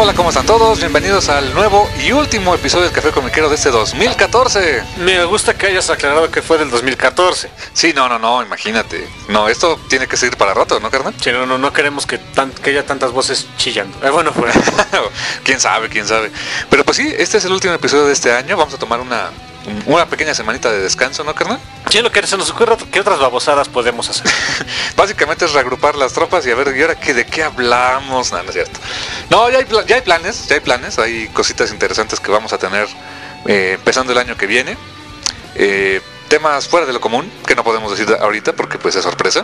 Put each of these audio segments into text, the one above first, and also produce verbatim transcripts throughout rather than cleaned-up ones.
Hola, ¿cómo están todos? Bienvenidos al nuevo y último episodio del Café Comiquero de este dos mil catorce. Me gusta que hayas aclarado que fue del dos mil catorce. Sí, no, no, no, imagínate. No, esto tiene que seguir para rato, ¿no, carnal? Sí, no, no, no queremos que, tan, que haya tantas voces chillando. Eh, bueno, pues. Quién sabe, quién sabe. Pero pues sí, este es el último episodio de este año. Vamos a tomar una, una pequeña semanita de descanso, ¿no, carnal? Sí, lo que se nos ocurre, ¿qué otras babosadas podemos hacer? Básicamente es reagrupar las tropas y a ver, ¿y ahora qué, de qué hablamos? No, no es cierto. No, ya hay, ya hay planes, ya hay planes, hay cositas interesantes que vamos a tener eh, empezando el año que viene. Eh, temas fuera de lo común, que no podemos decir ahorita porque pues es sorpresa.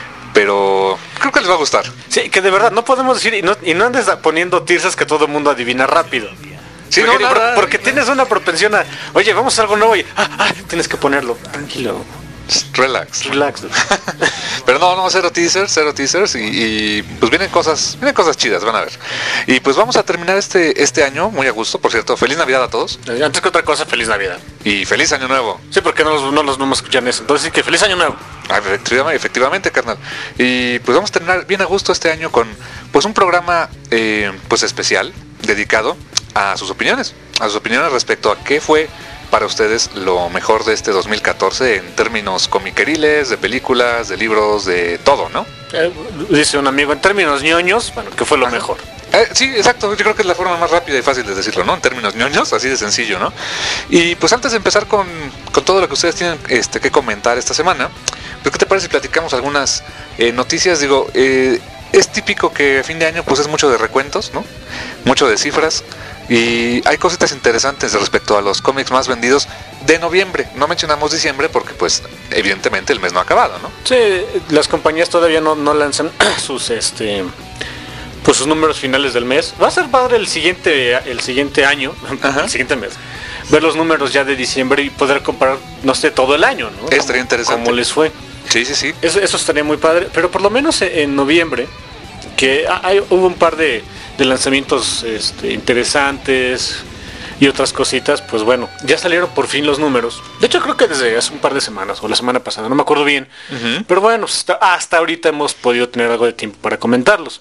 Pero creo que les va a gustar. Sí, que de verdad no podemos decir, y no, y no andes poniendo tirzas que todo el mundo adivina rápido. Sí, porque, no, por, nada. porque tienes una propensión a, oye, vamos a algo nuevo y ah, ah, tienes que ponerlo. Tranquilo. Relax. Relax. Pero no, no, cero teasers, cero teasers y, y pues vienen cosas, vienen cosas chidas, van a ver. Y pues vamos a terminar este, este año muy a gusto, por cierto. Feliz Navidad a todos. Antes que otra cosa, feliz Navidad. Y feliz Año Nuevo. Sí, porque no los, no los no me escuchan eso. Entonces sí que feliz Año Nuevo. Ah, efectivamente, efectivamente, carnal. Y pues vamos a terminar bien a gusto este año con pues un programa eh, pues especial, dedicado a sus opiniones, a sus opiniones respecto a qué fue para ustedes lo mejor de este dos mil catorce en términos comiqueriles, de películas, de libros, de todo, ¿no? Eh, dice un amigo, en términos ñoños, bueno, ¿qué fue lo Ajá. mejor? Eh, sí, exacto, yo creo que es la forma más rápida y fácil de decirlo, ¿no? En términos ñoños, así de sencillo, ¿no? Y pues antes de empezar con, con todo lo que ustedes tienen este, que comentar esta semana, pues ¿qué te parece si platicamos algunas eh, noticias? Digo, eh, es típico que a fin de año pues es mucho de recuentos, ¿no? Mucho de cifras. Y hay cositas interesantes respecto a los cómics más vendidos de noviembre. No mencionamos diciembre porque pues evidentemente el mes no ha acabado, ¿no? Sí, las compañías todavía no, no lanzan sus este pues sus números finales del mes. Va a ser padre el siguiente el siguiente año, Ajá. el siguiente mes, ver los números ya de diciembre y poder comparar, no sé, todo el año, ¿no? Estaría interesante. ¿Cómo les fue? Sí, sí, sí. Eso, eso estaría muy padre, pero por lo menos en noviembre, que hay, hubo un par de de lanzamientos este, interesantes y otras cositas, pues bueno, ya salieron por fin los números. De hecho creo que desde hace un par de semanas o la semana pasada, no me acuerdo bien, uh-huh. pero bueno, hasta, hasta ahorita hemos podido tener algo de tiempo para comentarlos.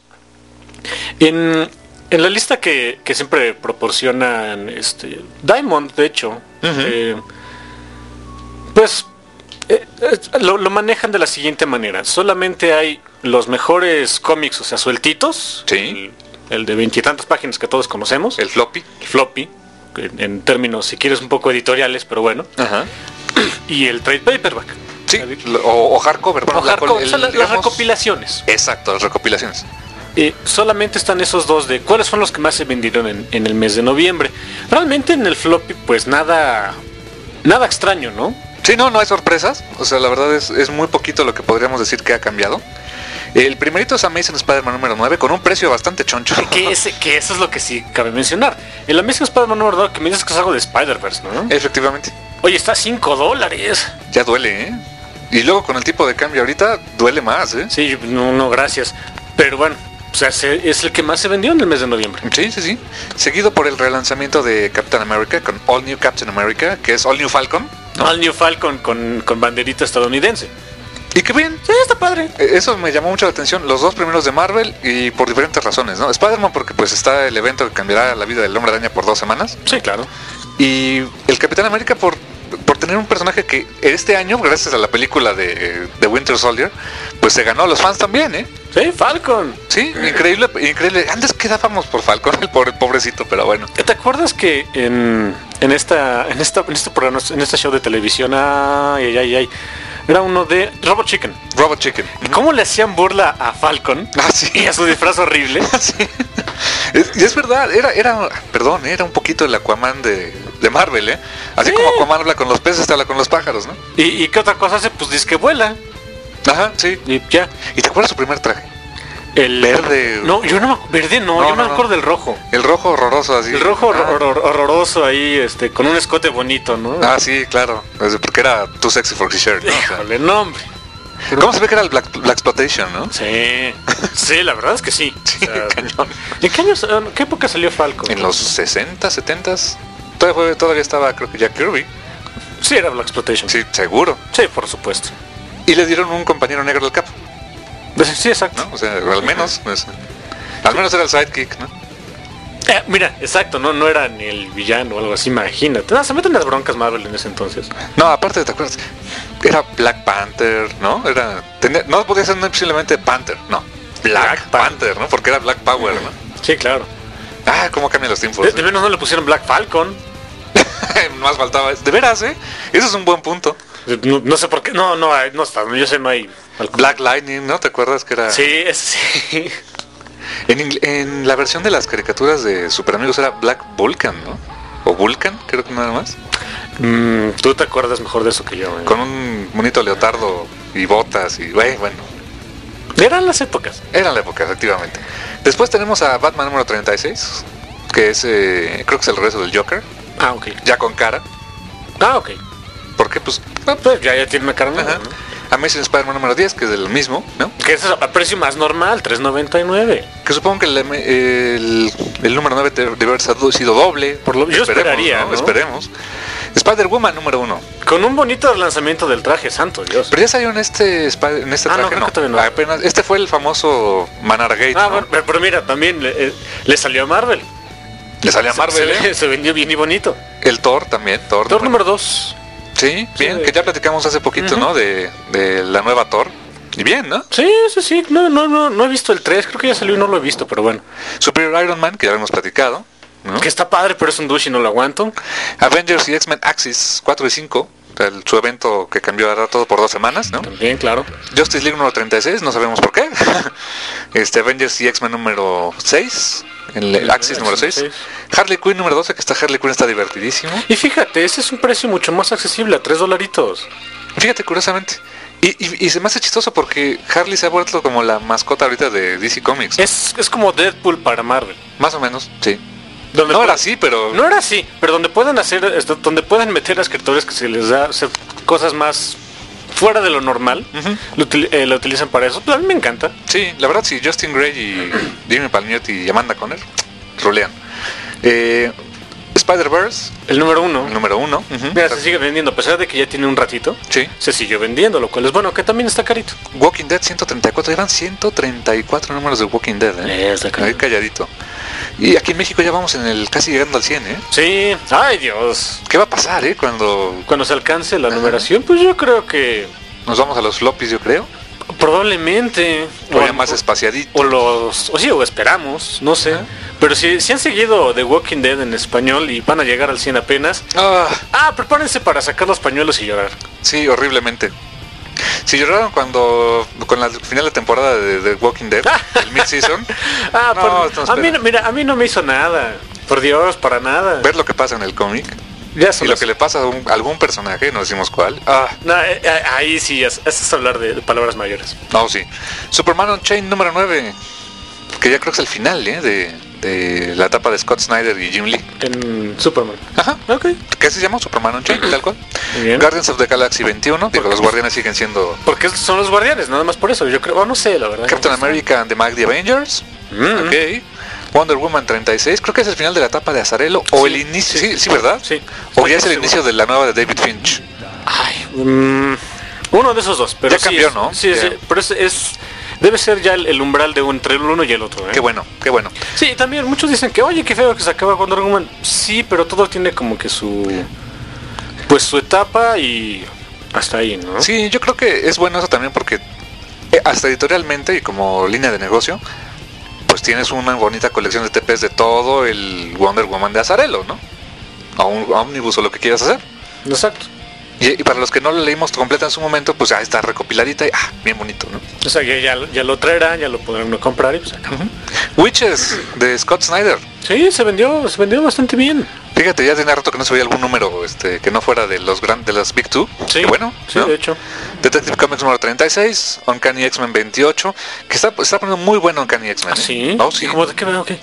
En, en la lista que, que siempre proporcionan este, Diamond, de hecho, uh-huh. eh, pues eh, eh, lo, lo manejan de la siguiente manera. Solamente hay los mejores cómics, o sea, sueltitos. Sí. El, el de veintitantas páginas que todos conocemos. El floppy. El floppy, en, en términos, si quieres, un poco editoriales, pero bueno. Ajá. Y el trade paperback. Sí, o, o hardcover. Bueno, o hardcover, la, el, o sea, las, digamos, las recopilaciones. Exacto, las recopilaciones. Eh, solamente están esos dos de cuáles son los que más se vendieron en, en el mes de noviembre. Realmente en el floppy, pues nada, nada extraño, ¿no? Sí, no, no hay sorpresas. O sea, la verdad es, es muy poquito lo que podríamos decir que ha cambiado. El primerito es Amazing Spider-Man número nueve con un precio bastante choncho. Que, ese, que eso es lo que sí cabe mencionar. El Amazing Spider-Man número nueve, que me dices que es algo de Spider-Verse, ¿no? Efectivamente. Oye, está a cinco dólares. Ya duele, ¿eh? Y luego con el tipo de cambio ahorita duele más, ¿eh? Sí, no, no, gracias. Pero bueno, o sea, es el que más se vendió en el mes de noviembre. Sí, sí, sí. Seguido por el relanzamiento de Captain America con All New Captain America, que es All New Falcon, ¿no? All New Falcon con, con banderita estadounidense. Y qué bien, sí, está padre. Eso me llamó mucho la atención, los dos primeros de Marvel y por diferentes razones, ¿no? Spider-Man porque pues está el evento que cambiará la vida del Hombre Araña por dos semanas. Sí, claro. Y el Capitán América por, por tener un personaje que este año, gracias a la película de, de Winter Soldier, pues se ganó a los fans también, ¿eh? Sí, Falcon. Sí, increíble, increíble. Antes quedábamos por Falcon, el pobre pobrecito, pero bueno. ¿Te acuerdas que en, en esta, en esta, en este programa, en este show de televisión, ay, ay, ay, ay, era uno de Robot Chicken. Robot Chicken. ¿Y cómo le hacían burla a Falcon? Ah, sí. Y a su disfraz horrible. Sí. Es, y es verdad, era, era, perdón, era un poquito el Aquaman de, de Marvel, ¿eh? Así sí. Como Aquaman habla con los peces, te habla con los pájaros, ¿no? ¿Y, y qué otra cosa hace? Pues dice que vuela. Ajá, sí. Y ya. ¿Y te acuerdas su primer traje? El verde. No, yo no me verde no, no yo no, me acuerdo no. del rojo. El rojo horroroso así. El rojo ah. horror, horroroso ahí, este, con un escote bonito, ¿no? Ah, sí, claro. Porque era too sexy for his shirt, ¿no? Híjole, no, hombre. ¿Cómo se ve que era el Black, Black Exploitation, no? Sí. Sí, la verdad es que sí. Sí, o sea, cañón. ¿En qué años, qué época salió Falcon? En los sesenta, setenta. Todavía, todavía estaba, creo que Jack Kirby. Sí, era Black Exploitation. Sí, seguro. Sí, por supuesto. Y le dieron un compañero negro al Cap. Sí, exacto. ¿No? O sea, al menos, pues, al menos era el sidekick, ¿no? Eh, mira, exacto, no no era ni el villano o algo así, imagínate. No, se meten las broncas Marvel en ese entonces. No, aparte, ¿te acuerdas? Era Black Panther, ¿no? Era tenía, no podía ser simplemente Panther, no. Black, Black Panther, Panther, ¿no? Porque era Black Power, ¿no? Sí, claro. Ah, cómo cambian los tiempos. De, de menos no le pusieron Black Falcon. Más faltaba. De veras, ¿eh? Eso es un buen punto. No, no sé por qué. No, no, no está. Yo sé, no hay. Black Lightning, ¿no? ¿Te acuerdas que era? Sí, es, sí. En, en la versión de las caricaturas de Super Amigos era Black Vulcan, ¿no? O Vulcan, creo que nada más. Mm, Tú te acuerdas mejor de eso que yo. ¿eh? Con un bonito leotardo y botas y bueno, bueno. Eran las épocas. Eran la época, efectivamente. Después tenemos a Batman número treinta y seis, que es, eh, creo que es el regreso del Joker. Ah, ok. Ya con cara. Ah, ok. ¿Por qué? Pues, ah, pues ya, ya tiene una cara nueva, ¿no? Amazing Spider-Man número diez, que es del mismo, ¿no? Que es a precio más normal, tres noventa y nueve. Que supongo que el, el, el número nueve debe haber sido doble. Por lo, yo esperaría, ¿no? ¿no? Esperemos. Spider-Woman número uno. Con un bonito lanzamiento del traje, santo Dios. Pero ya salió en este, en este ah, traje, no, no. no. Apenas, este fue el famoso Manara Gate. Ah, ¿no? bueno, pero, pero mira, también le, le salió a Marvel. Le salió a Marvel, se, se, ¿eh? se vendió bien y bonito. El Thor también. Thor, Thor número dos. Sí, bien, sí, que ya platicamos hace poquito, uh-huh. ¿no? De, de la nueva Thor. Y bien, ¿no? Sí, sí, sí. No, no, no, no he visto el tres, creo que ya salió y no lo he visto, pero bueno. Superior Iron Man, que ya hemos platicado, ¿no? Que está padre, pero es un douche y no lo aguanto. Avengers y X-Men Axis cuatro y cinco, el, su evento que cambió ahora todo por dos semanas, ¿no? También, claro. Justice League número treinta y seis, no sabemos por qué. este Avengers y X-Men número seis, el, el Axis número seis. Harley Quinn número doce, que esta Harley Quinn está divertidísimo. Y fíjate, ese es un precio mucho más accesible, a tres dolaritos. Fíjate, curiosamente. Y, y, y se me hace chistoso porque Harley se ha vuelto como la mascota ahorita de D C Comics, ¿no? Es, es como Deadpool para Marvel. Más o menos, sí. Donde no puede, era así, pero... No era así, pero donde pueden hacer, donde pueden meter a escritores que se les da hacer cosas más fuera de lo normal, uh-huh. lo, eh, lo utilizan para eso. Pues a mí me encanta. Sí, la verdad sí, Justin Gray y Jimmy Palmiotti y Amanda Conner rolean. Eh... Spider-Verse, el número uno. El número uno. Uh-huh. Mira, se sigue vendiendo, a pesar de que ya tiene un ratito. Sí. Se siguió vendiendo, lo cual es bueno, que también está carito. Walking Dead ciento treinta y cuatro, eran ciento treinta y cuatro números de Walking Dead, ¿eh? Está ahí calladito. Y aquí en México ya vamos en el casi llegando al cien, ¿eh? Sí, ay Dios. ¿Qué va a pasar, eh? Cuando... Cuando se alcance la uh-huh. numeración, pues yo creo que... Nos vamos a los floppies, yo creo. Probablemente. O, o ya más espaciadito. O los... O sí, o esperamos, no sé. Uh-huh. Pero si, si han seguido The Walking Dead en español y van a llegar al cien apenas, ah, ah prepárense para sacar los pañuelos y llorar. Sí, horriblemente. Si lloraron cuando con la final de temporada de The Walking Dead, el mid-season. ah, no, por, a mí, mira, a mí no me hizo nada. Por Dios, para nada. Ver lo que pasa en el cómic. Ya y lo que le pasa a, un, a algún personaje, no decimos cuál. Ah. No, eh, ahí sí, es, es hablar de, de palabras mayores. No, sí. Superman Unchained número nueve, que ya creo que es el final, ¿eh? De... de la etapa de Scott Snyder y Jim Lee en Superman. Ajá, ok. ¿Qué se llama? Superman Unchained, tal cual. Bien. Guardians of the Galaxy veintiuno, digo, los guardianes siguen siendo... Porque son los guardianes, nada más por eso, yo creo, oh, no sé, la verdad. Captain no America and the Mighty Avengers, mm-hmm. ok. Wonder Woman treinta y seis, creo que es el final de la etapa de Azarello, o sí, el inicio, sí, sí, sí, ¿verdad? Sí. O ya es el inicio de la nueva de David Finch. Ay, um, uno de esos dos, pero ya sí cambió, es, ¿no? Sí, ya. sí, pero es... es debe ser ya el, el umbral de un, entre el uno y el otro, ¿eh? Qué bueno, qué bueno. Sí, también muchos dicen que, oye, qué feo que se acaba Wonder Woman. Sí, pero todo tiene como que su... Pues su etapa y hasta ahí, ¿no? Sí, yo creo que es bueno eso también porque hasta editorialmente y como línea de negocio, pues tienes una bonita colección de T Pes de todo el Wonder Woman de Azarello, ¿no? A un ómnibus o lo que quieras hacer. Exacto. Y, y para los que no lo leímos completa en su momento, pues ya está recopiladita y ah, bien bonito, ¿no? O sea, ya, ya, ya lo traerán, ya lo podrán comprar y pues acá. Uh-huh. Witches de Scott Snyder. Sí, se vendió, se vendió bastante bien. Fíjate, ya tenía rato que no se veía algún número este que no fuera de los gran, de las Big Two. Sí, que bueno, sí, ¿no? De hecho. Detective Comics número treinta y seis, Uncanny X-Men veintiocho, que está, está poniendo muy bueno Uncanny X-Men. ¿Ah, sí? Oh, sí. ¿Y cómo de qué veo? ¿Qué?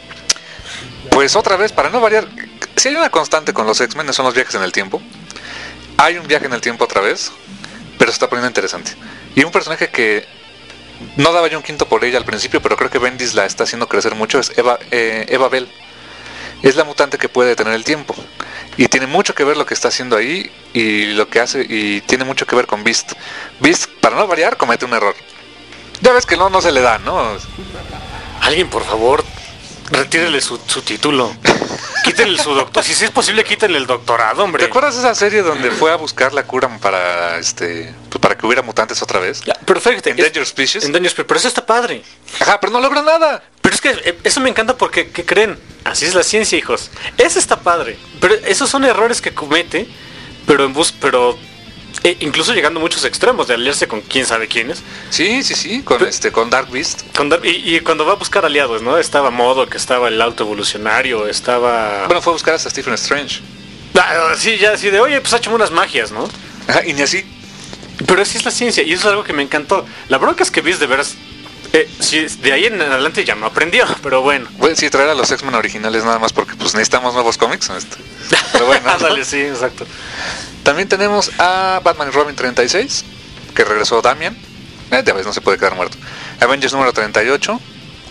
Pues otra vez, para no variar, si hay una constante con los X-Men son los viajes en el tiempo. Hay un viaje en el tiempo otra vez, pero se está poniendo interesante. Y un personaje que no daba yo un quinto por ella al principio, pero creo que Bendis la está haciendo crecer mucho, es Eva, eh, Eva Bell. Es la mutante que puede detener el tiempo. Y tiene mucho que ver lo que está haciendo ahí y lo que hace, y tiene mucho que ver con Beast. Beast, para no variar, comete un error. Ya ves que no, no se le da, ¿no? Alguien, por favor, Retírele su, su título. Quítenle su doctor. Si es posible, quítenle el doctorado, hombre. ¿Te acuerdas de esa serie donde fue a buscar la cura para este pues para que hubiera mutantes otra vez? Ya, pero fíjate, Endangered Species. Endangered Species, pero eso está padre. Ajá, pero no logra nada. Pero es que eh, eso me encanta porque, ¿qué creen? Así es la ciencia, hijos. Eso está padre. Pero esos son errores que comete, pero en bus, pero eh, incluso llegando a muchos extremos de aliarse con quién sabe quiénes. Sí, sí, sí, con Pero, este con Dark Beast. Con Dar- y, y cuando va a buscar aliados, ¿no? Estaba Modok, estaba el auto evolucionario, estaba... Bueno, fue a buscar hasta Stephen Strange. Ah, sí, ya así de, oye, pues ha hecho unas magias, ¿no? Ajá, y ni así. Pero así es la ciencia, y eso es algo que me encantó. La bronca es que Beast de veras... Eh, sí, de ahí en adelante ya no aprendió, pero bueno. Bueno, sí, traer a los X-Men originales nada más porque pues necesitamos nuevos cómics. Este. Pero bueno. Ándale, sí, exacto. También tenemos a Batman y Robin treinta y seis, que regresó Damian. Eh, ya ves, no se puede quedar muerto. Avengers número treinta y ocho.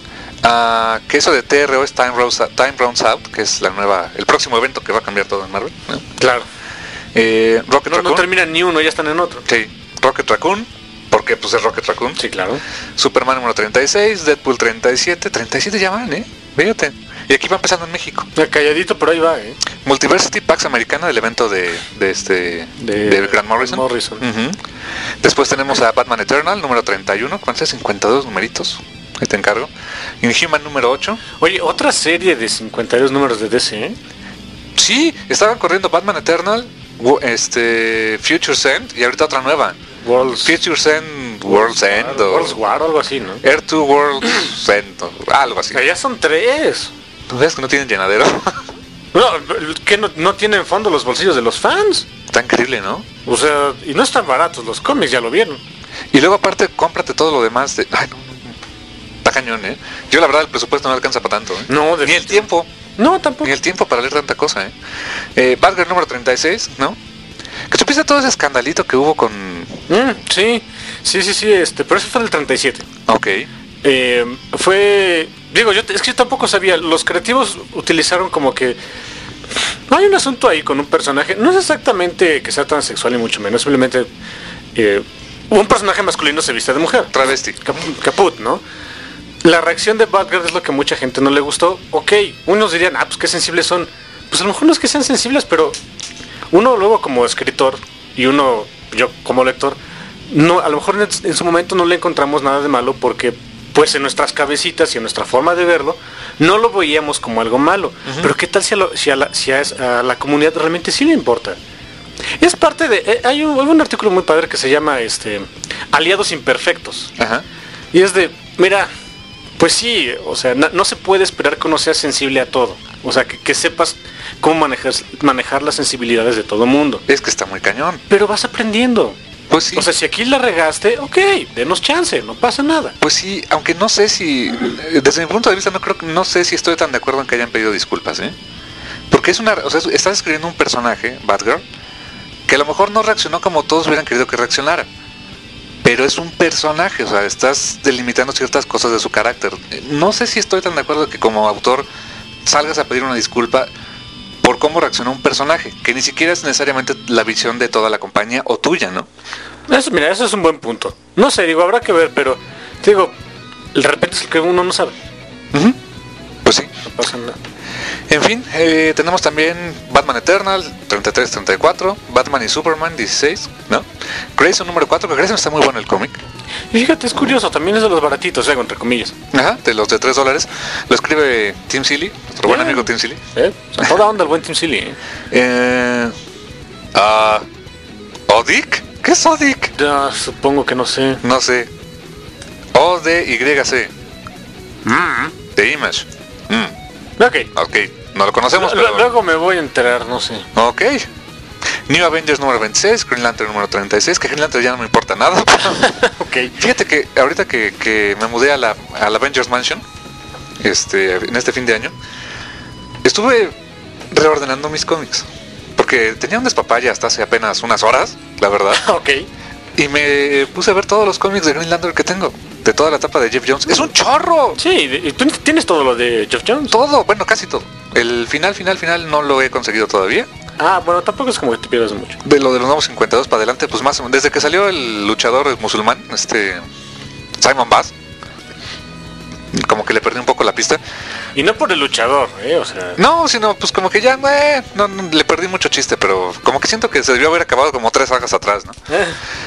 Uh, que eso de T R O es Time Runs, Time Runs Out, que es la nueva, el próximo evento que va a cambiar todo en Marvel, ¿no? Claro. Eh, Rocket No, Raccoon. no terminan ni uno, ya están en otro. Sí, Rocket Raccoon, porque pues es Rocket Raccoon. Sí, claro. Superman número treinta y seis, Deadpool treinta y siete, treinta y siete ya van, eh, fíjate. Y aquí va empezando en México. Calladito, pero ahí va, eh. Multiversity Pax Americana, del evento de, de este De- de Grant Morrison. Morrison. Ujú. Después tenemos a Batman Eternal número treinta y uno, ¿cuántos? cincuenta y dos numeritos. Ahí te encargo. Inhuman número ocho. Oye, otra serie de cincuenta y dos números de D C, ¿eh? Sí, estaban corriendo Batman Eternal, wo- este Future's End y ahorita otra nueva. World's, Future's End, World's End o World's War o algo así, ¿no? Air two World's End, o algo así. O sea, ya son tres. ¿Tú ves que no tienen llenadero? No, que no, no tienen fondo los bolsillos de los fans. Está increíble, ¿no? O sea, y no están baratos los cómics, ya lo vieron. Y luego aparte cómprate todo lo demás de... Ay, no, no, no. Está cañón, ¿eh? Yo la verdad el presupuesto no alcanza para tanto, ¿eh? No, Ni el de- tiempo. No, tampoco. Ni el tiempo para leer tanta cosa, ¿eh? eh Batgirl número treinta y seis, ¿no? ¿Que supiste todo ese escandalito que hubo con...? Mm, sí, sí, sí, sí, este, pero eso fue del treinta y siete. Ok. Eh, fue, digo, yo es que yo tampoco sabía, los creativos utilizaron como que hay un asunto ahí con un personaje, no es exactamente que sea transexual ni mucho menos, simplemente eh, un personaje masculino se viste de mujer, Travesti. Cap- caput, ¿no? La reacción de Batgirl es lo que mucha gente no le gustó. Ok, unos dirían, ah, pues qué sensibles son. Pues a lo mejor no es que sean sensibles, pero uno luego como escritor y uno, yo como lector, no, a lo mejor en, en su momento no le encontramos nada de malo porque pues en nuestras cabecitas y en nuestra forma de verlo no lo veíamos como algo malo. Uh-huh. Pero qué tal si a, lo, si, a la, si a, a la comunidad realmente sí le importa. Es parte de, eh, hay, un, hay un artículo muy padre que se llama este Aliados Imperfectos. Ajá. Y es de, mira, pues sí, o sea, no, no se puede esperar que uno sea sensible a todo. O sea, que, que sepas cómo manejar, manejar las sensibilidades de todo mundo. Es que está muy cañón. Pero vas aprendiendo. Pues sí. O sea, si aquí la regaste, ok, denos chance, no pasa nada. Pues sí, aunque no sé si, desde mi punto de vista, no creo, no sé si estoy tan de acuerdo en que hayan pedido disculpas, ¿eh? Porque es una, o sea, estás escribiendo un personaje, Batgirl, que a lo mejor no reaccionó como todos hubieran querido que reaccionara. Pero es un personaje, o sea, estás delimitando ciertas cosas de su carácter. No sé si estoy tan de acuerdo que como autor salgas a pedir una disculpa por cómo reaccionó un personaje, que ni siquiera es necesariamente la visión de toda la compañía o tuya, ¿no? Eso, mira, eso es un buen punto. No sé, digo, habrá que ver, pero te digo, de repente es que uno no sabe. Uh-huh. Pues sí. No pasa nada. En fin, eh, tenemos también Batman Eternal treinta y tres treinta y cuatro, Batman y Superman dieciséis, ¿no? Grayson número cuatro, que Grayson está muy bueno el cómic. Y fíjate, es curioso, también es de los baratitos, eh, entre comillas. Ajá, de los de tres dólares. Lo escribe Tim Seeley, nuestro buen Bien. amigo Tim Seeley. ¿Eh? O sea, toda onda el buen Tim Seeley. ¿eh? Eh, uh, ¿Odic? ¿Qué es Odic? Ya, supongo que no sé. No sé. O D Y C. Mm. The Image. Mm. Ok. Ok, no lo conocemos, L- pero... Luego me voy a enterar, no sé. Ok. New Avengers número veintiséis, Green Lantern número treinta y seis, que Green Lantern ya no me importa nada. Ok. Fíjate que ahorita que, que me mudé a la, a la Avengers Mansion, este, en este fin de año, estuve reordenando mis cómics. Porque tenía un despapalle hasta hace apenas unas horas, la verdad. Ok. Y me puse a ver todos los cómics de Green Lantern que tengo. De toda la etapa de Jeff Jones. ¡Es un chorro! Sí, y tú tienes todo lo de Geoff Jones. Todo, bueno, casi todo. El final, final, final no lo he conseguido todavía. Ah, bueno, tampoco es como que te pierdas mucho. De lo de los nuevos cincuenta y dos para adelante, pues más o menos. Desde que salió el luchador musulmán, este Simon Bass, como que le perdí un poco la pista. Y no por el luchador, ¿eh? O sea... No, sino pues como que ya, eh, no, no, le perdí mucho chiste, pero como que siento que se debió haber acabado como tres sagas atrás, ¿no? Eh.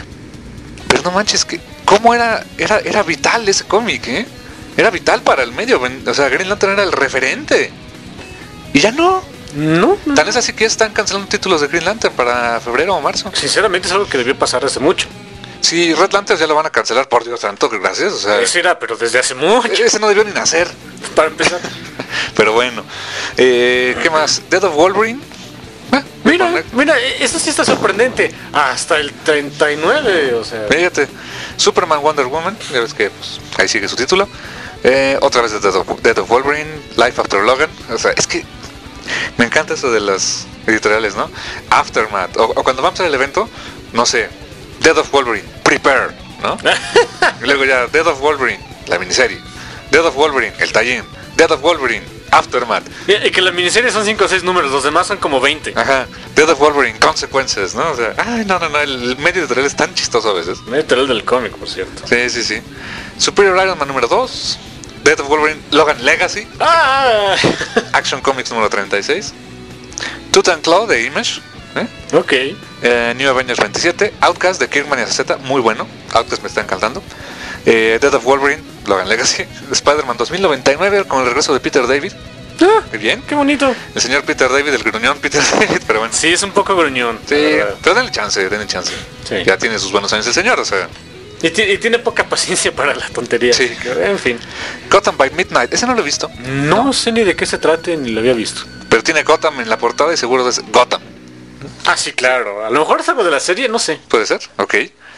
Pero no manches, que cómo era, era, era vital ese cómic, ¿eh? Era vital para el medio, o sea, Green Lantern era el referente. Y ya no. No, no. Tan es así que están cancelando títulos de Green Lantern para febrero o marzo. Sinceramente es algo que debió pasar hace mucho. Sí, Red Lantern ya lo van a cancelar, por Dios santo, gracias. O sea, ese era, pero desde hace mucho. Ese no debió ni nacer. Para empezar. Pero bueno, eh, ¿qué más? Death of Wolverine. Ah, mira, mira, eso sí está sorprendente. Hasta el treinta y nueve, o sea. Fíjate, Superman Wonder Woman, ya ves que pues, ahí sigue su título. Eh, otra vez Death of, Death of Wolverine, Life After Logan. O sea, es que me encanta eso de las editoriales, ¿no? Aftermath. O, o cuando vamos al evento, no sé, Death of Wolverine, Prepare, ¿no? Y luego ya, Death of Wolverine, la miniserie. Death of Wolverine, el tallín. Death of Wolverine, Aftermath. Y, y que la miniserie son cinco o seis números, los demás son como veinte. Ajá. Death of Wolverine, Consequences, ¿no? O sea, ay, no, no, no, el medio editorial es tan chistoso a veces. El medio editorial del cómic, por cierto. Sí, sí, sí. Superior Iron Man número dos. Death of Wolverine, Logan Legacy. Ah. Action Comics número treinta y seis. Tooth and Claw de Image. ¿eh? Ok. Eh, New Avengers veintisiete. Outcast de Kirkman y Z, muy bueno. Outcast me está encantando. Eh, Death of Wolverine, Logan Legacy. Spider-Man dos mil noventa y nueve con el regreso de Peter David. Ah, muy bien. Qué bonito. El señor Peter David, el gruñón Peter David, pero bueno. Sí, es un poco gruñón. Sí, pero denle chance, denle chance. Sí. Ya tiene sus buenos años el señor, o sea. Y, y tiene poca paciencia para la tontería. Sí. Que, en fin. Gotham by Midnight, ese no lo he visto. No, no sé ni de qué se trate, ni lo había visto. Pero tiene Gotham en la portada y seguro es Gotham. Ah, sí, claro. A lo mejor es algo de la serie, no sé. Puede ser, ok.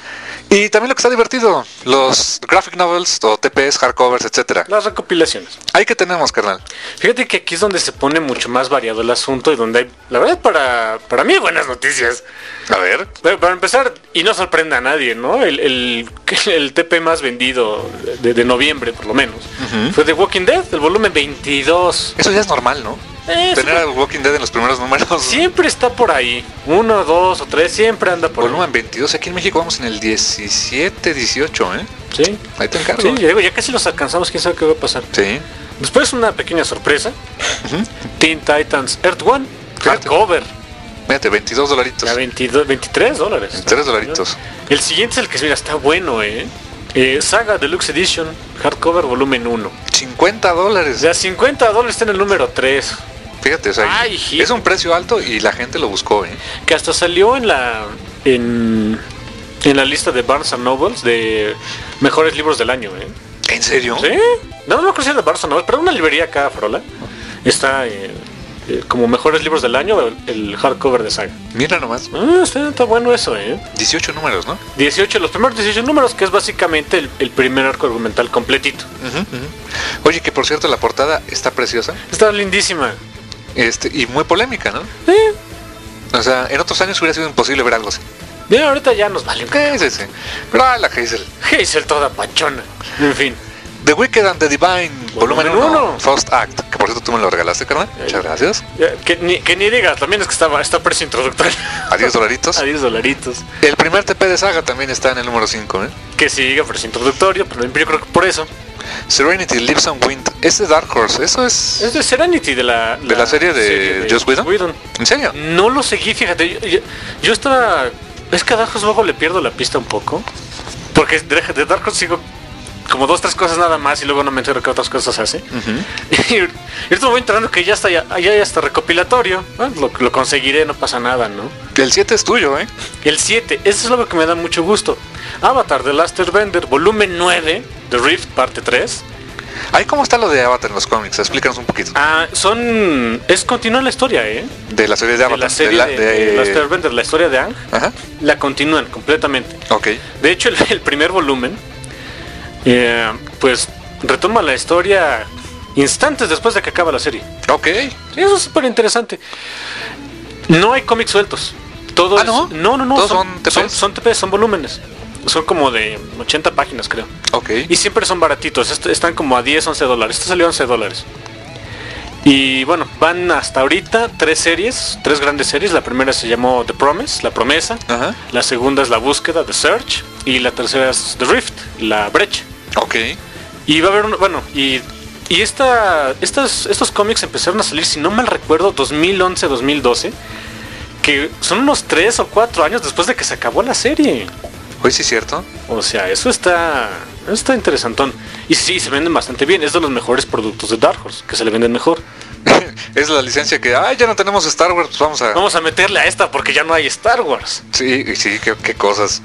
Y también lo que está divertido, los graphic novels o T P S, hardcovers, etcétera. Las recopilaciones. Ahí que tenemos, carnal. Fíjate que aquí es donde se pone mucho más variado el asunto y donde hay, la verdad, para, para mí, buenas noticias. A ver. Para, para empezar, y no sorprenda a nadie, ¿no? El, el, el T P más vendido de, de noviembre, por lo menos, uh-huh. fue The Walking Dead, el volumen veintidós. Eso ya es normal, ¿no? Eh, Tener al Walking Dead en los primeros números. Siempre está por ahí. Uno, dos o tres, siempre anda por volumen ahí. veintidós, aquí en México vamos en el diecisiete, dieciocho, ¿eh? Sí. Ahí te encargo. Sí, ya, digo, ya casi los alcanzamos, quién sabe qué va a pasar. Sí. Después una pequeña sorpresa. Uh-huh. Teen Titans Earth One, hardcover. Fíjate, veintidós dolaritos. Ya veintidós, veintitrés dólares. veintitrés dolaritos. El siguiente es el que mira, está bueno, ¿eh? Eh, Saga Deluxe Edition, hardcover volumen uno. cincuenta dólares. Ya cincuenta dólares está en el número tres. Fíjate, o sea, Ay, es un precio alto y la gente lo buscó, ¿eh? Que hasta salió en la en, en la lista de Barnes and Nobles de mejores libros del año, ¿eh? ¿En serio? Sí. No, no me acuerdo si es de Barnes and Nobles, pero una librería acá, Frola. Está eh, eh, como mejores libros del año el, el hardcover de Saga. Mira nomás. Ah, está, está bueno eso, ¿eh? dieciocho números, ¿no? dieciocho, los primeros dieciocho números, que es básicamente el, el primer arco argumental completito. Uh-huh, uh-huh. Oye, que por cierto la portada está preciosa. Está lindísima. Este, y muy polémica, ¿no? Sí. O sea, en otros años hubiera sido imposible ver algo así. Bien, ahorita ya nos vale un sí, sí, sí. Pero ah, la Hazel. Hazel toda pachona. En fin. The Wicked and the Divine, volumen uno, First Act, que por cierto tú me lo regalaste, carnal. Muchas gracias. Que ni, que ni digas, también es que está, está precio introductorio. A diez dolaritos. A diez dolaritos. El primer T P de Saga también está en el número cinco, ¿eh? Que siga precio introductorio, pero yo creo que por eso. Serenity Lives on Wind, es de Dark Horse, eso es... Es de Serenity, de la... ¿De la, la serie de, serie de Joss Whedon? Whedon? ¿En serio? No lo seguí, fíjate, yo, yo, yo estaba... Es que a Dark Horse luego le pierdo la pista un poco. Porque de, de Dark Horse sigo como dos, tres cosas nada más y luego no me entero qué otras cosas hace. Uh-huh. Y, y esto voy entrando que ya está, ya, ya está recopilatorio. ¿Eh? Lo, lo conseguiré, no pasa nada, ¿no? El siete es tuyo, ¿eh? El siete, eso es lo que me da mucho gusto. Avatar The Last Airbender, volumen nueve, The Rift, parte tres. Ahí, ¿cómo está lo de Avatar en los cómics? Explícanos un poquito. Ah, son... Es continúa la historia, ¿eh? De la serie de Avatar. De la serie de, la, de, de, de Last Airbender, la historia de Aang. Ajá. La continúan completamente. Ok. De hecho, el, el primer volumen, eh, pues, retoma la historia instantes después de que acaba la serie. Ok. Eso es súper interesante. No hay cómics sueltos. Todo ¿Ah, no? Es, no, no, no. ¿Todos son, son T Ps? Son, son T Ps, son volúmenes. Son como de ochenta páginas, creo. Ok. Y siempre son baratitos. Est- están como a diez, once dólares. Este salió a once dólares. Y bueno, van hasta ahorita tres series, tres grandes series. La primera se llamó The Promise, La Promesa. Ajá. La segunda es La Búsqueda, The Search. Y la tercera es The Rift, La Brecha. Ok. Y va a haber un, bueno, y, y esta, estas, estos cómics empezaron a salir, si no mal recuerdo, dos mil once, dos mil doce, que son unos tres o cuatro años después de que se acabó la serie. Hoy sí es cierto. O sea, eso está, está interesantón. Y sí, se venden bastante bien. Es de los mejores productos de Dark Horse, que se le venden mejor. Es la licencia que, ay, ya no tenemos Star Wars, pues vamos a... Vamos a meterle a esta porque ya no hay Star Wars. Sí, sí, qué, qué cosas.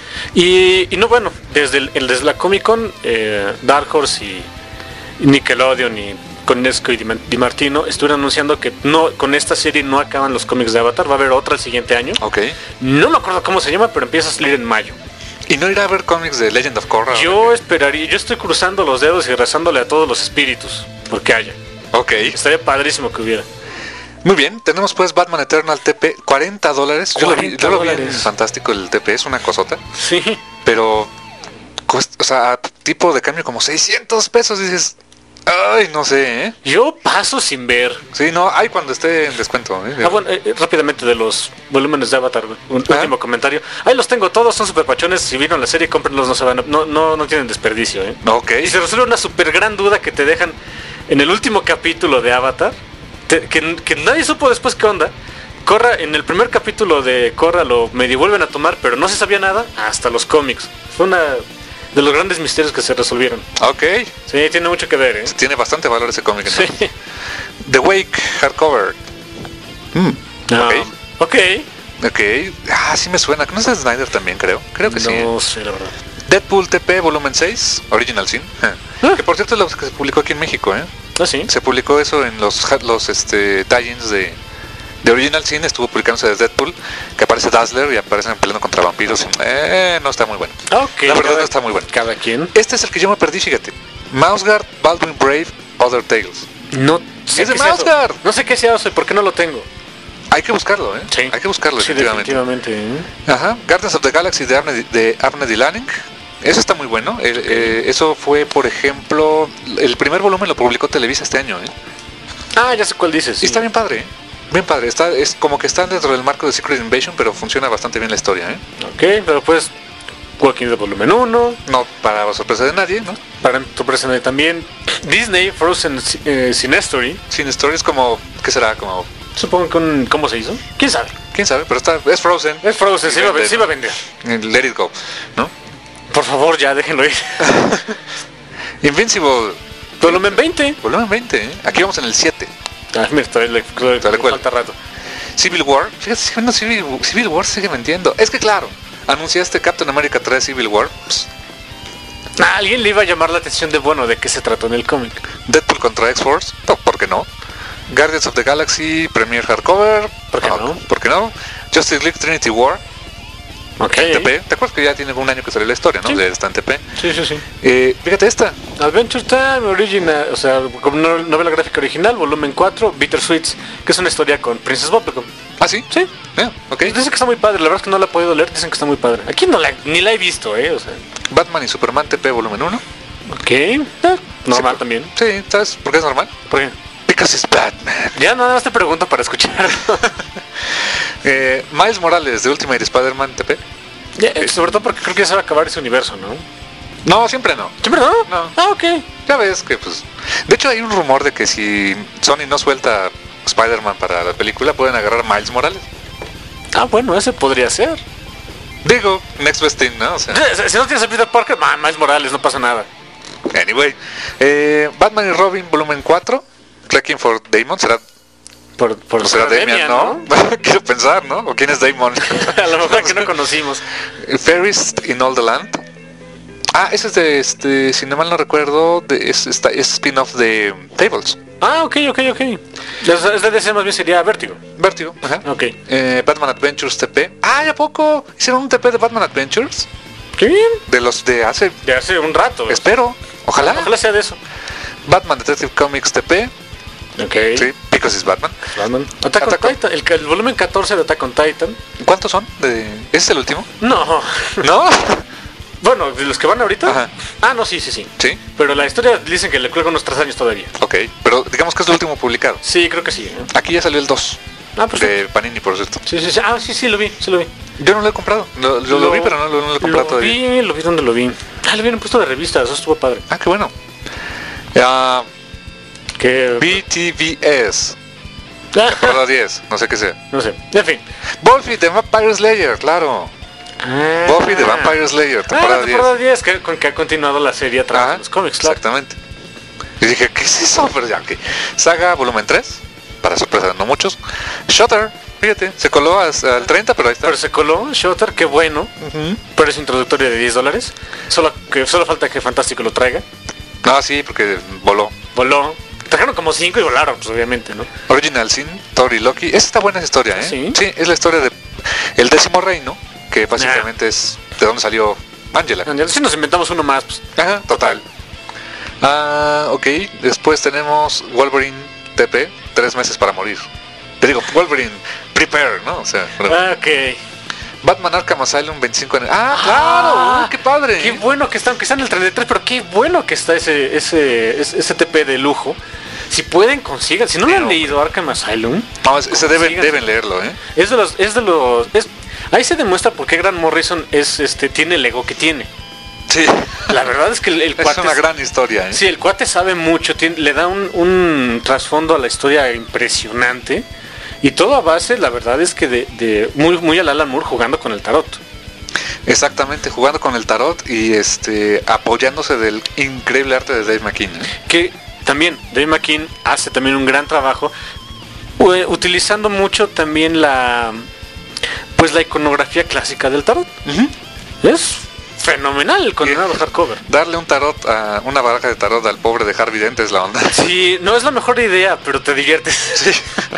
Y, y no, bueno, desde, el, desde la Comic Con, eh, Dark Horse y Nickelodeon y Conesco y Di, Di Martino estuvieron anunciando que no, con esta serie no acaban los cómics de Avatar. Va a haber otra el siguiente año. Ok. No me acuerdo cómo se llama, pero empieza a salir en mayo. ¿Y no irá a ver cómics de Legend of Korra? Yo esperaría, yo estoy cruzando los dedos y rezándole a todos los espíritus, porque haya. Ok. Estaría padrísimo que hubiera. Muy bien, tenemos pues Batman Eternal T P, cuarenta dólares. Yo lo vi, yo lo vi en dólares. fantástico el T P, es una cosota. Sí. Pero, cuesta, o sea, tipo de cambio como seiscientos pesos, dices, ay, no sé, ¿eh? Yo paso sin ver. Sí, no, hay cuando esté en descuento. ¿eh? Ah, bueno, eh, rápidamente de los volúmenes de Avatar, un ¿Ah? último comentario. Ahí los tengo todos, son super pachones. Si vieron la serie, cómprenlos, no se van a- no, no, no tienen desperdicio, ¿eh? Ok. Y se resuelve una super gran duda que te dejan en el último capítulo de Avatar, te- que, que nadie supo después qué onda. Korra, en el primer capítulo de Korra lo medio vuelven a tomar, pero no se sabía nada hasta los cómics. Fue una de los grandes misterios que se resolvieron. Ok. Sí, tiene mucho que ver, ¿eh? Tiene bastante valor ese cómic. Sí. entonces. The Wake Hardcover. Mm, Ah, ok. ok. Ok. Ah, sí me suena. ¿No es de Snyder también, creo? Creo que sí. No sé, la verdad. Deadpool T P volumen seis, Original Sin. Ah. Que por cierto es lo que se publicó aquí en México, ¿eh? Ah, sí. Se publicó eso en los, los este, tie-ins de, de Original Sin. Estuvo publicándose de Deadpool, que aparece Dazzler y aparecen peleando contra vampiros. Eh, no está muy bueno. Ok. La verdad cada- no está muy bueno. Cada quien. Este es el que yo me perdí, fíjate. Mouseguard, Baldwin Brave, Other Tales. No sé ¡Es de qué sea eso. Mouseguard! No sé qué sea eso y por qué no lo tengo. Hay que buscarlo, ¿eh? Sí. Hay que buscarlo, Sí, definitivamente. definitivamente. ¿eh? Ajá. Guardians of the Galaxy de Abney, de Abney Dilaning. Eso está muy bueno. El, eh, eso fue, por ejemplo, el primer volumen lo publicó Televisa este año, ¿eh? Ah, ya sé cuál dices. Y Sí. está bien padre, ¿eh? Bien padre. Está, es como que está dentro del marco de Secret Invasion, pero funciona bastante bien la historia, ¿eh? Ok, pero pues Walking Dead volumen uno. No para sorpresa de nadie, ¿no? Para tu presente también Disney Frozen eh, Sinestory. Sin Story es como, ¿qué será? Como, Supongo que un, ¿cómo se hizo? ¿Quién sabe? quién sabe, pero está, es Frozen. Es Frozen, Y se iba, a vende, ven- se iba a vender. Let It Go, ¿no? Por favor, ya déjenlo ir. Invincible, Volumen veinte. volumen veinte, ¿eh? Aquí vamos en el siete. Ah, mira, todavía le, le- Tal le cual. falta rato. Civil War, fíjate, sí, bueno, Civil, Civil War sigue vendiendo. Es que claro, anunciaste Captain America tres Civil War, pues, Ah, alguien le iba a llamar la atención de bueno de qué se trató en el cómic. Deadpool contra X-Force, no, ¿por qué no? Guardians of the Galaxy Premier Hardcover, ¿Por qué no? ¿Por qué no? Justice League Trinity War, Ok. T P, ¿te acuerdas que ya tiene un año que salió la historia, no? Sí. De esta en T P. Sí, sí, sí. Eh, fíjate esta, Adventure Time Original, o sea, como no- novela gráfica original, volumen cuatro, Bittersweets, que es una historia con Princess Bubblegum. ¿ah sí? Sí. Eh, ok. Dicen que está muy padre, la verdad es que no la he podido leer, dicen que está muy padre. Aquí no la, ni la he visto, eh, o sea. Batman y Superman T P volumen uno. Ok. Eh, normal Sí, también. Sí, ¿sabes por qué es normal? ¿Por qué? Because it's Batman. Ya nada más te pregunto para escuchar. Eh, Miles Morales de Ultimate Spider-Man T P. Ya, eh, sobre todo porque creo que ya se va a acabar ese universo, ¿no? No, siempre no. ¿Siempre no? No. Ah, ok. Ya ves que pues... De hecho hay un rumor de que si Sony no suelta Spider-Man para la película, pueden agarrar a Miles Morales. Ah, bueno, ese podría ser. Digo, next best thing, ¿no? O sea, Si si no tienes a Peter Parker, ma, Miles Morales, no pasa nada. anyway. Eh, Batman y Robin volumen cuatro. Requiem for Damon. ¿Será, Por, por no será por Damian, Damian, no? Quiero pensar, ¿no? ¿O quién es Damon? A lo mejor que no conocimos. Fairies in All the Land. Ah, ese es de, este, si no mal no recuerdo, de, es, esta- es spin-off de Tables. Ah, ok, ok, ok. Es es de D C, más bien sería Vértigo. Vértigo, ajá. Ok. Eh, Batman Adventures T P. Ah, ¿a poco? ¿Hicieron un T P de Batman Adventures? Qué bien. De los de hace... De hace un rato. Espero. Ojalá. Ojalá sea de eso. Batman Detective Comics T P. Ok. Sí, because it's Batman. Batman. Attack on Attack on- Titan. El, el volumen catorce de Attack on Titan. ¿Cuántos son? De... ¿Ese es el último? No. ¿No? Bueno, de los que van ahorita. Ajá. Ah, no, sí, sí, sí. Sí. Pero la historia dicen que le cuelga unos tres años todavía. Ok. Pero digamos que es el último publicado. Sí, creo que sí. ¿eh? Aquí ya salió el dos. Ah, perfecto. De Panini, por cierto. Sí, sí, sí. Ah, sí, sí, lo vi, sí lo vi. Yo no lo he comprado. Lo, lo- lo vi, pero no, lo- no lo he comprado Lo todavía. vi, lo vi donde lo vi. Ah, lo vieron puesto de revistas, eso estuvo padre. Ah, qué bueno. Ah, Que... B T V S. Temporada diez, no sé qué sea. No sé, en fin. Buffy de Vampire Slayer, claro. Ah. Buffy de Vampire Slayer, temporada ah, diez. temporada diez, que, con que ha continuado la serie a través Ajá, de los cómics, claro. exactamente. Y dije, ¿qué es eso? Pero ya, que Saga volumen tres, para sorpresa de no muchos. Shutter, fíjate, se coló hasta al treinta, pero ahí está. Pero se coló Shutter, qué bueno. Uh-huh. Pero es introductorio de diez dólares. Solo, que, solo falta que Fantástico lo traiga. Ah, sí, porque voló. Voló. Trajeron como cinco y volaron, pues obviamente, ¿no? Original Sin, Thor y Loki. Esta está buena esa historia, ¿eh? ¿Sí? Sí, es la historia de el décimo reino, que básicamente nah. es de donde salió Angela. Angela. Si nos inventamos uno más, pues. Ajá, total. Ah, ok. Después tenemos Wolverine T P, tres meses para morir. Te digo, Wolverine Prepare, ¿no? O sea, ah, ok. Batman Arkham Asylum veinticinco en el... ¡Ah, claro! Ah, ¡qué padre! Qué bueno que está, aunque está en el treinta y tres, pero qué bueno que está ese ese, ese, ese T P de lujo. Si pueden, consigan. Si no pero, lo han leído Arkham Asylum... No, ese deben, deben leerlo, ¿eh? Es de los... Es de los es, ahí se demuestra por qué Grant Morrison es, este, tiene el ego que tiene. Sí. La verdad es que el, el es cuate... una gran historia, ¿eh? Sí, el cuate sabe mucho, tiene, le da un, un trasfondo a la historia impresionante. Y todo a base, la verdad es que de, de muy, muy al Alan Moore jugando con el tarot. Exactamente, jugando con el tarot y este apoyándose del increíble arte de Dave McKean, ¿eh? Que también Dave McKean hace también un gran trabajo utilizando mucho también la pues la iconografía clásica del tarot. Uh-huh. Es fenomenal el condenado hardcover. Darle un tarot a una baraja de tarot al pobre de Harvey Dent es la onda. Sí, no es la mejor idea, pero te diviertes. Sí.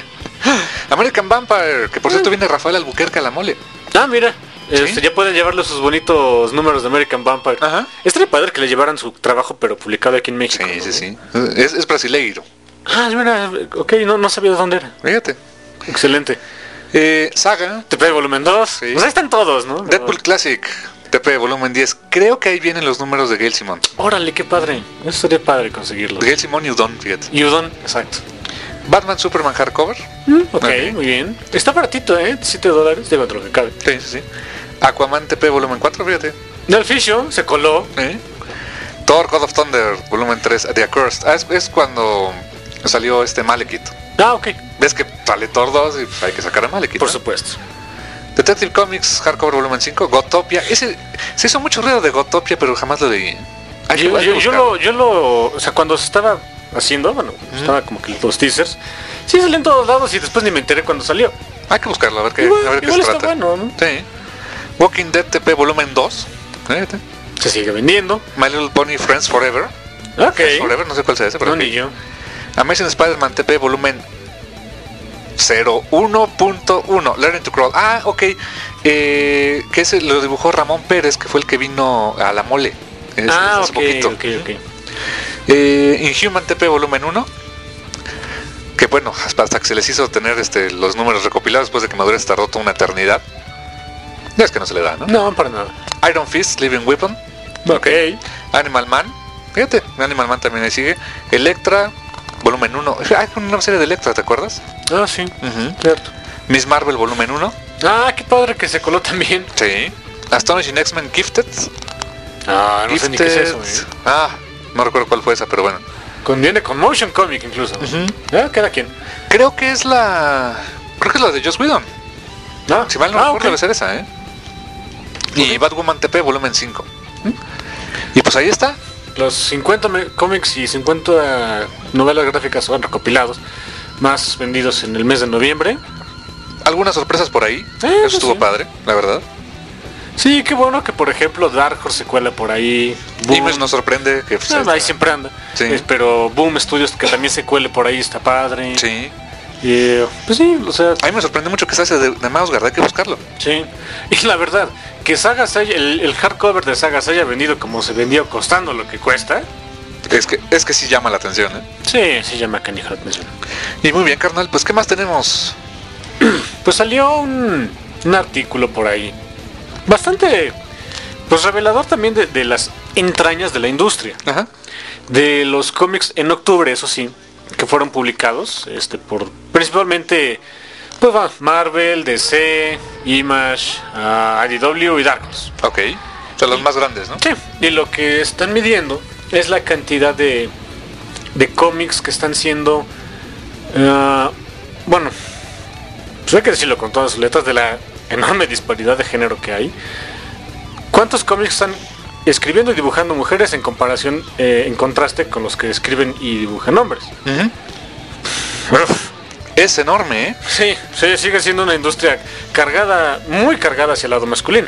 American Vampire, que por cierto viene Rafael Albuquerque a la mole. Ah, mira. ¿Sí? Este, ya pueden llevarle sus bonitos números de American Vampire. Ajá. Estaría padre que le llevaran su trabajo, pero publicado aquí en México. Sí, ¿no? sí, sí. Es, es brasileiro. Ah, mira, ok, no, no sabía de dónde era. Fíjate. Excelente. Eh, Saga. T P volumen dos. Sí. Pues ahí están todos, ¿no? Deadpool Classic. T P volumen diez. Creo que ahí vienen los números de Gail Simón. Órale, qué padre. Eso sería padre conseguirlo. Gail Simón y Udon, fíjate. Y Udon, exacto. Batman Superman Hardcover. Mm, ok, okay, muy bien. Está baratito, ¿eh? siete dólares, de lo que cabe. Sí, sí, sí. Aquaman T P volumen cuatro, fíjate. Del Fisho se coló. ¿Eh? Thor God of Thunder volumen tres, The Accursed. Ah, es, es cuando salió este Malekith. Ah, ok. Ves que sale Thor dos y hay que sacar a Malekith. Por ¿no? supuesto. Detective Comics Hardcover volumen cinco, Gotopia. Ese, se hizo mucho ruido de Gotopia, pero jamás lo leí. Hay yo, que, yo, yo, lo, yo lo... O sea, cuando se estaba haciendo, bueno, mm. estaba como que los teasers, sí salían todos lados y después ni me enteré cuando salió. Hay que buscarlo, a ver qué, igual, a ver qué igual se está trata. Bueno, ¿no? Sí. Walking Dead T P volumen dos. Fíjate. Se sigue vendiendo. My Little Pony Friends Forever. Ok. Friends Forever, no sé cuál sea ese, pero no, okay. Ni yo. Amazing Spider-Man T P volumen cero uno punto uno. Learning to Crawl. Ah, ok. Eh, que ese lo dibujó Ramón Pérez, que fue el que vino a la mole. Es, ah, hace ok, poquito. ok, ok. Eh, Inhuman T P volumen uno. Que bueno, hasta que se les hizo tener este los números recopilados después de que Maduro tardó toda una eternidad. Ya es que no se le da, ¿no? No, para nada. Iron Fist, Living Weapon. Ok. Animal Man. Fíjate, Animal Man también ahí sigue. Electra, volumen uno. Hay una nueva serie de Electra, ¿te acuerdas? Ah, sí. Uh-huh. Cierto. Miss Marvel, volumen uno. Ah, qué padre que se coló también. Sí. Astonishing X-Men Gifted. Ah, no Gifted. sé ni qué es eso, ¿eh? Ah, no recuerdo cuál fue esa, pero bueno. Con, viene con Motion Comic incluso. Uh-huh. Ah, cada quien. Creo que es la... Creo que es la de Joss Whedon. Ah, si mal no ah, recuerdo, okay. debe ser esa, ¿eh? Okay. Y Batwoman T P, volumen cinco. ¿Mm? Y pues ahí está. Los cincuenta cómics y cincuenta novelas gráficas son recopilados, más vendidos en el mes de noviembre. Algunas sorpresas por ahí. Eh, Eso estuvo sí. padre, la verdad. Sí, qué bueno que por ejemplo Dark Horse se cuela por ahí. Boom. Image nos sorprende que... Pues, ah, ahí siempre anda. Sí. Eh, pero Boom Studios que también se cuele por ahí está padre. Sí. Y, pues sí, o sea... A mí me sorprende mucho que se hace de, de Mausgard, hay que buscarlo. Sí. Y la verdad, que Saga se haya, el, el hardcover de Saga se haya vendido como se vendió costando lo que cuesta. Es que, es que sí llama la atención, ¿eh? Sí, sí llama Candy la atención. Y muy bien, carnal, pues ¿qué más tenemos? Pues salió un, un artículo por ahí. Bastante, pues revelador también de, de las entrañas de la industria. Ajá. De los cómics en octubre, eso sí, que fueron publicados este por principalmente pues va Marvel, D C, Image, uh, I D W y Dark Horse. Ok, son los más grandes, ¿no? Sí, y lo que están midiendo es la cantidad de de cómics que están siendo, uh, bueno, pues hay que decirlo con todas sus letras, de la enorme disparidad de género que hay. ¿Cuántos cómics están escribiendo y dibujando mujeres en comparación, eh, en contraste con los que escriben y dibujan hombres? Uh-huh. Es enorme, ¿eh? Sí, sí, sigue siendo una industria cargada, muy cargada hacia el lado masculino.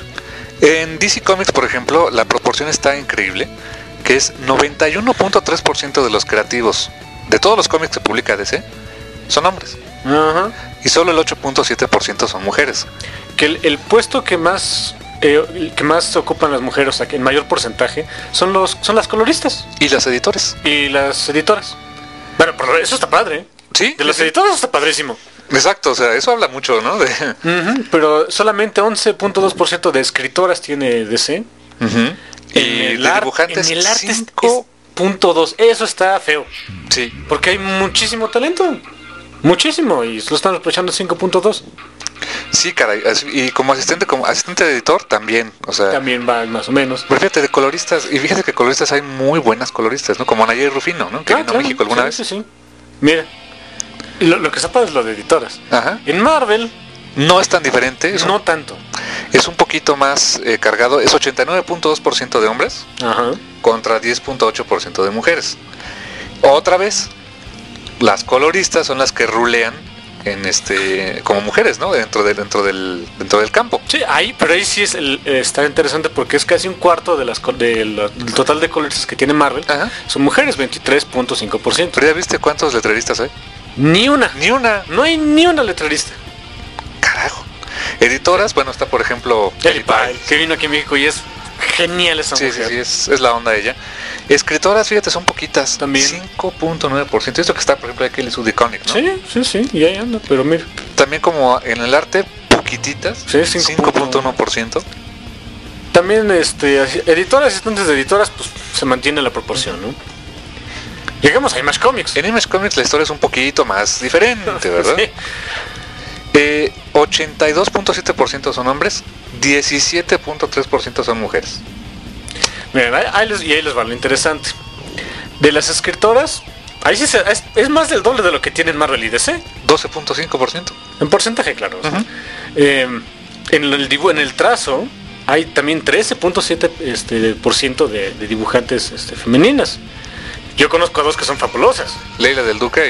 En D C Comics, por ejemplo, la proporción está increíble, que es noventa y uno punto tres por ciento de los creativos de todos los cómics que publica D C son hombres. Ajá. Y solo el ocho punto siete por ciento son mujeres. Que el, el puesto que más eh, que más ocupan las mujeres, o sea, que en mayor porcentaje, son los son las coloristas Y las editores. y las editoras. Bueno, pero eso está padre, ¿eh? Sí. De los sí. editores está padrísimo. Exacto, o sea, eso habla mucho, ¿no? De... Uh-huh, pero solamente once punto dos por ciento de escritoras tiene D C. Uh-huh. Y En de ar- dibujantes, en el arte es- cinco... es punto dos. Eso está feo. Sí. Porque hay muchísimo talento. Muchísimo. Y lo están aprovechando cinco punto dos. Sí, caray. así- Y como asistente, como asistente de editor también, o sea... También va más o menos. Pero fíjate, de coloristas, y fíjate que coloristas hay muy buenas coloristas, ¿no? Como Nayeli Rufino, ¿no? Que Ah, vino claro, a México alguna sí, vez. Sí, sí. Mira. Lo, lo que se es lo de editoras. Ajá. En Marvel, No es tan diferente, es, no un, tanto. es un poquito más eh, cargado, es ochenta y nueve punto dos por ciento de hombres Ajá. contra diez punto ocho por ciento de mujeres. Otra vez, las coloristas son las que rulean en este como mujeres, ¿no? Dentro de, dentro del dentro del campo. Sí, ahí, pero ahí sí es el, eh, está interesante porque es casi un cuarto de las co- de la- del total de coloristas que tiene Marvel. Ajá. Son mujeres, veintitrés punto cinco por ciento. Pero ya viste cuántos letreristas hay? Ni una. Ni una. No hay ni una letrerista. Carajo. Editoras, bueno, está por ejemplo Ellie Pyle, que vino aquí a México y es genial esa Sí, sí, mujer. sí, es, es la onda ella. Escritoras, fíjate, son poquitas. También. cinco punto nueve por ciento. Esto que está, por ejemplo, aquí el Sud Iconic, ¿no? Sí, sí, sí, y ahí anda, pero mira. También como en el arte, poquititas. Sí, cinco cinco punto uno por ciento. También este así- editoras, asistentes de editoras, pues se mantiene la proporción, ¿no? Llegamos a Image Comics. En Image Comics la historia es un poquito más diferente, ¿verdad? Sí. Eh, ochenta y dos punto siete por ciento son hombres, diecisiete punto tres por ciento son mujeres. Miren, ahí, ahí les, y ahí les va lo interesante. De las escritoras, ahí sí se- es, es más del doble de lo que tienen Marvel y D C. doce punto cinco por ciento. En porcentaje, claro. Ujú. Eh, en el dibu- en el trazo hay también trece punto siete este, por ciento de, de dibujantes este, femeninas. Yo conozco a dos que son fabulosas. Leila del Duca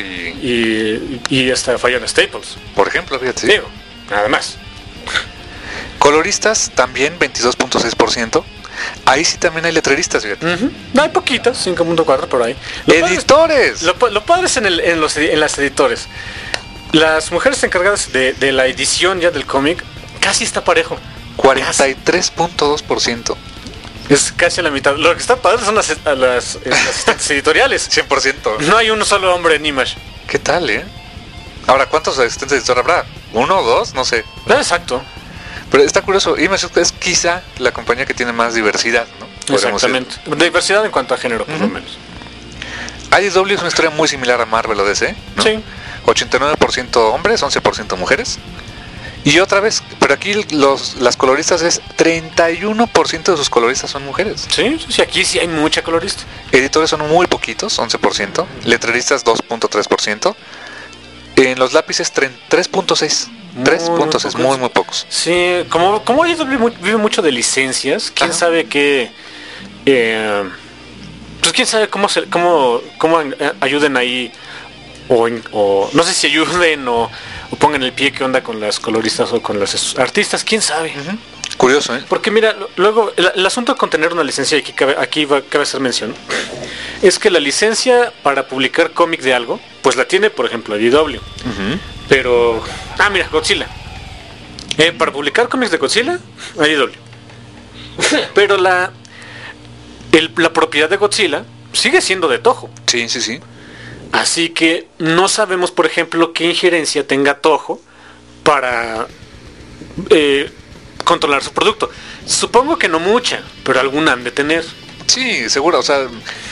y, Y, y esta Fiona Staples. por ejemplo, fíjate. sí. Digo, nada más. Coloristas también veintidós punto seis por ciento. Ahí sí también hay letreristas, fíjate. Ujú. No hay poquitas, cinco punto cuatro por ahí. Lo padre es- Editores. Lo, pa- lo padre es en, el, en, los, edi- en las editores. Las mujeres encargadas de, de la edición ya del cómic, casi está parejo. cuarenta y tres punto dos por ciento. Es casi a la mitad. Lo que está padre son las, a las, eh, las asistentes editoriales. cien por ciento. No hay uno solo hombre en Image. ¿Qué tal, eh? Ahora, ¿cuántos asistentes de editor habrá? ¿Uno o dos? No sé. Ah, exacto. Pero está curioso. Image es quizá la compañía que tiene más diversidad, ¿no? Podríamos Exactamente. Diversidad en cuanto a género, por lo Ujú. menos. decir. I D W es una historia muy similar a Marvel o D C, ¿no? Sí. ochenta y nueve por ciento hombres, once por ciento mujeres. Y otra vez, pero aquí los, las coloristas es treinta y uno por ciento de sus coloristas son mujeres. Sí, sí, sí, aquí sí hay mucha colorista. Editores son muy poquitos, once por ciento. Letreristas dos punto tres por ciento. En los lápices tres punto seis. tres punto seis, muy, muy pocos. Sí, como, como I D W mu- vive mucho de licencias, quién Ajá. sabe qué. Eh, pues quién sabe cómo se, cómo, cómo eh, ayuden ahí. O, en- o no sé si ayuden o, o pongan el pie qué onda con las coloristas o con los artistas, quién sabe. Ujú. Curioso, ¿eh? Porque mira, lo- luego el, el asunto con tener una licencia, y aquí cabe, aquí va, cabe hacer mención, es que la licencia para publicar cómic de algo, pues la tiene, por ejemplo, I D W. Ujú. Pero, ah, mira, Godzilla. Eh, para publicar cómics de Godzilla, I D W. Pero la, el- la propiedad de Godzilla sigue siendo de Toho. Sí, sí, sí. Así que no sabemos, por ejemplo, qué injerencia tenga Toho para eh, controlar su producto. Supongo que no mucha, pero alguna han de tener. Sí, seguro, o sea,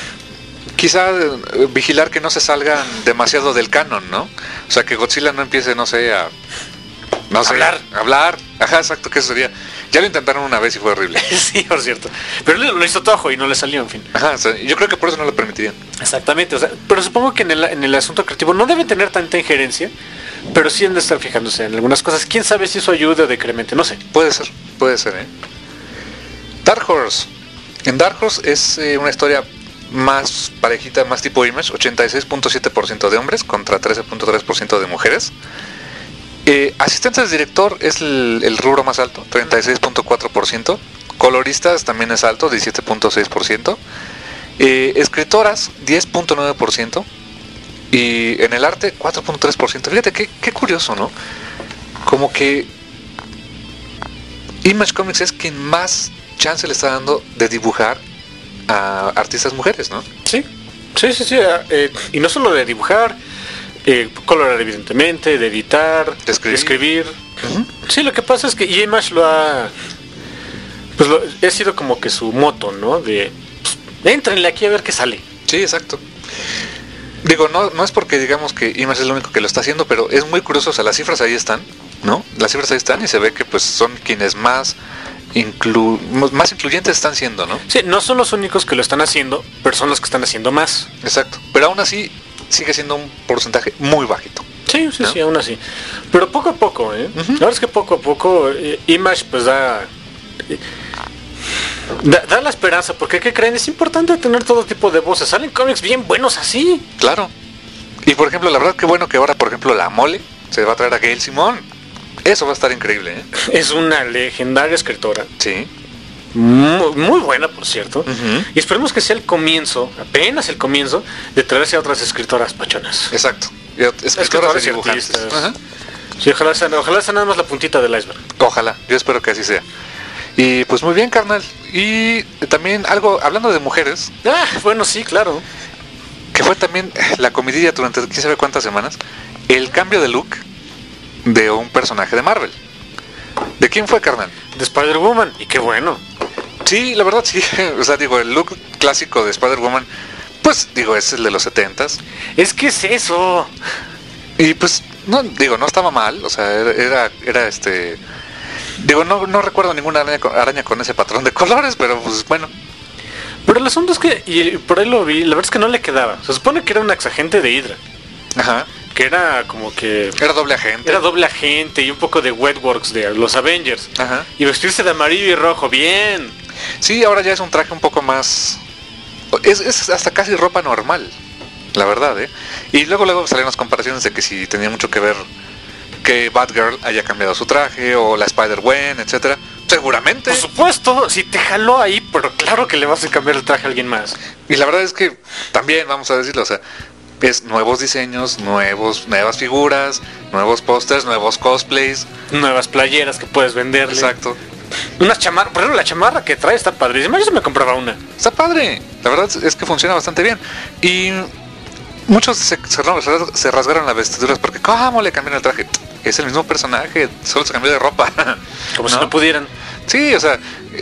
quizá eh, vigilar que no se salgan demasiado del canon, ¿no? O sea, que Godzilla no empiece, no sé, a... No sé, Hablar. a hablar. Ajá, exacto, que eso sería. Ya lo intentaron una vez y fue horrible. Sí, por cierto. Pero lo, lo hizo Toho y no le salió, en fin. Ajá, o sea, yo creo que por eso no lo permitirían. Exactamente, o sea, pero supongo que en el, en el asunto creativo no debe tener tanta injerencia, pero sí han de estar fijándose en algunas cosas. ¿Quién sabe si eso ayuda o decremente? No sé. Puede ser, puede ser, ¿eh? Dark Horse. En Dark Horse es eh, una historia más parejita, más tipo Image, ochenta y seis punto siete por ciento de hombres contra trece punto tres por ciento de mujeres. Eh, asistentes de director es el, el rubro más alto, treinta y seis punto cuatro por ciento. Coloristas también es alto, diecisiete punto seis por ciento. Eh, escritoras, diez punto nueve por ciento. Y en el arte, cuatro punto tres por ciento. Fíjate qué, qué curioso, ¿no? Como que Image Comics es quien más chance le está dando de dibujar a artistas mujeres, ¿no? Sí, sí, sí, sí. Eh, y no solo de dibujar, eh, colorar evidentemente, de editar, de escribir. De escribir. Uh-huh. Sí, lo que pasa es que Image lo ha... Pues lo, ha sido como que su moto, ¿no? De... Pues, éntrenle aquí a ver qué sale. Sí, exacto. Digo, no, no es porque digamos que Image es lo único que lo está haciendo, pero es muy curioso, o sea, las cifras ahí están, ¿no? Las cifras ahí están y se ve que pues son quienes más... Inclu más incluyentes están siendo, ¿no? Sí, no son los únicos que lo están haciendo, pero son los que están haciendo más. Exacto, pero aún así sigue siendo un porcentaje muy bajito. Sí, sí, ¿no? Sí, aún así. Pero poco a poco, ¿eh? Uh-huh. La verdad es que poco a poco eh, Image pues da, eh, da... Da la esperanza, porque ¿qué creen? Es importante tener todo tipo de voces. Salen cómics bien buenos así. Claro. Y por ejemplo, la verdad que bueno que ahora, por ejemplo, La Mole se va a traer a Gail Simón. Eso va a estar increíble, ¿eh? Es una legendaria escritora. Sí. Muy, muy buena, por cierto. Uh-huh. Y esperemos que sea el comienzo, apenas el comienzo, de traerse a otras escritoras pachonas. Exacto. Escritoras y dibujantes. Uh-huh. Sí, ojalá sea, ojalá sea nada más la puntita del iceberg. Ojalá, yo espero que así sea. Y pues muy bien, carnal. Y también algo, hablando de mujeres. Ah, bueno, sí, claro. Que fue también la comidilla durante quién sabe cuántas semanas. El cambio de look de un personaje de Marvel. ¿De quién fue, carnal? De Spider-Woman, y qué bueno. Sí, la verdad sí. O sea, digo, el look clásico de Spider-Woman, pues digo, es el de los setentas. Es que es eso. Y pues, no, digo, no estaba mal. O sea, era, era, era este... Digo, no, no recuerdo ninguna araña con, araña con ese patrón de colores, pero pues bueno. Pero el asunto es que, y por ahí lo vi, la verdad es que no le quedaba. Se supone que era un exagente de Hydra. Ajá. Que era como que... Era doble agente. Era doble agente y un poco de Wetworks de los Avengers. Ajá. Y vestirse de amarillo y rojo, bien. Sí, ahora ya es un traje un poco más... Es, es hasta casi ropa normal, la verdad, ¿eh? Y luego luego salieron las comparaciones de que si tenía mucho que ver que Batgirl haya cambiado su traje, o la Spider-Gwen, etcétera. Seguramente. Por supuesto, si te jaló ahí, pero claro que le vas a cambiar el traje a alguien más. Y la verdad es que también, vamos a decirlo, o sea... Es nuevos diseños, nuevos, nuevas figuras, nuevos pósters, nuevos cosplays, nuevas playeras que puedes venderle. Exacto. Unas chamarras, por ejemplo, la chamarra que trae está padrísima. Yo se me compraba una. Está padre. La verdad es que funciona bastante bien. Y muchos se, se, se rasgaron las vestiduras porque ¿cómo le cambiaron el traje? Es el mismo personaje, solo se cambió de ropa. Como ¿no? Si no pudieran. Sí, o sea,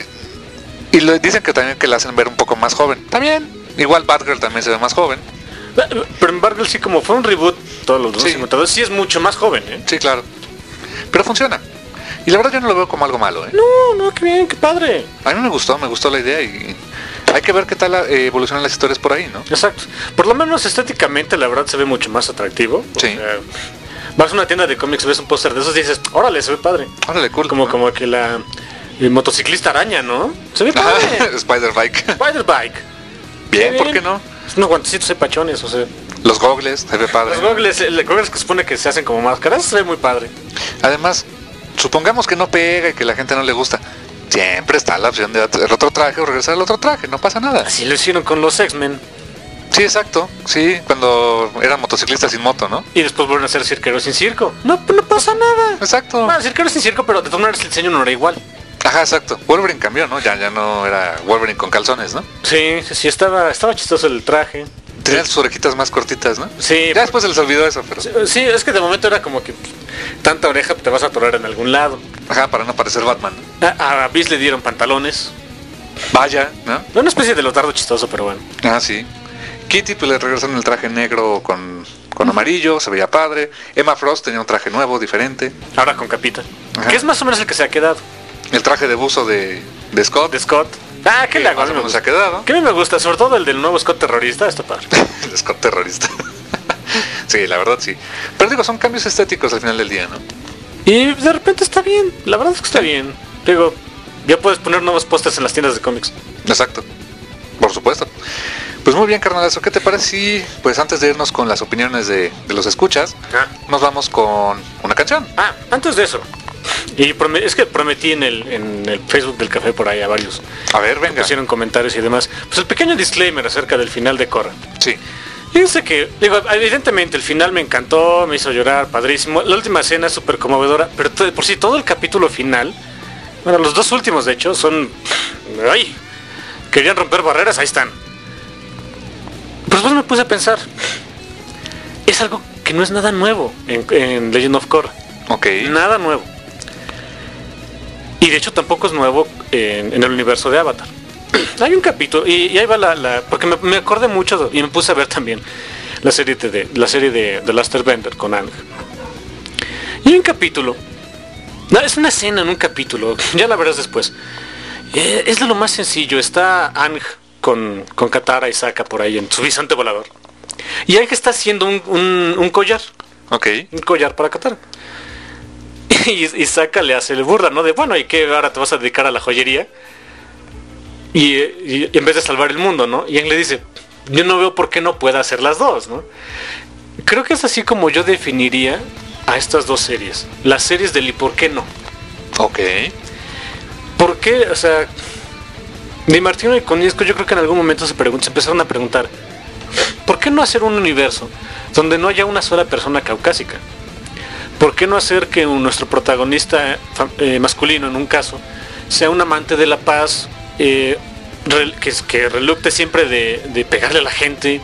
y le dicen que también que la hacen ver un poco más joven. También, igual Batgirl también se ve más joven. Pero en Batgirl sí, como fue un reboot, todos los dos sí. sí es mucho más joven, ¿eh? Sí, claro. Pero funciona. Y la verdad yo no lo veo como algo malo, ¿eh? No, no, qué bien, qué padre. A mí me gustó, me gustó la idea y hay que ver qué tal eh, evolucionan las historias por ahí, ¿no? Exacto. Por lo menos estéticamente la verdad se ve mucho más atractivo. Sí. Eh, vas a una tienda de cómics, ves un póster de esos y dices, órale, se ve padre. Órale, cool. Como, ¿no? Como que la el motociclista araña, ¿no? Se ve padre. Spider-Bike. Spider-Bike. Bien, ¿por qué no? Unos guantecitos y pachones, o sea. Los gogles, se ve padre. Los gogles, los gogles que se supone que se hacen como máscaras, se ve muy padre. Además, supongamos que no pega y que la gente no le gusta. Siempre está la opción de el otro traje o regresar al otro traje, no pasa nada. Así lo hicieron con los X-Men. Sí, exacto, sí, cuando eran motociclistas sin moto, ¿no? Y después vuelven a ser cirqueros sin circo. No, no pasa nada. Exacto. Bueno, cirqueros sin circo, pero de todas maneras el diseño no era igual. Ajá, exacto. Wolverine cambió, ¿no? Ya, ya no era Wolverine con calzones, ¿no? Sí, sí, sí, estaba, estaba chistoso el traje. Tenían sus orejitas más cortitas, ¿no? Sí. Ya después se les olvidó eso, pero... Sí, sí, es que de momento era como que tanta oreja te vas a atorar en algún lado. Ajá, para no parecer Batman, ¿no? A, a Beast le dieron pantalones. Vaya, ¿no? Una especie de lotardo chistoso, pero bueno. Ah, sí. Kitty pues le regresaron el traje negro con, con amarillo, se veía padre. Emma Frost tenía un traje nuevo, diferente. Ahora con capita. Ajá. Que es más o menos el que se ha quedado. El traje de buzo de, de Scott. De Scott. Ah, ¿qué le hago? Más o menos se ha quedado. ¿Qué me gusta? Sobre todo el del nuevo Scott terrorista, está padre. El Scott terrorista. Sí, la verdad sí. Pero digo, son cambios estéticos al final del día, ¿no? Y de repente está bien, la verdad es que está bien. Digo, ya puedes poner nuevos pósters en las tiendas de cómics. Exacto, por supuesto. Pues muy bien, carnalazo, ¿qué te parece si, pues antes de irnos con las opiniones de, de los escuchas, ah. nos vamos con una canción? Ah, antes de eso, y es que prometí en el, en el Facebook del café por ahí a varios. A ver, venga. Pusieron comentarios y demás. Pues el pequeño disclaimer acerca del final de Korra. Sí. Fíjense que, digo, evidentemente el final me encantó, me hizo llorar, padrísimo. La última escena es súper conmovedora, pero todo, por sí todo el capítulo final, bueno, los dos últimos de hecho son... ¡Ay! Querían romper barreras, ahí están. Pero después me puse a pensar, es algo que no es nada nuevo en, en Legend of Korra. Ok. Nada nuevo. Y de hecho tampoco es nuevo en, en el universo de Avatar. Hay un capítulo, y, y ahí va la... la porque me, me acordé mucho, y me puse a ver también la serie de la serie de The Last Airbender con Aang. Y hay un capítulo, no, es una escena en un capítulo, ya la verás después. Eh, es de lo más sencillo, está Aang con, con Katara y Sokka por ahí en su bisonte volador. Y Aang está haciendo un, un, un collar. Ok. Un collar para Katara. Y, y Sokka le hace el burla, ¿no? De, bueno, ¿y qué? Ahora te vas a dedicar a la joyería. Y, y, y en vez de salvar el mundo, ¿no? Y Aang le dice, yo no veo por qué no pueda hacer las dos, ¿no? Creo que es así como yo definiría a estas dos series. Las series del y por qué no. Ok. ¿Por qué? O sea, Di Martino y Konietzko yo creo que en algún momento se, pregun- se empezaron a preguntar, ¿por qué no hacer un universo donde no haya una sola persona caucásica? ¿Por qué no hacer que un, nuestro protagonista eh, masculino, en un caso, sea un amante de la paz, eh, re, que, que relucte siempre de, de pegarle a la gente,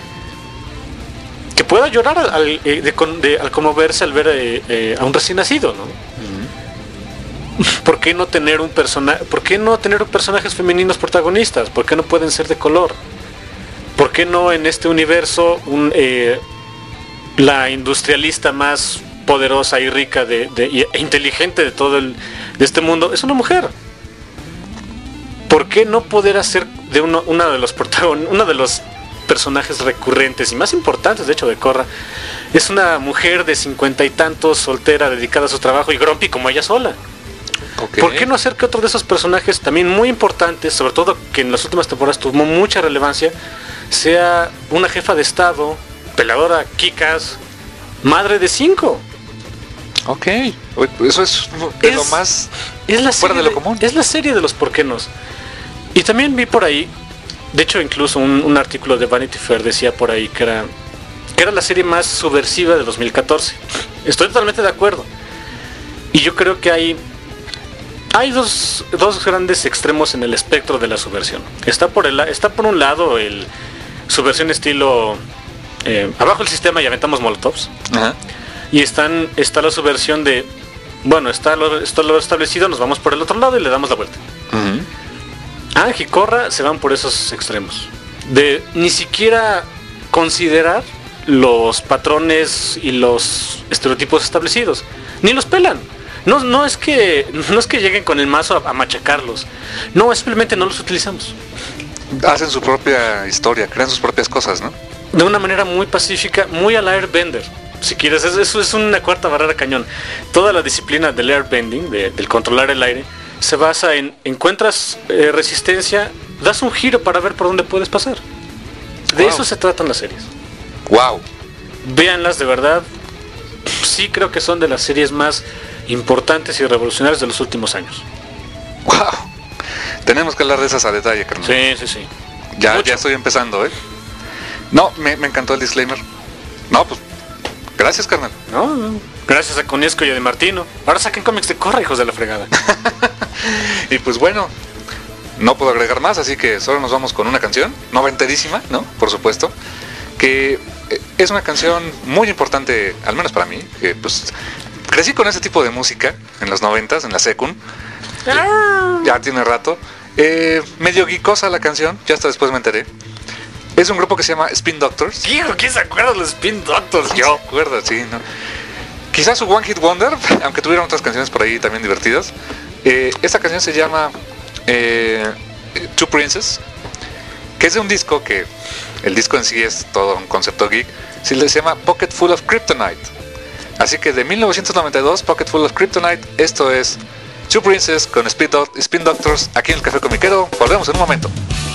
que pueda llorar al, al, de, de, al conmoverse al ver eh, eh, a un recién nacido, ¿no? Uh-huh. ¿Por qué no tener un personaje? ¿Por qué no tener personajes femeninos protagonistas? ¿Por qué no pueden ser de color? ¿Por qué no en este universo un, eh, la industrialista más poderosa y rica de, de, e inteligente de todo el, de este mundo es una mujer? ¿Por qué no poder hacer de uno, una de los protagon, uno de los personajes recurrentes y más importantes de hecho de Korra es una mujer de cincuenta y tantos, soltera, dedicada a su trabajo y grumpy como ella sola? Okay. ¿Por qué no hacer que otro de esos personajes también muy importantes, sobre todo que en las últimas temporadas tuvo mucha relevancia, sea una jefa de estado, peleadora, kick-ass, madre de cinco? Ok, eso es, de es lo más es la fuera de lo común. Es la serie de los por qué nos. Y también vi por ahí, de hecho incluso un, un artículo de Vanity Fair decía por ahí que era, que era la serie más subversiva de dos mil catorce. Estoy totalmente de acuerdo. Y yo creo que hay, hay dos, dos grandes extremos en el espectro de la subversión. Está por, el, está por un lado el subversión estilo eh, abajo el sistema y aventamos molotovs. Ajá. Y están, está la subversión de, bueno, está lo, está lo establecido, nos vamos por el otro lado y le damos la vuelta. Uh-huh. Aang y Korra se van por esos extremos. De ni siquiera considerar los patrones y los estereotipos establecidos. Ni los pelan. No, no, es, que, no es que lleguen con el mazo a, a machacarlos. No, simplemente no los utilizamos. Hacen su propia historia, crean sus propias cosas, ¿no? De una manera muy pacífica, muy al Airbender. Si quieres, eso es una cuarta barrera cañón. Toda la disciplina del airbending, de, del controlar el aire, se basa en encuentras eh, resistencia, das un giro para ver por dónde puedes pasar. De wow. Eso se tratan las series. Wow. Véanlas de verdad. Sí creo que son de las series más importantes y revolucionarias de los últimos años. Wow. Tenemos que hablar de esas a detalle, carnal. Sí, sí, sí. Ya, ya estoy empezando, ¿eh? No, me, me encantó el disclaimer. No, pues gracias, carnal. No, no. Gracias a Konietzko y a Di Martino. Ahora saquen cómics de Korra, hijos de la fregada. Y pues bueno, no puedo agregar más, así que solo nos vamos con una canción, noventerísima, ¿no? Por supuesto. Que es una canción muy importante, al menos para mí, que pues crecí con ese tipo de música en los noventas, en la secund. Ah. Ya tiene rato. Eh, medio geekosa la canción, ya hasta después me enteré. Es un grupo que se llama Spin Doctors. ¿Quién se acuerda de los Spin Doctors? ¿Quién Yo. se acuerda? Sí, ¿no? Quizás su One Hit Wonder, aunque tuvieron otras canciones por ahí también divertidas. Eh, esta canción se llama eh, Two Princes, que es de un disco que el disco en sí es todo un concepto geek. Se le llama Pocket Full of Kryptonite. Así que de mil novecientos noventa y dos, Pocket Full of Kryptonite. Esto es Two Princes con Spin, Do- Spin Doctors aquí en el Café Comiquero. Volvemos en un momento.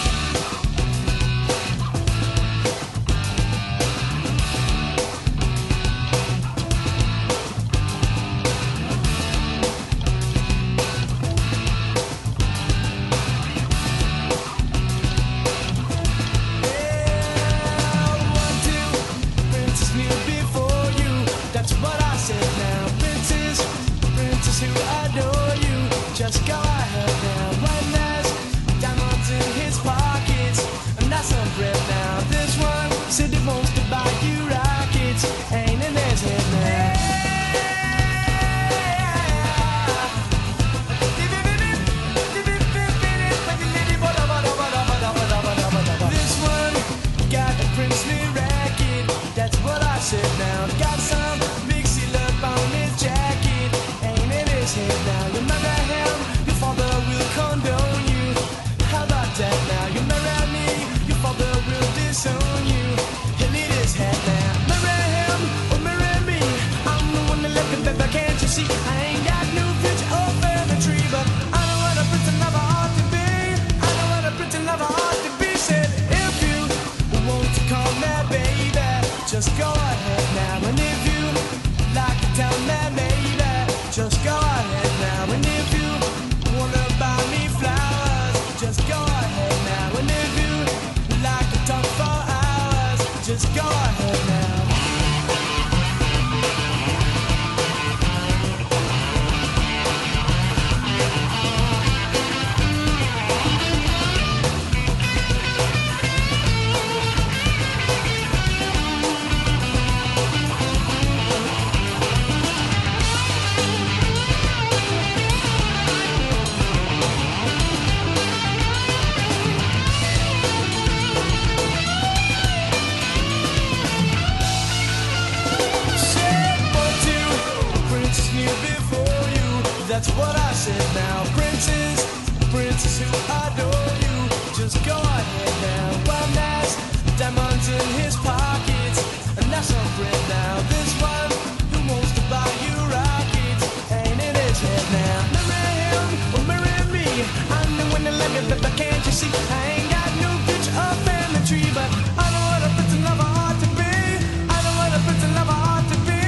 That's what I said now. Princes, princes who adore you. Just go ahead now. One has diamonds in his pockets, and that's a friend now. This one who wants to buy you rockets ain't in his head now. Marry him or marry me. I'm the one that love you, but can't you see? I ain't got no future up in the tree, but I know what a pretty lover ought to be. I know what a pretty lover ought to be.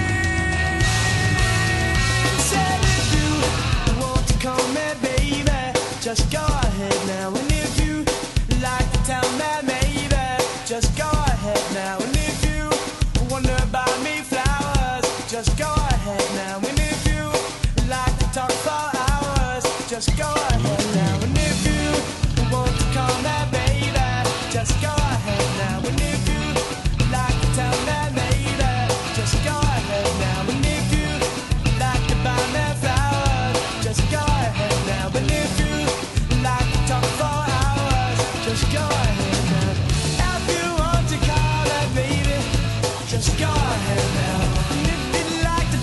Said if you want to call me baby, just go ahead now. And if you like to tell me maybe, just go ahead now. And if you wonder about me flowers, just go ahead now. And if you like to talk for hours, just go ahead now. And if you want to call me baby, just go ahead now. And if you like to tell me maybe, just go ahead now. And if you like to buy me flowers, just go ahead now. But if you like to talk for hours, just go ahead now. If you want to call her baby, just go ahead now. And if you like to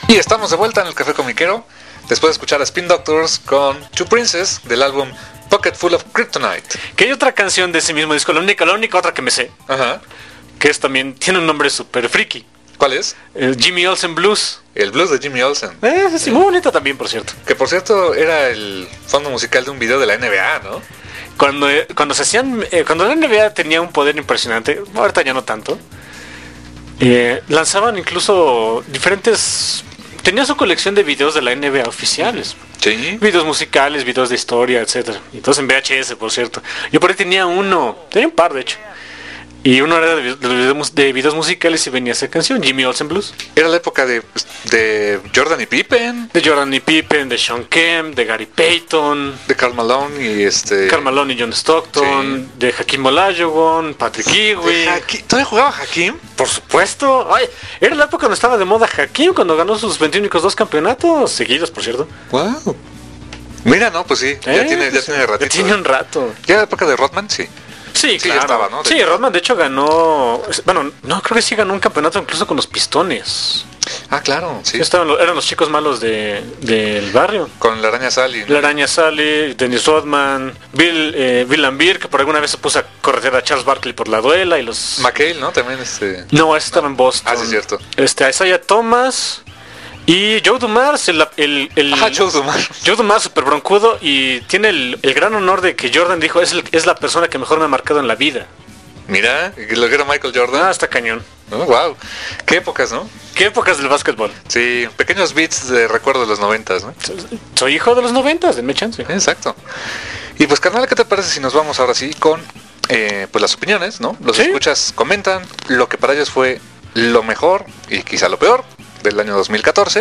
Y estamos de vuelta en el Café Comiquero, después de escuchar a Spin Doctors con Two Princes del álbum Pocket Full of Kryptonite. Que hay otra canción de ese mismo disco, la única, la única otra que me sé, Ajá. que es también, tiene un nombre súper friki. ¿Cuál es? El Jimmy Olsen Blues. El blues de Jimmy Olsen. Eh, sí, muy bonita también, por cierto. Que por cierto era el fondo musical de un video de la N B A, ¿no? Cuando, eh, cuando se hacían, eh, cuando la N B A tenía un poder impresionante, ahorita ya no tanto, eh, lanzaban incluso diferentes, tenía su colección de videos de la N B A oficiales. Sí. Videos musicales, videos de historia, etcétera. Y todos en V H S, por cierto. Yo por ahí tenía uno, tenía un par de hecho. Y uno era de, de, de, de videos musicales y venía esa canción, Jimmy Olsen Blues. Era la época de, de Jordan y Pippen, De Jordan y Pippen, de Sean Kemp, de Gary Payton, de Karl Malone y este... Karl Malone y John Stockton, de Hakeem Olajuwon, Patrick de Ewing. Hakeem. ¿Todavía jugaba Hakeem? Por supuesto. Ay, era la época cuando estaba de moda Hakeem, cuando ganó sus veintiún dos campeonatos seguidos, por cierto. Wow. Mira, no, pues sí, ya Eh, tiene, ya tiene ratito. Ya tiene un rato. Ya la época de Rodman, sí. Sí, Sí, ya claro. estaba, ¿no? De Sí, hecho. Rodman de hecho ganó, bueno, no creo que sí ganó un campeonato incluso con los Pistones. Ah, claro, sí. Estaban, lo- eran los chicos malos de, del barrio. Con la araña Sally, ¿no? La araña Sally, Dennis Rodman, Bill, eh, Bill Laimbeer, que por alguna vez se puso a corretear a Charles Barkley por la duela y los... McHale, ¿no? También este... No, ese estaba en Boston. Ah, sí, es cierto. Este, Isaiah Thomas y Joe Dumars, el... el, el Ah, Joe Dumar. Joe Dumars, super broncudo, y tiene el, el gran honor de que Jordan dijo, es, el- es la persona que mejor me ha marcado en la vida. Mira, lo que era Michael Jordan. Ah, está cañón. Oh, wow. Qué épocas, ¿no? ¿Qué épocas del básquetbol? Sí, pequeños beats de recuerdo de los noventas, ¿no? Soy hijo de los noventas, denme chance. Exacto. Y pues, carnal, ¿qué te parece si nos vamos ahora sí con eh, pues las opiniones, ¿no? Los Sí. escuchas comentan lo que para ellos fue lo mejor y quizá lo peor del año dos mil catorce.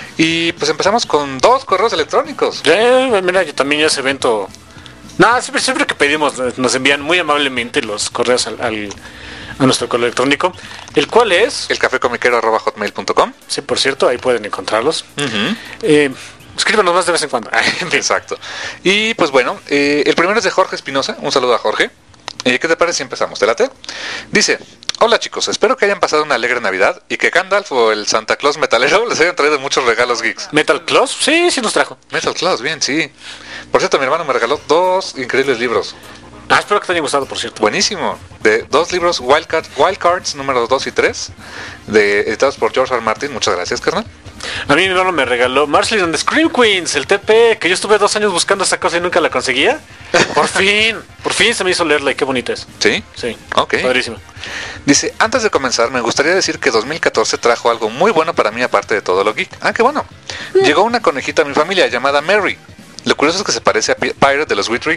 Y pues empezamos con dos correos electrónicos. Eh, mira, yo también ya ese evento... No, siempre, siempre que pedimos, eh, nos envían muy amablemente los correos al, al- a nuestro correo electrónico, el cual es... El cafecomiquero arroba hotmail punto com. Sí, por cierto, ahí pueden encontrarlos. Ujú. Eh, escríbanos más de vez en cuando. En fin. Exacto. Y pues bueno, eh, el primero es de Jorge Espinosa. Un saludo a Jorge. Eh, ¿Qué te parece si empezamos? ¿Te late? Dice: hola chicos, espero que hayan pasado una alegre Navidad y que Gandalf o el Santa Claus metalero les hayan traído muchos regalos geeks. Metal Claus, sí, sí nos trajo. Metal Claus, bien, sí. Por cierto, mi hermano me regaló dos increíbles libros. Ah, espero que te haya gustado, por cierto. Buenísimo. De dos libros, Wildcard, Wildcards número dos y tres, de, editados por George R. R. Martin. Muchas gracias, carnal. A mí mi hermano me regaló Marceline and the Scream Queens, el T P, que yo estuve dos años buscando esa cosa y nunca la conseguía. Por fin, por fin se me hizo leerla y qué bonita es. ¿Sí? Sí, Ok. padrísima. Dice: antes de comenzar, me gustaría decir que dos mil catorce trajo algo muy bueno para mí aparte de todo lo geek. Ah, qué bueno. Llegó una conejita a mi familia llamada Mary. Lo curioso es que se parece a Pi- Pirate de los Wheatree.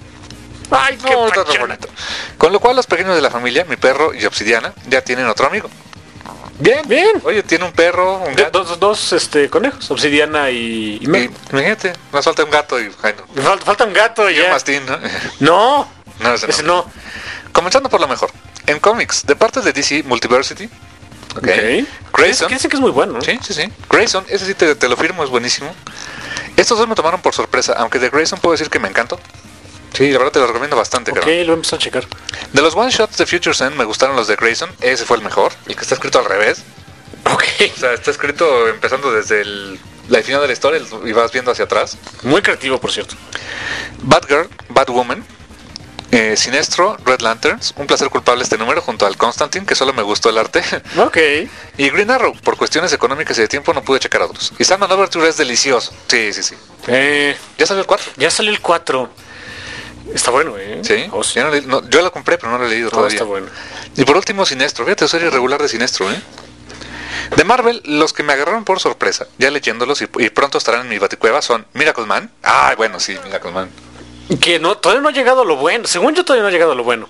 Ay, qué No, está re pachona. bonito. Con lo cual los pequeños de la familia, mi perro y Obsidiana, ya tienen otro amigo. Bien, Bien. Oye, tiene un perro, un De- gato. dos, dos este, conejos, Obsidiana y... y Y, Mary. imagínate, nos falta un gato y, ay, no. Me falta, falta un gato Y un ya. mastín, ¿no? No, No, ese no. ese no. Comenzando por lo mejor. En cómics, de parte de D C Multiversity. Ok. Ok. Grayson. Que dicen que es muy bueno, ¿no? Sí, sí, sí. Grayson, ese sí te, te lo firmo, es buenísimo. Estos dos me tomaron por sorpresa, aunque de Grayson puedo decir que me encantó. Sí, la verdad te lo recomiendo bastante, Ok, creo. lo voy a empezar a checar. De los one shots de Future's End me gustaron los de Grayson, ese fue el mejor, el que está escrito al revés. Ok. O sea, está escrito empezando desde el, la final de la historia y vas viendo hacia atrás. Muy creativo, por cierto. Batgirl, Batwoman, eh, Sinestro, Red Lanterns, un placer culpable este número junto al Constantine, que solo me gustó el arte. Ok. Y Green Arrow, por cuestiones económicas y de tiempo no pude checar otros. Y Sandman Overture es delicioso. Sí, sí, sí. Eh, Ya salió el cuatro. ya salió el cuatro. Está bueno, ¿eh? Sí, Oh, sí. ya no le- no, yo lo compré, pero no lo he leído No, todavía. está bueno. Y por último, Sinestro. Fíjate, serie regular de Sinestro, ¿eh? De Marvel, los que me agarraron por sorpresa, ya leyéndolos y, y pronto estarán en mi baticueva, son Miracle Man. Ay, bueno, sí, Miracle Man. Que no, todavía no ha llegado a lo bueno. Según yo, todavía no ha llegado a lo bueno.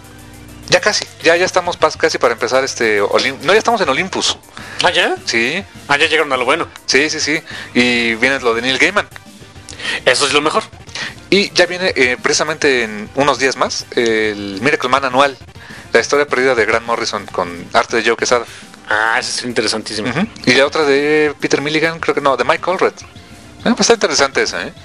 Ya casi, ya, ya estamos pas- casi para empezar este... Olim- no, ya estamos en Olympus. ¿Ah, ya? Sí, Ah, ya llegaron a lo bueno. sí, sí, sí. Y viene lo de Neil Gaiman. Eso es lo mejor. Y ya viene eh, precisamente en unos días más el Miracle Man anual. La historia perdida de Grant Morrison con arte de Joe Quesada. Ah, eso es interesantísimo. Ujú. Y la otra de Peter Milligan, creo que no, de Mike Allred. Eh, pues está interesante esa, ¿eh?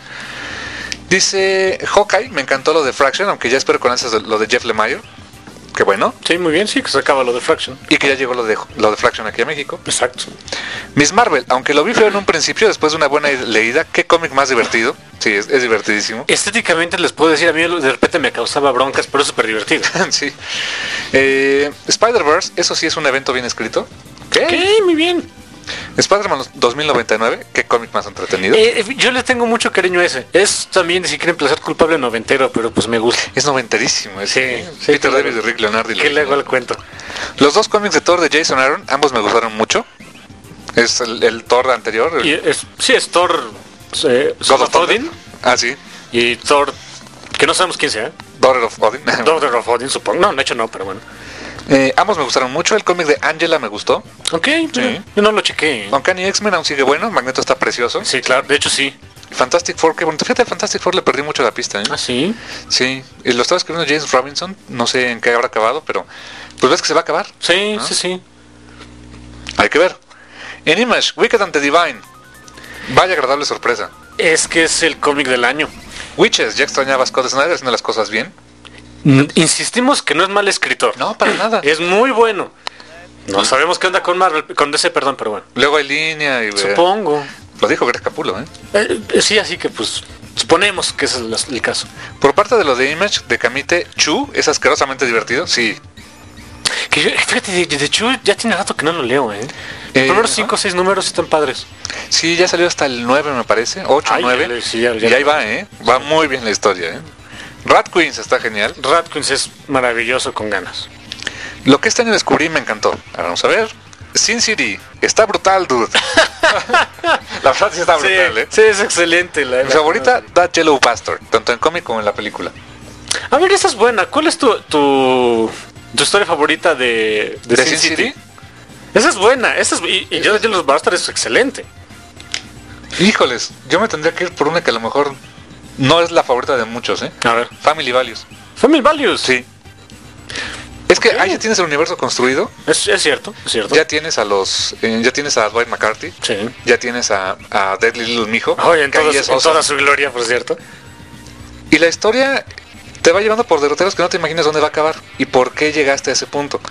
Dice Hawkeye, me encantó lo de Fraction, aunque ya espero con ansias de- lo de Jeff Lemire. Qué bueno. Sí, muy bien, sí, que se acaba lo de Fraction. Y que ya llegó lo de, lo de Fraction aquí a México. Exacto. Miss Marvel, aunque lo vi feo en un principio, después de una buena leída, qué cómic más divertido. Sí, es, es divertidísimo. Estéticamente les puedo decir, a mí de repente me causaba broncas, pero es súper divertido. Sí. Eh, Spider-Verse, eso sí es un evento bien escrito. ¿Qué? Ok, muy bien. Spider-Man dos mil noventa y nueve, qué cómic más entretenido. Eh, yo le tengo mucho cariño a ese. Es también, si quieren placer culpable, noventero, pero pues me gusta. Es noventerísimo. Sí, ¿eh? sí, Peter claro. David y Rick Leonardi. ¿Qué le hago al cuento? Los dos cómics de Thor de Jason Aaron, ambos me gustaron mucho. Es el, el Thor anterior. El Y es, sí, es Thor, eh, God Son of of Thunder. Odin, Ah, sí. y Thor, que no sabemos quién sea. Daughter of Odin. Daughter of Odin, supongo. No, de hecho no, pero bueno. Eh, ambos me gustaron mucho. El cómic de Angela me gustó. Ok, sí. Yo no lo chequé. Uncanny X-Men aún sigue bueno. Magneto está precioso. Sí, claro, de hecho sí. Fantastic Four, que bueno, fíjate, Fantastic Four le perdí mucho la pista, ¿eh? Ah, sí. Sí, y lo estaba escribiendo James Robinson, no sé en qué habrá acabado, pero pues ves que se va a acabar. Sí, ¿no? sí, sí. Hay que ver. En Image, Wicked and the Divine. Vaya agradable sorpresa. Es que es el cómic del año. Witches, ya extrañaba a Scott Snyder haciendo las cosas bien. Mm, Insistimos que no es mal escritor. No, para nada. Es muy bueno. No sabemos qué onda con Marvel, con D C, perdón, pero bueno. Luego hay línea y... Supongo. Lo dijo Greg Capullo, ¿eh? Eh, eh, sí, así que pues suponemos que ese es el, el caso. Por parte de lo de Image, de Kamite, Chu es asquerosamente divertido, sí. Que yo, fíjate, de, de hecho ya tiene rato que no lo leo, ¿eh? Eh, Los primeros ajá. cinco o seis números están padres. Sí, ya salió hasta el nueve me parece, ocho, Ay, nueve. ya- sí, ya- ya- y ahí va, ¿eh? Va muy bien la historia, ¿eh? Rat Queens está genial. Radquins es maravilloso con ganas. Lo que este año descubrí me encantó. Ahora vamos a ver. Sin City. Está brutal, dude. La frase sí está brutal, ¿eh? Sí, es excelente. La, Mi la- favorita, That Yellow Pastor. Tanto en cómic como en la película. A ver, esa es buena. ¿Cuál es tu, tu, tu historia favorita de, de, ¿De Sin Sin City? City? Esa es buena. Esa es, y y yo de los Bastard es excelente. Híjoles, yo me tendría que ir por una que a lo mejor no es la favorita de muchos, ¿eh? A ver. Family Values. Family Values. Sí. Es que ahí ya tienes el universo construido. Es, es cierto, es cierto. Ya tienes a los... eh, ya tienes a Dwight McCarthy. Sí. Ya tienes a, a Deadly Little Mijo. Oye, en, que ahí toda, es su- en awesome. toda su gloria, por cierto. Y la historia te va llevando por derroteros que no te imaginas dónde va a acabar y por qué llegaste a ese punto.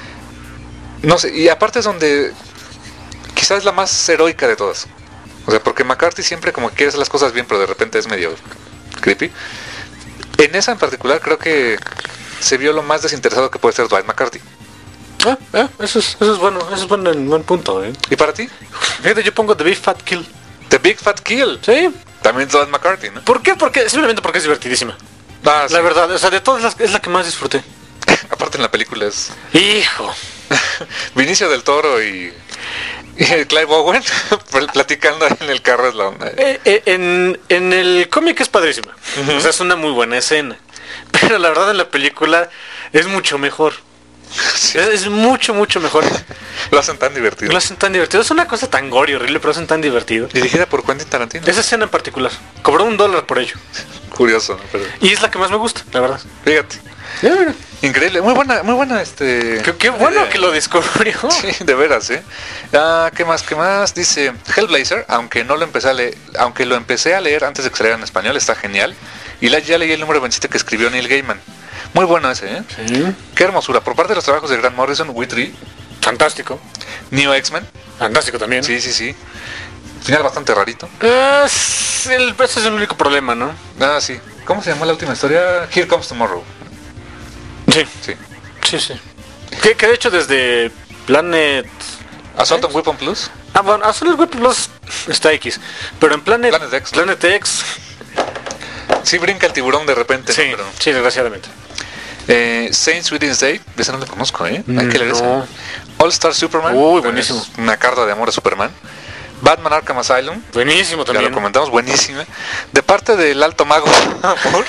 No sé, y aparte es donde quizás es la más heroica de todas. O sea, porque McCarthy siempre como que quiere hacer las cosas bien, pero de repente es medio creepy. En esa en particular creo que se vio lo más desinteresado que puede ser Dwight McCarthy. Ah, ah, eso, es, eso es bueno, eso es buen, buen punto, ¿eh? ¿Y para ti? Fíjate, yo pongo The Big Fat Kill. The Big Fat Kill. ¿Sí? También Dwight McCarthy, ¿no? ¿Por qué? Porque, simplemente porque es divertidísima. Ah, sí. La verdad, o sea, de todas las, es la que más disfruté. Aparte en la película es Hijo. Vinicio del Toro y, y Clive Owen platicando ahí en el carro es la onda. Eh, eh, en, en el cómic es padrísima. O sea, es una muy buena escena. Pero la verdad en la película es mucho mejor. Sí. Es, es mucho, mucho mejor. Lo hacen tan divertido. Lo hacen tan divertido. Es una cosa tan gore y horrible, pero lo hacen tan divertido. Dirigida por Quentin Tarantino. Esa escena en particular. Cobró un dólar por ello. Curioso, ¿no? Pero Y es la que más me gusta, la verdad. fíjate. Increíble, muy buena, muy buena este. Qué, qué bueno eh, que lo descubrió. Sí, de veras, ¿eh? Ah, ¿qué más? ¿Qué más? Dice Hellblazer, aunque no lo empecé a leer, aunque lo empecé a leer antes de que saliera en español, está genial. Y la, ya leí el número veintisiete que escribió Neil Gaiman. Muy bueno ese, ¿eh? Sí. Qué hermosura. Por parte de los trabajos de Grant Morrison, We Three, Fantástico. Neo X-Men. Fantástico también. Sí, sí, sí. Final bastante rarito. Es el, ese es el único problema, ¿no? Ah, sí. ¿Cómo se llamó la última historia? Here Comes Tomorrow. Sí. Sí. Sí, sí. Que, que de hecho desde Planet... Assault on ¿X? Weapon Plus. Ah, bueno, Assault on Weapon Plus está X. Pero en Planet... Planet X. Planet X... Sí, brinca el tiburón de repente. Sí, ¿no? Pero, sí, desgraciadamente. eh, Saints Within Day, ese no lo conozco, ¿eh? Hay que leer No. ese. All Star Superman. Uy, buenísimo. Es una carta de amor a Superman. Batman Arkham Asylum. Buenísimo Ya también. lo comentamos, buenísima. De parte del alto mago Moore.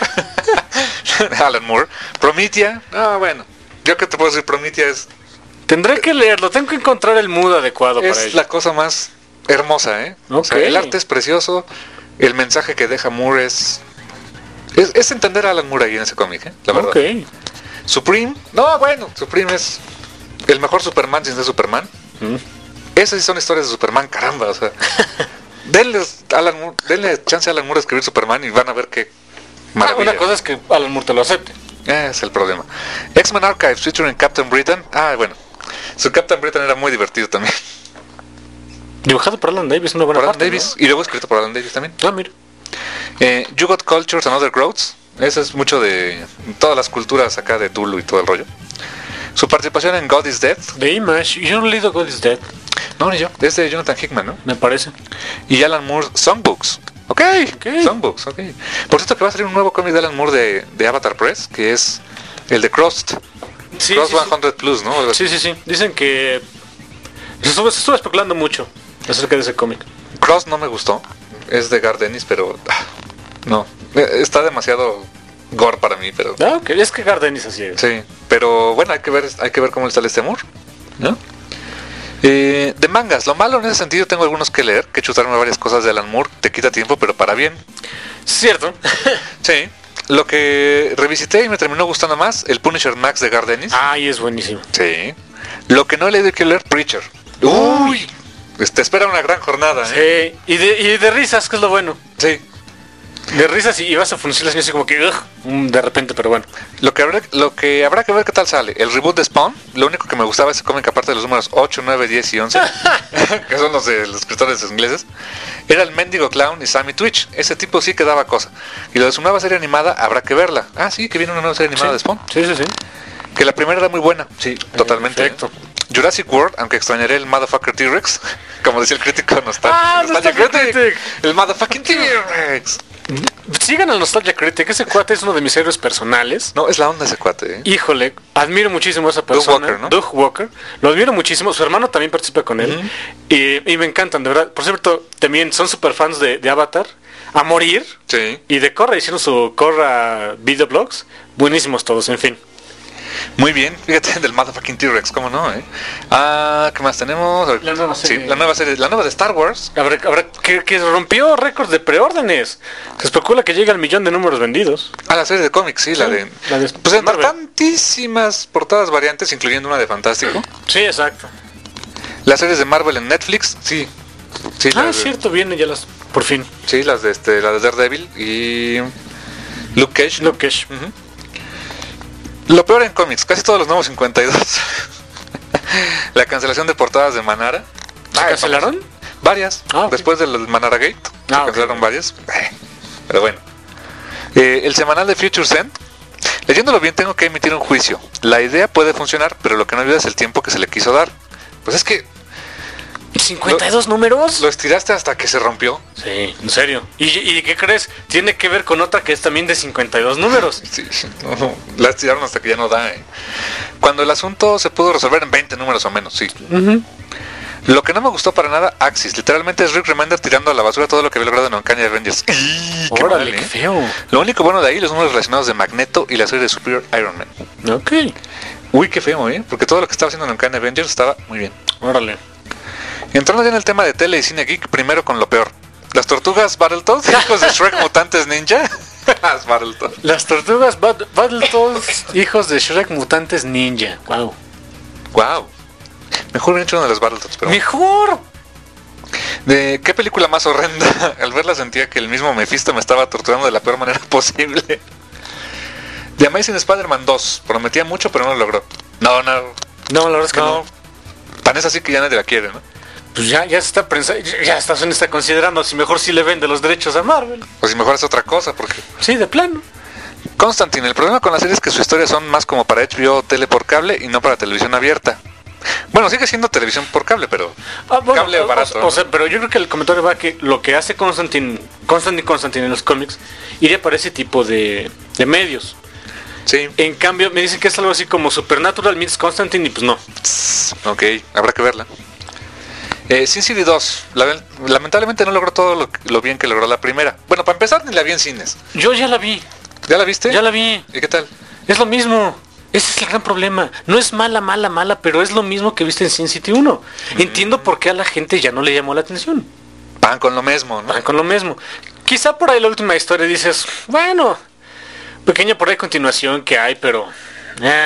Alan Moore. Promethea. Ah, bueno. Yo que te puedo decir, Promethea es, Tendré que leerlo, tengo que encontrar el mood adecuado para es ello. la cosa más hermosa, ¿eh? O sea, Ok. el arte es precioso. El mensaje que deja Moore es... Es, es entender a Alan Moore ahí en ese cómic, ¿eh? La verdad. Ok. Supreme. No, bueno, Supreme es el mejor Superman sin ser Superman. Mm. Esas sí son historias de Superman, caramba, o sea. denle, Alan Moore, denle chance a Alan Moore a escribir Superman y van a ver qué Ah, maravilla. una cosa es que Alan Moore te lo acepte. Eh, es el problema. X-Men Archives featuring Captain Britain. Ah, bueno. Su Captain Britain era muy divertido también. Dibujado por Alan Davis, una buena por Alan parte, Davis, y luego escrito por Alan Davis también. ¿no? Ah, mira. Eh, You Got Cultures and Other Growths. Ese es mucho de todas las culturas acá de Tulu y todo el rollo. Su participación en God is Dead. The Image. Yo no he leído God is Dead, No, ni yo. Es de Jonathan Hickman, ¿no? me parece. Y Alan Moore Songbooks. Ok, Ok. Songbooks, ok. Por cierto que va a salir un nuevo cómic de Alan Moore de, de Avatar Press, que es el de Crossed. Sí, Cross sí, sí. cien Plus, ¿no? Algo así. Sí, sí, sí. Dicen que se estuvo, se estuvo especulando mucho acerca de ese cómic. Cross no me gustó. Es de Gardenis, pero... ah, no. Eh, Está demasiado gore para mí, pero... Ah, ok. Es que Gardenis así es. Sí, pero bueno, hay que ver, hay que ver cómo le sale este Moore, ¿no? Eh, de mangas, lo malo en ese sentido, tengo algunos que leer, que chutarme varias cosas de Alan Moore, te quita tiempo, pero para bien. Cierto. Sí. Lo que revisité y me terminó gustando más, el Punisher Max de Gardenis. Ay, es buenísimo. Sí. Lo que no he leído y quiero leer, Preacher. Uy. Pues te espera una gran jornada, ¿eh? Sí. Y de, y de risas, que es lo bueno. Sí. De risas y, y vas a funcionar así como que ugh, mm, de repente, pero bueno. Lo que, habrá, lo que habrá que ver qué tal sale. El reboot de Spawn, lo único que me gustaba de ese cómic, aparte de los números ocho, nueve, diez y once, que son los de los escritores ingleses, era el mendigo clown y Sammy Twitch. Ese tipo sí que daba cosa. Y lo de su nueva serie animada, habrá que verla. Ah, sí, que viene una nueva serie animada Sí. de Spawn. Sí, sí, sí. Que la primera era muy buena. Sí, totalmente. Perfecto. Jurassic World, aunque extrañaré el motherfucker T-Rex, como decía el crítico Nostalgia. Ah, Nostalgia Critic. El motherfucking T-Rex. Sigan al Nostalgia Critic, ese cuate es uno de mis héroes personales. No, es la onda ese cuate, ¿eh? Híjole, admiro muchísimo a esa persona. Walker, ¿no? Doug Walker. Lo admiro muchísimo. Su hermano también participa con él. Ujú. y, y me encantan, de verdad. Por cierto, también son super fans de, de Avatar. A morir. Sí. Y de Korra, hicieron su Korra videoblogs. Buenísimos todos, en fin. Muy bien, fíjate del motherfucking T-Rex, ¿cómo no, eh? Ah, ¿qué más tenemos? La nueva serie. Sí, la nueva serie, la nueva de Star Wars. Habrá, habrá, que, que rompió récords de preórdenes. Se especula que llega al millón de números vendidos. Ah, la serie de cómics, sí, la Sí, de... la de Pues entre Marvel. tantísimas portadas variantes, incluyendo una de Fantástico. Sí, exacto. Las series de Marvel en Netflix, sí. Sí, Ah, las de- cierto, vienen ya las... Por fin. Sí, las de este, la de Daredevil y Luke Cage. ¿no? Luke Cage. Ujú. Lo peor en cómics, casi todos los nuevos cincuenta y dos. La cancelación de portadas de Manara. ¿Se Ah, cancelaron? Varias. Ah, ok. Después del Manara Gate, se Ah, ok. cancelaron varias. Eh, Pero bueno. Eh, el semanal de Future's End. Leyéndolo bien tengo que emitir un juicio. La idea puede funcionar, pero lo que no ayuda es el tiempo que se le quiso dar. Pues es que ¿cincuenta y dos números? lo estiraste hasta que se rompió. Sí, en serio. ¿Y, ¿Y qué crees? Tiene que ver con otra que es también de cincuenta y dos números. Sí, no, no, la estiraron hasta que ya no da. eh. Cuando el asunto se pudo resolver en veinte números o menos, sí. Uh-huh. Lo que no me gustó para nada, Axis. Literalmente es Rick Remender tirando a la basura todo lo que había logrado en Uncanny Avengers. ¡Ih, qué Órale, mal, qué eh! feo. Lo único bueno de ahí, los números relacionados de Magneto y la serie de Superior Iron Man. Ok. Uy, qué feo, ¿eh? Porque todo lo que estaba haciendo en Uncanny Avengers estaba muy bien. Órale. Entrando ya en el tema de tele y cine geek, primero con lo peor. Las tortugas Battletoads, hijos de Shrek mutantes ninja. Las Battletoads. Las tortugas Bat- Battletoads, hijos de Shrek mutantes ninja. Wow. Wow. Mejor hubiera hecho uno de los Battletoads, pero... Mejor. ¿De qué película más horrenda? Al verla sentía que el mismo Mephisto me estaba torturando de la peor manera posible. The Amazing Spider-Man dos. Prometía mucho, pero no lo logró. No, no. No, la verdad es que no. No. Tan es así que ya nadie la quiere, ¿no? Pues ya, ya se está pensando, ya ya está, Sony está considerando si mejor si le vende los derechos a Marvel. O si mejor es otra cosa, porque... Sí, de plano. Constantine, el problema con la serie es que sus historias son más como para H B O o tele por cable y no para televisión abierta. Bueno, sigue siendo televisión por cable, pero... Ah, bueno, Cable o- barato, O, ¿no? o sea, pero yo creo que el comentario va que lo que hace Constantine, Constantine, Constantine en los cómics, iría para ese tipo de, de medios. Sí. En cambio, me dicen que es algo así como Supernatural meets Constantine y pues no. Ok, habrá que verla. Eh, Sin City dos. La- lamentablemente no logró todo lo, lo bien que logró la primera. Bueno, para empezar, ni la vi en cines. Yo ya la vi, ¿Ya la viste? ya la vi. ¿Y qué tal? Es lo mismo. Ese es el gran problema. No es mala, mala, mala, pero es lo mismo que viste en Sin City uno. Entiendo por qué a la gente ya no le llamó la atención. Van con lo mismo, ¿no? Van con lo mismo. Quizá por ahí la última historia dices, bueno, pequeña por ahí continuación que hay, pero... eh,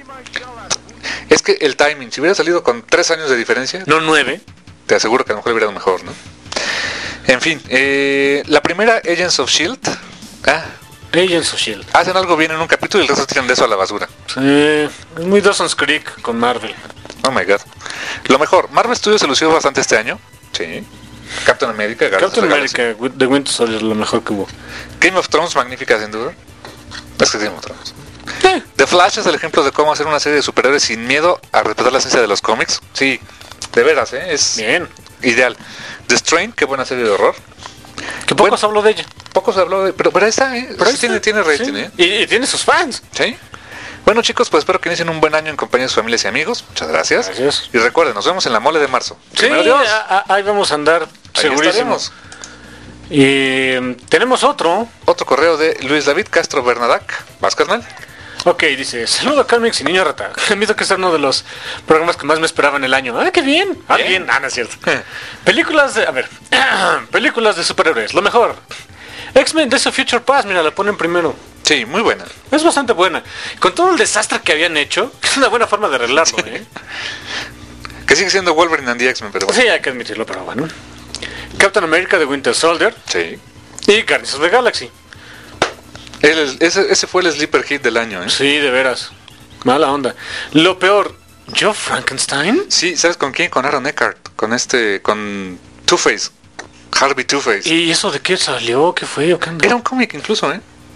Es que el timing, si hubiera salido con tres años de diferencia, no nueve. te aseguro que a lo mejor hubiera ido mejor, ¿no? En fin, eh, la primera, Agents of S H I E L D. Ah, Agents of S H I E L D. hacen algo bien en un capítulo y el resto tiran de eso a la basura. Sí, es muy Dawson's Creek con Marvel. Oh my god. Lo mejor, Marvel Studios se lució bastante este año. Sí. Captain America, Guardians Captain of the Galaxy. America, The Winter Soldier es lo mejor que hubo. Game of Thrones, magnífica sin duda. Es que Game of Thrones. Eh, The Flash es el ejemplo de cómo hacer una serie de superhéroes sin miedo a respetar la esencia de los cómics. Sí, de veras, ¿eh? Es bien. ideal. The Strain, qué buena serie de horror. Que poco Bueno. se habló de ella. Poco se habló de... Pero, pero ahí está, ¿eh? Pero Sí ahí tiene, está. tiene rating, Sí. ¿eh? Y, y tiene sus fans. Sí. Bueno, chicos, pues espero que inicien un buen año en compañía de sus familias y amigos. Muchas gracias. Gracias. Y recuerden, nos vemos en la mole de marzo. Sí, Primero Dios. a- a- ahí vamos a andar, Ahí segurísimo. estaremos. Y mm, tenemos otro. Otro correo de Luis David Castro Bernadac. ¿Vas, carnal? Ok, dice, saludo a Carmix y Niño Rata. Admito que es uno de los programas que más me esperaba en el año. Ah, qué bien. Ah, Bien. bien. Ah, no es cierto. Películas de... A ver. Películas de superhéroes. Lo mejor. X-Men Days of Future Past. Mira, la ponen primero. Sí, muy buena. Es bastante buena. Con todo el desastre que habían hecho, es una buena forma de arreglarlo, ¿eh? Que sigue siendo Wolverine and the X-Men, pero bueno. Sí, hay que admitirlo, pero bueno. Captain America de Winter Soldier Sí. y Guardians of the Galaxy. El- ese, ese fue el sleeper hit del año, ¿eh? Sí, de veras. Mala onda. Lo peor, ¿Joe Frankenstein? Sí, ¿sabes con quién? Con Aaron Eckhart. Con este... Con Two-Face. Harvey Two-Face. ¿Y eso de qué salió? ¿Qué fue? ¿O qué andó? Era un cómic incluso, ¿eh?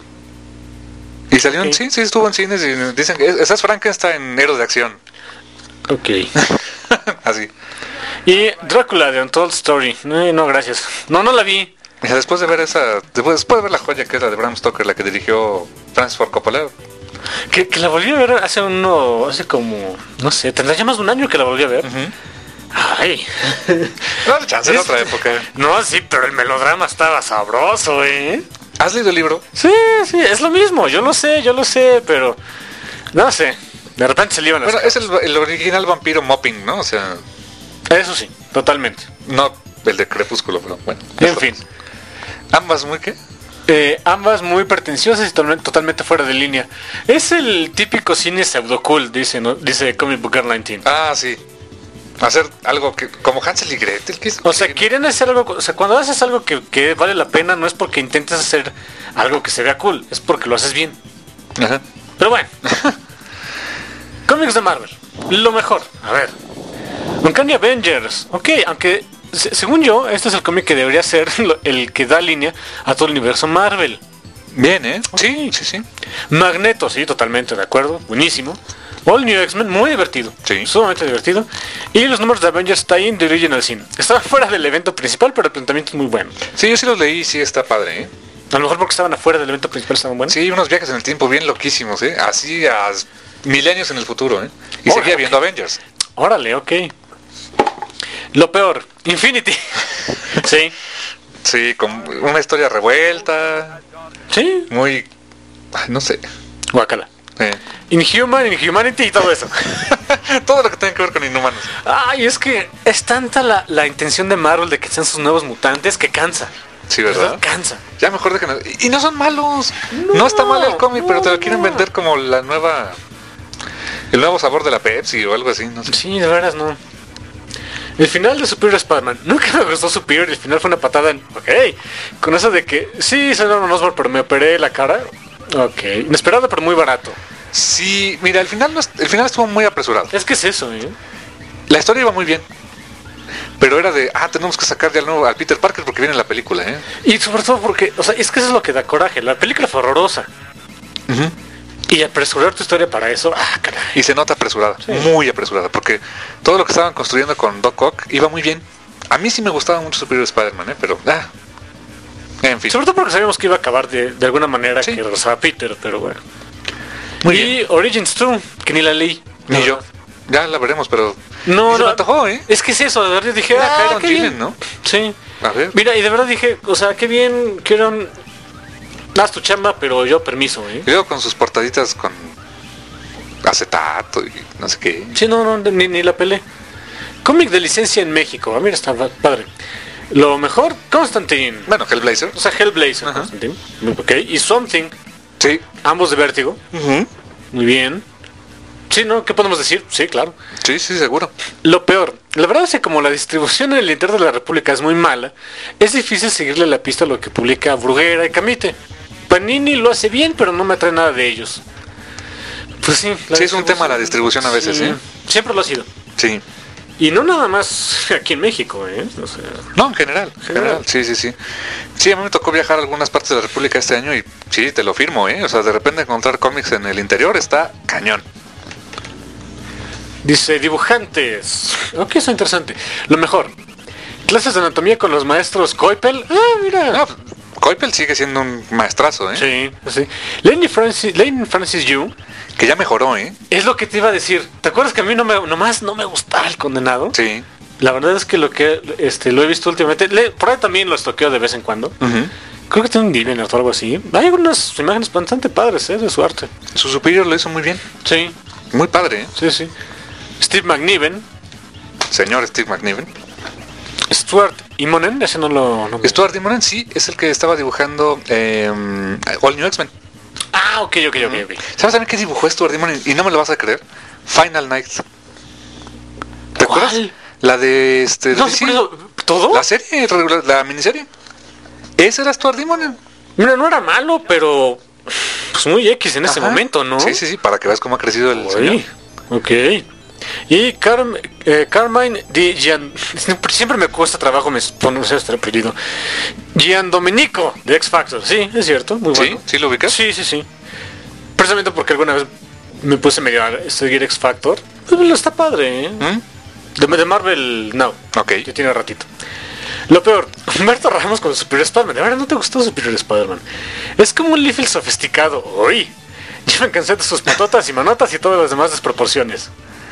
Y salió en... Ok. Sí, sí, estuvo en cines y dicen que... Esa es Frankenstein, héroe de acción. Ok. Así. Y Drácula de Untold Story. No, no, gracias. No, no la vi. Mira, después de ver esa... Después, después de ver la joya que es la de Bram Stoker, la que dirigió Francis Ford Coppola. Que, que la volví a ver hace uno... Hace como... No sé, tendrá ya más de un año que la volví a ver. Ay. No, chance en Es- otra época. No, sí, pero el melodrama estaba sabroso, ¿eh? ¿Has leído el libro? Sí, sí, es lo mismo. Yo lo sé, yo lo sé, pero... No sé. De repente se le iban las Bueno, es cosas. el, el original vampiro Mopping, ¿no? O sea, Eso sí, totalmente. no el de Crepúsculo, pero bueno. En eso. fin. Ambas muy qué? Eh, ambas muy pretenciosas y totalmente, totalmente fuera de línea. Es el típico cine pseudo cool, dice, ¿no? Dice Comic Book Girl diecinueve. Ah, sí. Hacer algo que como Hansel y Gretel, ¿qué es? O sea, quieren hacer algo, o sea, cuando haces algo que, que vale la pena, no es porque intentes hacer algo que se vea cool, es porque lo haces bien. Ajá. Pero bueno. Cómics de Marvel. Lo mejor. A ver. Uncanny Avengers. Ok, aunque se- según yo, este es el cómic que debería ser lo- el que da línea a todo el universo Marvel. Bien, ¿eh? Sí, sí, sí. Magneto, sí, totalmente de acuerdo. Buenísimo. All New X-Men, muy divertido. Sí. Sumamente divertido. Y los números de Avengers Tie-In de Original Sin. Estaban fuera del evento principal, pero el planteamiento es muy bueno. Sí, yo sí los leí, sí está padre, ¿eh? A lo mejor porque estaban afuera del evento principal estaban buenos. Sí, unos viajes en el tiempo bien loquísimos, ¿eh? Así a milenios en el futuro, ¿eh? Y Oh, seguía ok. viendo Avengers. Órale, ok. Lo peor, Infinity. Sí. Sí, con una historia revuelta, Sí. muy... ay, no sé. Guacala. Eh. Inhuman, Inhumanity y todo eso. Todo lo que tiene que ver con inhumanos. Ay, es que es tanta la, la intención de Marvel de que sean sus nuevos mutantes que cansa. Sí, ¿verdad? Cansa. Ya mejor déjenlo. Y y no son malos. No, está mal el cómic, no, pero te lo no, quieren no. vender como la nueva... El nuevo sabor de la Pepsi o algo así, no sé. Sí, de veras no. El final de Superior Spider-Man. Nunca me gustó Superior. El final fue una patada en... Ok. Con eso de que... Sí, soy Norman Osborn, pero me operé la cara. Ok. Inesperado, pero muy barato. Sí, mira, el final, no es- el final estuvo muy apresurado. Es que es eso, ¿eh? La historia iba muy bien. Pero era de, ah, tenemos que sacar ya al nuevo al Peter Parker porque viene la película, ¿eh? Y sobre todo porque... O sea, es que eso es lo que da coraje. La película fue horrorosa. Y apresurar tu historia para eso... Ah, caray. Y se nota apresurada, muy apresurada, porque todo lo que estaban construyendo con Doc Ock iba muy bien. A mí sí me gustaba mucho Superior Spider-Man, ¿eh? Pero, ah, en fin. Sobre todo porque sabíamos que iba a acabar de, de alguna manera Sí. que regresaba Peter, pero bueno. Muy y bien. Origins dos, que ni la leí. Ni No. yo. Ya la veremos, pero... No, y se no. me antojó, ¿eh? Es que es eso, de verdad dije, Era ah, Kyron qué Gillen, bien. ¿no? Sí. A ver. Mira, y de verdad dije, o sea, qué bien que eran... Haz tu chamba, pero yo permiso, ¿eh? Y luego con sus portaditas con acetato y no sé qué. Sí, no, no, ni, ni la pelé. Cómic de licencia en México. Ah, mira, está padre. Lo mejor, Constantine. Bueno, Hellblazer. O sea, Hellblazer, Ajá. Constantine. Ok, y Something, Sí. ambos de Vértigo. Muy bien. Sí, ¿no? ¿Qué podemos decir? Sí, claro. Sí, sí, seguro. Lo peor, la verdad es que como la distribución en el interior de la República es muy mala, es difícil seguirle la pista a lo que publica Bruguera y Camite. Panini lo hace bien, pero no me atrae nada de ellos. Pues sí, la Sí, es un distribución- tema la distribución a veces, sí, ¿eh? Siempre lo ha sido. Sí. Y no nada más aquí en México, ¿eh? O sea, No, en general, en General. general, sí, sí, sí. Sí, a mí me tocó viajar a algunas partes de la República este año y sí, te lo firmo, ¿eh? O sea, de repente encontrar cómics en el interior está cañón. dice dibujantes. Ok, eso es interesante. Lo mejor. Clases de anatomía con los maestros Coipel. Ah, mira. No, Coipel sigue siendo un maestrazo, ¿eh? Sí, sí. Lane Francis, Lane Francis Yu. Que ya mejoró, ¿eh? Es lo que te iba a decir. ¿Te acuerdas que a mí no me, nomás no me gustaba el condenado? Sí. La verdad es que lo que este lo he visto últimamente, le- por ahí también lo estoqueo de vez en cuando. Ujú. Creo que tiene un Diviner o algo así. Hay unas imágenes bastante padres, ¿eh? De su arte. Su superior lo hizo muy bien. Sí, Muy padre, ¿eh? sí, sí. Steve McNiven, Señor Steve McNiven. Stuart Immonen, ese no lo... No me- Stuart Immonen, sí, es el que estaba dibujando eh, All New X-Men. Ah, ok, ok, ok, ok. ¿Sabes también qué dibujó Stuart Immonen? Y no me lo vas a creer. Final Night. ¿Te ¿Cuál? acuerdas? La de este. No, de sí, D C. por eso, ¿todo? La serie regular, la miniserie. Ese era Stuart Immonen. Mira, no era malo, pero... Pues muy X en ese Ajá. momento, ¿no? Sí, sí, sí, para que veas cómo ha crecido el señor. Uy, ok. Y Carm, eh, Carmine Di Gian... Siempre me cuesta trabajo me pronunciar este apellido. Gian Domenico, de X Factor. Sí, es cierto, muy ¿Sí? bueno. ¿Sí lo ubicas? Sí, sí, sí. Precisamente porque alguna vez me puse medio a seguir X Factor. Pues, está padre, ¿eh? ¿Mm? De, de Marvel, no. Ok. Ya tiene ratito. Lo peor, Humberto Ramos con Superior Spider-Man. De verdad, ¿no te gustó Superior Spider-Man? Es como un Liefeld sofisticado. Uy, ya me cansé de sus patotas y manotas y todas las demás desproporciones.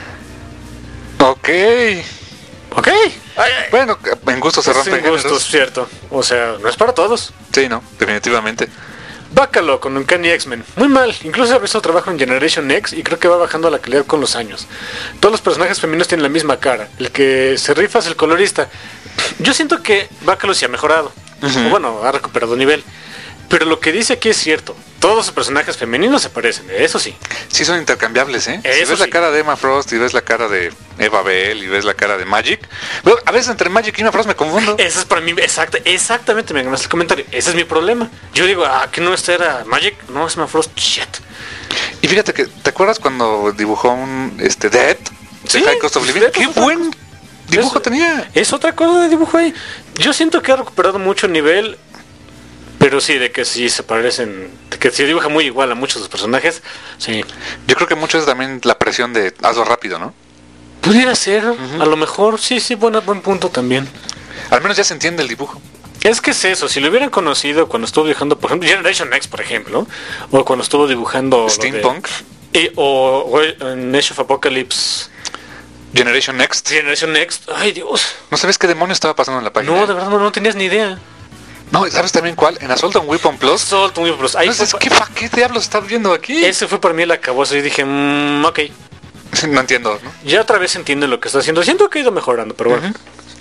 Ok. Ok. Ay, ay. Bueno, en gusto se Es rompen sin gustos, géneros. cierto. O sea, no es para todos. Sí, no, definitivamente. Bácalo con Uncanny X-Men. Muy mal. Incluso ha visto trabajo en Generation X y creo que va bajando la calidad con los años. Todos los personajes femeninos tienen la misma cara. El que se rifa es el colorista. Yo siento que Bácalo se ha mejorado. Ujú. O bueno, ha recuperado nivel. Pero lo que dice aquí es cierto. Todos los personajes femeninos se parecen, eso sí. Sí son intercambiables, ¿eh? Si Eso ves la sí. cara de Emma Frost y ves la cara de Eva Bell y ves la cara de Magic. Bueno, a veces entre Magic y Emma Frost me confundo. Eso es para mí, exacto, exactamente, me ganaste el comentario. Ese es mi problema. Yo digo, ah, que no, este era Magic, no, es Frost, shit. Y fíjate que, ¿te acuerdas cuando dibujó un este Dead? Sí, de High Cost of Living. Dead ¡Qué es otra buen cosa. dibujo Es- tenía! Es otra cosa de dibujo ahí. Yo siento que ha recuperado mucho nivel, pero sí, de que sí se parecen, de que sí dibuja muy igual a muchos de los personajes. Sí. Yo creo que mucho es también la presión de hazlo rápido, ¿no? Pudiera ser, a lo mejor, sí, sí, buen, buen punto también. Al menos ya se entiende el dibujo. Es que es eso, si lo hubieran conocido cuando estuvo dibujando, por ejemplo, Generation X, por ejemplo, o cuando estuvo dibujando... lo de- Steampunk, y- o, o en Age of Apocalypse, Generation Next. Generation Next, ay Dios. ¿No sabes qué demonio estaba pasando en la página? No, de verdad no, no tenías ni idea. No, ¿sabes también cuál? En Assault on Weapon Plus. Salt Muy Bros. Ahí Entonces, fue- ¿qué, pa- ¿qué diablos estás viendo aquí? ese fue para mí el acabose y dije, mmm, ok. No entiendo, ¿no? Ya otra vez entiende lo que está haciendo. Siento que ha ido mejorando, pero bueno.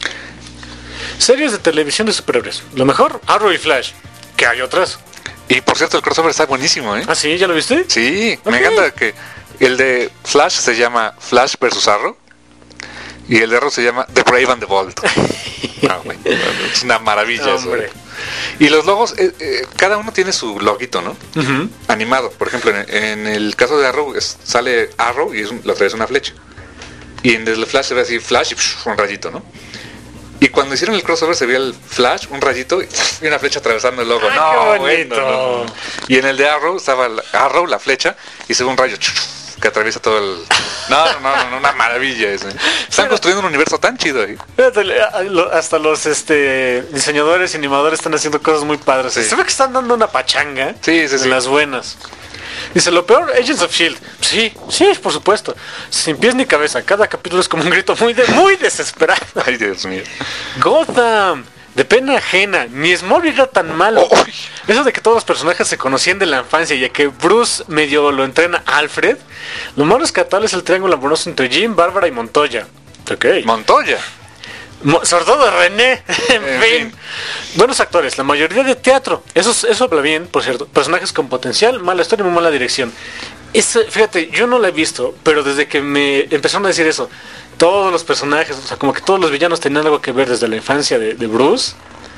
Series de televisión de superhéroes. Lo mejor, Arrow y Flash. Que hay otras. Y por cierto, el crossover está buenísimo, ¿eh? Ah, sí, ¿ya lo viste? Sí, Ok. me encanta que el de Flash se llama Flash versus Arrow y el de Arrow se llama The Brave and the Bold. Ah, güey, es una maravilla eso. Hombre. Y los logos, eh, eh, cada uno tiene su loguito, ¿no? Ujú. Animado. Por ejemplo, en, en el caso de Arrow es- sale Arrow y es un- la otra es una flecha. Y en el de Flash se ve así Flash y psh, un rayito, ¿no? Y cuando hicieron el crossover se veía el Flash, un rayito y, y una flecha atravesando el logo. Ah, no, qué bueno, bonito. no, no. Y en el de Arrow estaba la- Arrow, la flecha, y se ve un rayo que atraviesa todo el... No, no, no, no, una maravilla ese. Están construyendo un universo tan chido ahí. Fíjate, a- lo- hasta los este diseñadores y animadores están haciendo cosas muy padres. Sí. Se ve que están dando una pachanga Sí, sí, sí. de las buenas. Dice, lo peor, Agents of Shield. Sí, sí, por supuesto. Sin pies ni cabeza. Cada capítulo es como un grito muy de, muy desesperado. Ay, Dios mío. Gotham, de pena ajena. Ni Smallville era tan malo. Oh, uy. Eso de que todos los personajes se conocían de la infancia y a que Bruce medio lo entrena a Alfred. Lo más rescatable es el triángulo amoroso entre Jim, Bárbara y Montoya. Ok. Montoya. Mo- sobre todo René, en En fin. fin. Buenos actores, la mayoría de teatro. Eso, es- eso habla bien, por cierto. Personajes con potencial, mala historia y muy mala dirección. Ese- fíjate, yo no la he visto, pero desde que me empezaron a decir eso, todos los personajes, o sea, como que todos los villanos tenían algo que ver desde la infancia de, de Bruce.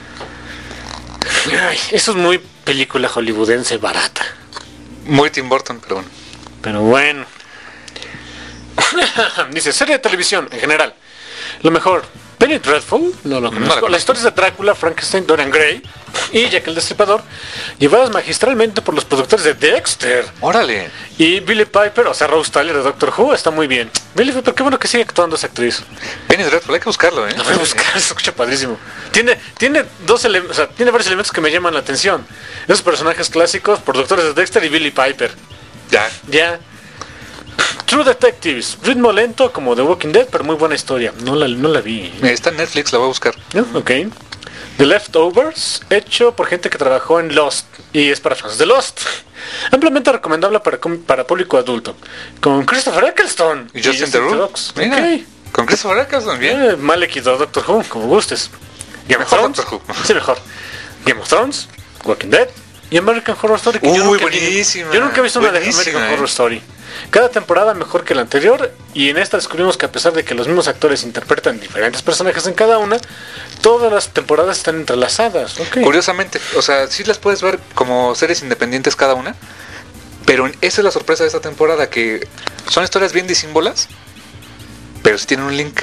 Ay, eso es muy película hollywoodense barata. Muy Tim Burton, pero bueno. Pero bueno. Dice, serie de televisión en general. Lo mejor, Penny Dreadful, no lo conozco. conozco. Las historias de Drácula, Frankenstein, Dorian Gray y Jack el Destripador, llevadas magistralmente por los productores de Dexter. Órale. Y Billie Piper, o sea, Rose Tyler de Doctor Who, está muy bien. Billie Piper, qué bueno que sigue actuando esa actriz. Penny Dreadful, hay que buscarlo, ¿eh? La voy a buscar, se escucha padrísimo. Tiene, tiene dos ele- o sea, tiene varios elementos que me llaman la atención. Esos personajes clásicos, productores de Dexter y Billie Piper. Ya. Ya. True Detectives, ritmo lento como The Walking Dead, pero muy buena historia. No la, no la vi. Está en Netflix, la voy a buscar. ¿No? Ok. The Leftovers, hecho por gente que trabajó en Lost y es para fans de Lost. Ampliamente recomendable para, com- para público adulto. Con Christopher Eccleston Y Justin Theroux. Mira, Ok. con Christopher Eccleston, bien. Eh, Malek y Doctor Who, como gustes. Game of Mejor Thrones. Doctor Who. Sí, mejor. Game of Thrones, Walking Dead y American Horror Story. Que yo Uy, nunca vi- buenísima, Yo nunca he visto una de buenísima, American eh. Horror Story. Cada temporada mejor que la anterior, y en esta descubrimos que a pesar de que los mismos actores interpretan diferentes personajes en cada una, todas las temporadas están entrelazadas. Okay. Curiosamente, o sea, sí las puedes ver como series independientes cada una, pero esa es la sorpresa de esta temporada, que son historias bien disímbolas, pero sí tienen un link.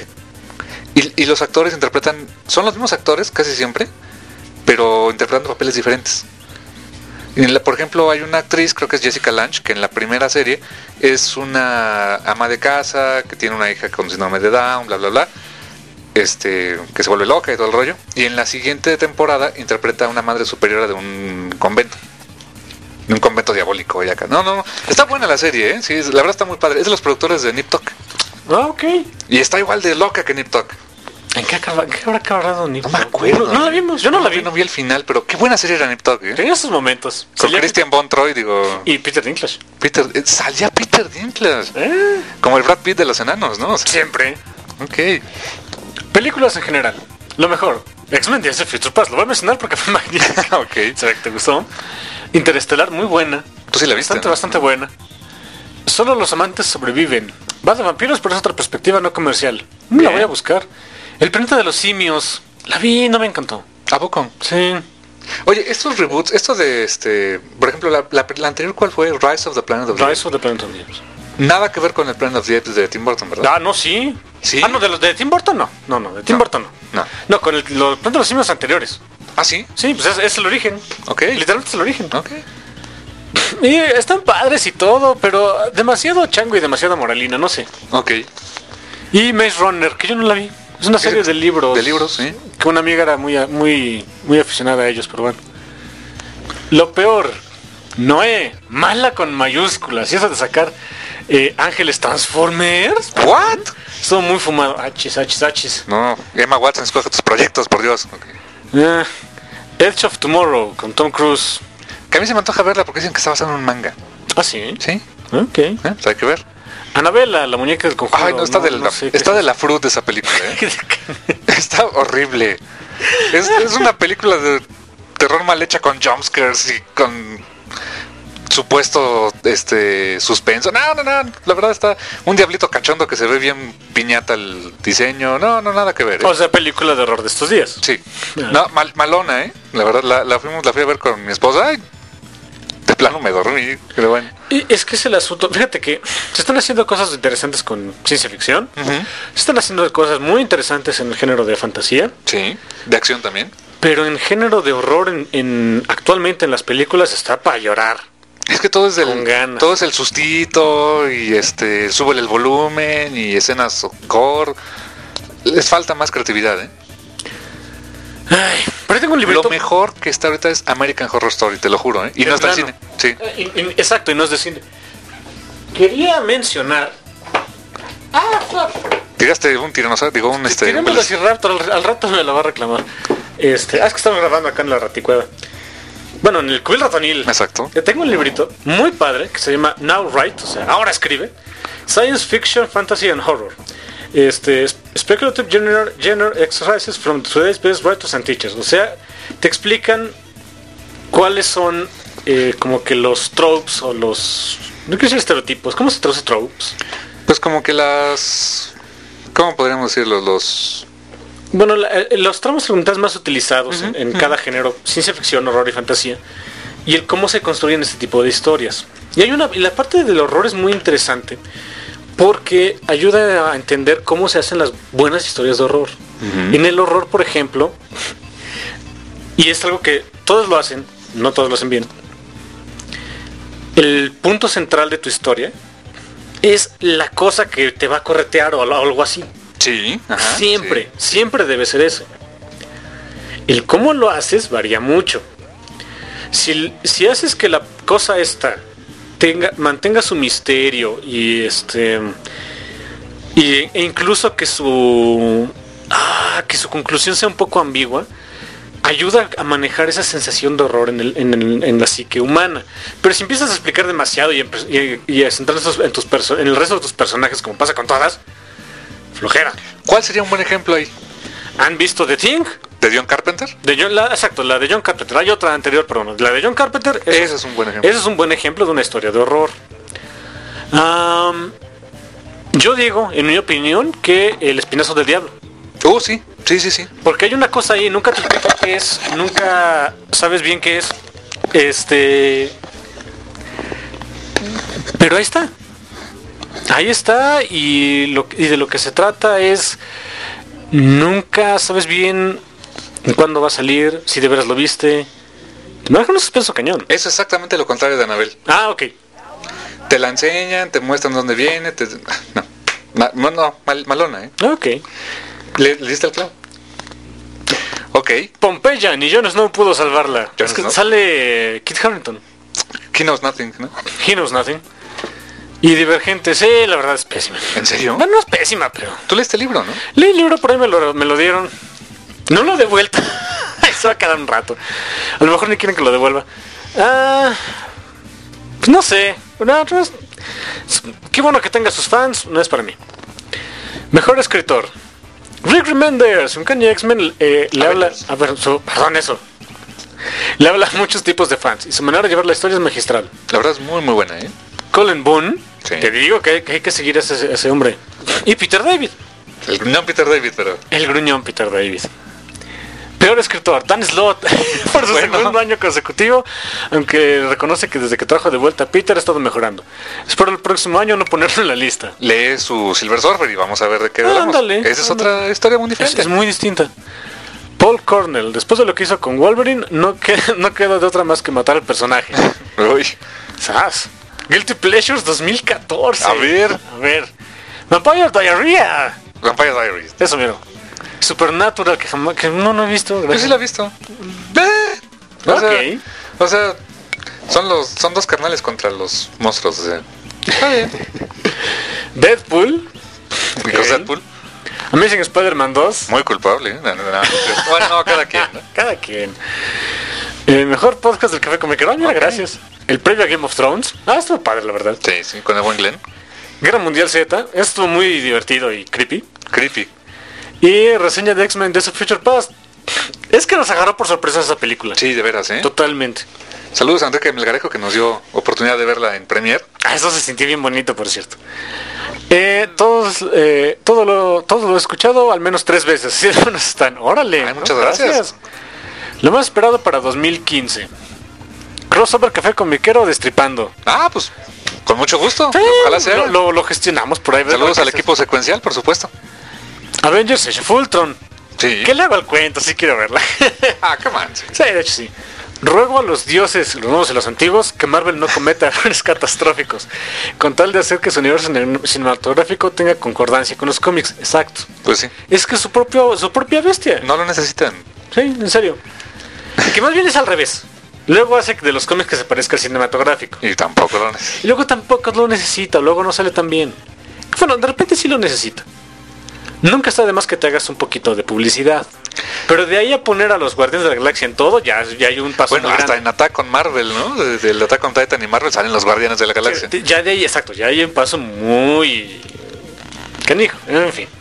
Y, y los actores interpretan, son los mismos actores casi siempre, pero interpretando papeles diferentes. Y en la- por ejemplo, hay una actriz, creo que es Jessica Lange, que en la primera serie es una ama de casa que tiene una hija con síndrome de Down, bla bla bla, este, que se vuelve loca y todo el rollo. Y en la siguiente temporada interpreta a una madre superiora de un convento, de un convento diabólico y acá. No, no, no, está buena la serie, ¿eh? Sí, la verdad está muy padre. Es de los productores de Nip Tuck Ah, ok. y está igual de loca que Nip Tuck. ¿En qué, acaba- en qué habrá acabado Nip No me Tuck? acuerdo. No, no la vimos, yo no la vi. Yo no vi el final, pero qué buena serie era Nip Tuck, ¿eh? Tenía esos momentos. Con Salía Christian Von Troy, digo. y Peter Dinklage. Peter, eh, salía Peter Dinklage. ¿Eh? Como el Brad Pitt de los enanos, ¿no? O sea, Siempre. ok. Películas en general. Lo mejor. X-Men Days of Future Past. Lo voy a mencionar porque fue magnífica. Ok. Se ve que te gustó. Interestelar, muy buena. Tú sí la viste, Bastante, ¿no? bastante buena. Solo los amantes sobreviven. Va de vampiros, pero es otra perspectiva no comercial. Mm, La Bien. voy a buscar. El planeta de los simios. La vi, no me encantó. ¿A poco? Sí. Oye, estos reboots, esto de este, por ejemplo, la, la, la anterior, ¿cuál fue? Rise of the Planet of the Apes. Rise of the Planet of the Apes. Nada que ver con el Planet of the Apes de Tim Burton, ¿verdad? Ah, no, sí. ¿Sí? Ah, no, de los de Tim Burton no. No, no, de Tim No. Burton no. No. No, con el, los planetas de los simios anteriores. ¿Ah, sí? Sí, pues es, es el origen. Ok. Literalmente es el origen. Ok. Y están padres y todo, pero demasiado chango y demasiada moralina, no sé. Ok. Y Maze Runner, que yo no la vi. Es una serie de libros. De libros, sí. Que una amiga era muy, muy, muy aficionada a ellos, pero bueno. Lo peor, Noé, mala con mayúsculas. Y eso de sacar eh, Ángeles Transformers. ¿What? Estuvo muy fumado. Hachis, hachis, hachis. No, Emma Watson, escoge tus proyectos, por Dios. Ok. Eh, Edge of Tomorrow con Tom Cruise. Que a mí se me antoja verla porque dicen que está basada en un manga. Ah, sí. ¿Sí? Ok. ¿Eh? Pues hay que ver. Anabela, la muñeca del conjuro. Ay, no, está, de, la, sé qué está es de eso. la fruta esa película, ¿eh? Está horrible. Es, es una película de terror mal hecha con jumpscares y con supuesto este suspenso. No, no, no. La verdad está un diablito cachondo que se ve bien piñata el diseño. No, no, nada que ver. ¿eh? O sea, película de horror de estos días. Sí. No, mal- malona, ¿eh? La verdad, la, la, fuimos, la fui a ver con mi esposa. Ay, de plano me dormí, pero bueno. Y es que es el asunto. Fíjate que se están haciendo cosas interesantes con ciencia ficción. Ujú. Se están haciendo cosas muy interesantes en el género de fantasía. Sí, de acción también. Pero en género de horror, en, en- actualmente en las películas está para llorar. Es que todo es Con del ganas. todo es el sustito y este súbele el volumen y escenas gore. Les falta más creatividad, ¿eh? Ay, pero tengo un librito. Lo mejor que está ahorita es American Horror Story, te lo juro, ¿eh? Y De no está en plano. cine. Sí. Eh, y- y- exacto, y no es de cine. Quería mencionar. Ah, fuck. Tiraste un tiranosaurio, digo un este. Quería un un veloc- Velociraptor, al, al rato me la va a reclamar. Este, ah, es que estamos grabando acá en la Raticueva. Bueno, en el Cubil Ratonil. Exacto. Yo tengo un librito muy padre que se llama Now Write, o sea, ahora escribe. Science Fiction, Fantasy and Horror. Este, Speculative General, General Exercises from Today's Best Writers and Teachers. O sea, te explican cuáles son eh, como que los tropes o los... No quiero decir estereotipos. ¿Cómo se traduce tropes? Pues como que las ¿cómo podríamos decirlo? Los Bueno, la- eh, los tramos argumentales más utilizados en, en cada género, ciencia ficción, horror y fantasía, y el cómo se construyen este tipo de historias. Y hay una, y la parte del horror es muy interesante, porque ayuda a entender cómo se hacen las buenas historias de horror. Uh-huh. En el horror, por ejemplo, y es algo que todos lo hacen, no todos lo hacen bien, el punto central de tu historia es la cosa que te va a corretear o algo así. Sí, ajá, siempre, sí. siempre debe ser eso. El cómo lo haces varía mucho. Si, si haces que la cosa esta tenga, mantenga su misterio y este y, e incluso que su ah, que su conclusión sea un poco ambigua, ayuda a manejar esa sensación de horror en, el, en, el, en la psique humana. Pero si empiezas a explicar demasiado y, y, y a centrarte en, tus perso- en el resto de tus personajes, como pasa con todas, flojera. ¿Cuál sería un buen ejemplo ahí? ¿Han visto The Thing? ¿De John Carpenter? De John, la, exacto, la de John Carpenter. Hay otra anterior, pero no. La de John Carpenter. Ese es, es un buen ejemplo. Ese es un buen ejemplo de una historia de horror. Um, yo digo, en mi opinión, que El Espinazo del Diablo. Oh, sí. Sí, sí, sí. Porque hay una cosa ahí, nunca te explica qué es, nunca sabes bien qué es. Este. Pero ahí está. Ahí está. Y, lo, y de lo que se trata es. Nunca sabes bien cuándo va a salir, si de veras lo viste. Me deja un suspenso cañón. Es exactamente lo contrario de Annabelle. Ah, ok. Te la enseñan, te muestran dónde viene. Te... No, no, no mal, malona, ¿eh? Ok. ¿Le, le diste el clavo? Ok. Pompeya, ni Jon Snow pudo salvarla. Jon Es que Snow. sale Kit Harington. He knows nothing, ¿no? He knows nothing. Y Divergente, sí, la verdad es pésima. ¿En serio? Bueno, no es pésima, pero... Tú leíste el libro, ¿no? Leí el libro, por ahí me lo, me lo dieron. No lo de vuelta. Eso va a quedar un rato. A lo mejor ni quieren que lo devuelva. Ah, pues no sé. No, no es- qué bueno que tenga sus fans. No es para mí. Mejor escritor. Rick Remenders, un caña X-Men, eh, le habla... A ver, su, perdón, eso. Le habla a muchos tipos de fans. Y su manera de llevar la historia es magistral. La verdad es muy, muy buena, ¿eh? Colin Boone. Sí. Te digo que hay, que hay que seguir a ese, a ese hombre. Y Peter David. El gruñón Peter David, pero... El gruñón Peter David. Peor escritor, Dan Slott. Por su Bueno. segundo año consecutivo. Aunque reconoce que desde que trajo de vuelta a Peter ha estado mejorando. Espero el próximo año no ponerlo en la lista. Lee su Silver Surfer y vamos a ver de qué hablamos. Ándale, Esa es ándale. otra historia muy Es, diferente. es muy distinta. Paul Cornell, después de lo que hizo con Wolverine, no, que, no queda de otra más que matar al personaje. Uy. ¿Sabes? Guilty Pleasures dos mil catorce. A ver. A ver. Vampire Diarrhea. Vampire Diaries. Eso, mira. Supernatural, que jamás, que no, no he visto. Yo gracias. sí la he visto. Eh. O, Ok. sea, o sea, son los son dos carnales contra los monstruos. O sea, está bien. Deadpool. Y con Deadpool, Amazing Spider-Man dos. muy culpable. ¿eh? No, no, no. Bueno, no, cada quien, ¿no? Cada quien. El mejor podcast del Café Comiquero. Mira, Ok. gracias. El previo a Game of Thrones. Ah, estuvo padre, la verdad. Sí, sí, con el buen Glenn. Guerra Mundial Z. Estuvo muy divertido y creepy. Creepy. Y reseña de X-Men Days of Future Past. Es que nos agarró por sorpresa esa película. Sí, de veras, ¿eh? Totalmente. Saludos a Enrique Melgarejo que nos dio oportunidad de verla en Premiere. Ah, eso se sintió bien bonito, por cierto. Eh, todos, eh, todo, lo, todo lo he escuchado al menos tres veces. Sí, algunos están. Órale. Ay, ¿no? muchas gracias. Lo más esperado para dos mil quince. Crossover Café Comiquero Destripando. Ah, pues, con mucho gusto. Sí, Ojalá sea. lo, lo, lo gestionamos por ahí. Saludos al ¿verdad? equipo secuencial, por supuesto. Avengers Age of Ultron. Sí. ¿Qué le hago al cuento? Sí quiero verla. Ah, come on. sí. Sí, de hecho sí. Ruego a los dioses, los nuevos y los antiguos, que Marvel no cometa errores catastróficos, con tal de hacer que su universo cine- cinematográfico tenga concordancia con los cómics. Exacto. Pues sí. Es que su propio, su propia bestia. No lo necesitan. Sí, en serio. Que más bien es al revés. Luego hace de los cómics que se parezca al cinematográfico. Y tampoco lo necesitan. Y luego tampoco lo necesita, luego no sale tan bien. Bueno, de repente sí lo necesita. Nunca está de más que te hagas un poquito de publicidad. Pero de ahí a poner a los Guardianes de la Galaxia en todo, ya, ya hay un paso Bueno, muy hasta grande. en Attack on Marvel, ¿no? Desde el Attack on Titan y Marvel salen los Guardianes de la Galaxia. Sí, ya de ahí, exacto, ya hay un paso muy canijo, en fin.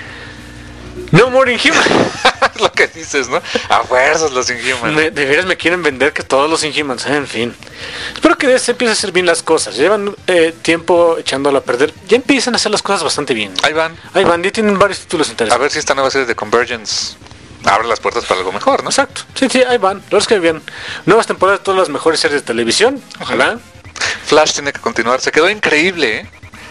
No More Inhuman. Es lo que dices, ¿no? A fuerzas los Inhumans. Me- de veras me quieren vender que todos los Inhumans, en fin. Espero que se empiece a hacer bien las cosas. Llevan eh, tiempo echándolo a perder. Ya empiezan a hacer las cosas bastante bien. Ahí van. Ahí van, ya tienen varios títulos A interesantes. ver si esta nueva serie de Convergence abre las puertas para algo mejor, ¿no? Exacto, sí, sí, ahí van. Los que bien. Nuevas temporadas de todas las mejores series de televisión. Ojalá. Flash tiene que continuar. Se quedó increíble, ¿eh?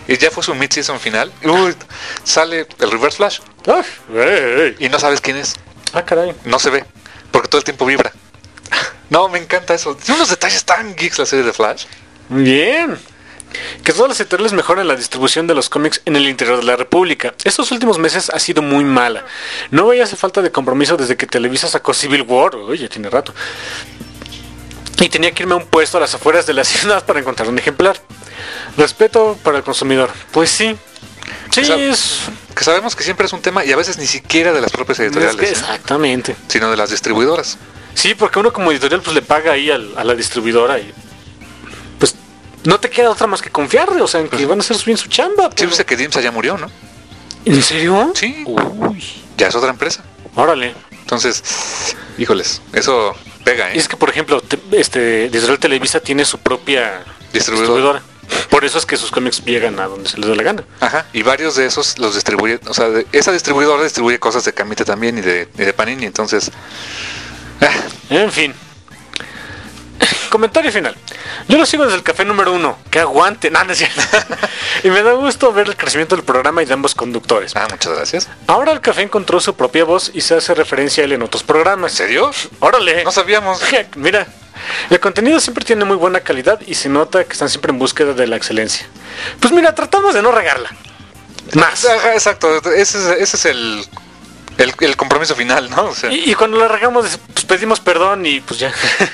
y ya fue su mid-season final. Uy, sale el Reverse Flash. Ah, ey, ey. Y no sabes quién es. Ah, caray. No se ve. Porque todo el tiempo vibra. No, me encanta eso. Tiene unos detalles tan geeks la serie de Flash. Bien. Que todos los editoriales mejoren la distribución de los cómics en el interior de la República. Estos últimos meses ha sido muy mala. No veía hace falta de compromiso desde que Televisa sacó Civil War. Uy, ya tiene rato. Y tenía que irme a un puesto a las afueras de la ciudad para encontrar un ejemplar. Respeto para el consumidor. Pues sí. Sí, O sea, es... Que sabemos que siempre es un tema y a veces ni siquiera de las propias editoriales, es que ¿eh? exactamente. Sino de las distribuidoras. Sí, porque uno como editorial pues le paga ahí al- a la distribuidora y pues no te queda otra más que confiarle, o sea, en que van a hacer bien su chamba. Sí, pero- dice que Dimsa ya murió, ¿no? ¿En serio? Sí. Uy, Ya es otra empresa. órale. Entonces, híjoles, eso pega, Y ¿eh? es que por ejemplo, te- este Editorial Televisa tiene su propia Distribuidor. distribuidora. Por eso es que sus cómics llegan a donde se les da la gana. Ajá, y varios de esos los distribuye, o sea, de- esa distribuidora distribuye cosas de Camite también y de, y de Panini, entonces... ah, En fin. Comentario final. Yo lo sigo desde el café número uno. Que aguante. No, no es cierto. Y me da gusto ver el crecimiento del programa y de ambos conductores. ah, muchas gracias. Ahora el café encontró su propia voz y se hace referencia a él en otros ¿En programas. serio? ¡Órale! No sabíamos. Mira, el contenido siempre tiene muy buena calidad y se nota que están siempre en búsqueda de la excelencia. Pues mira, tratamos de no regarla. Más. Ajá, exacto, ese es, ese es el, el, el compromiso final, ¿no? O sea, Y, y cuando la regamos, pues pedimos perdón y pues ya.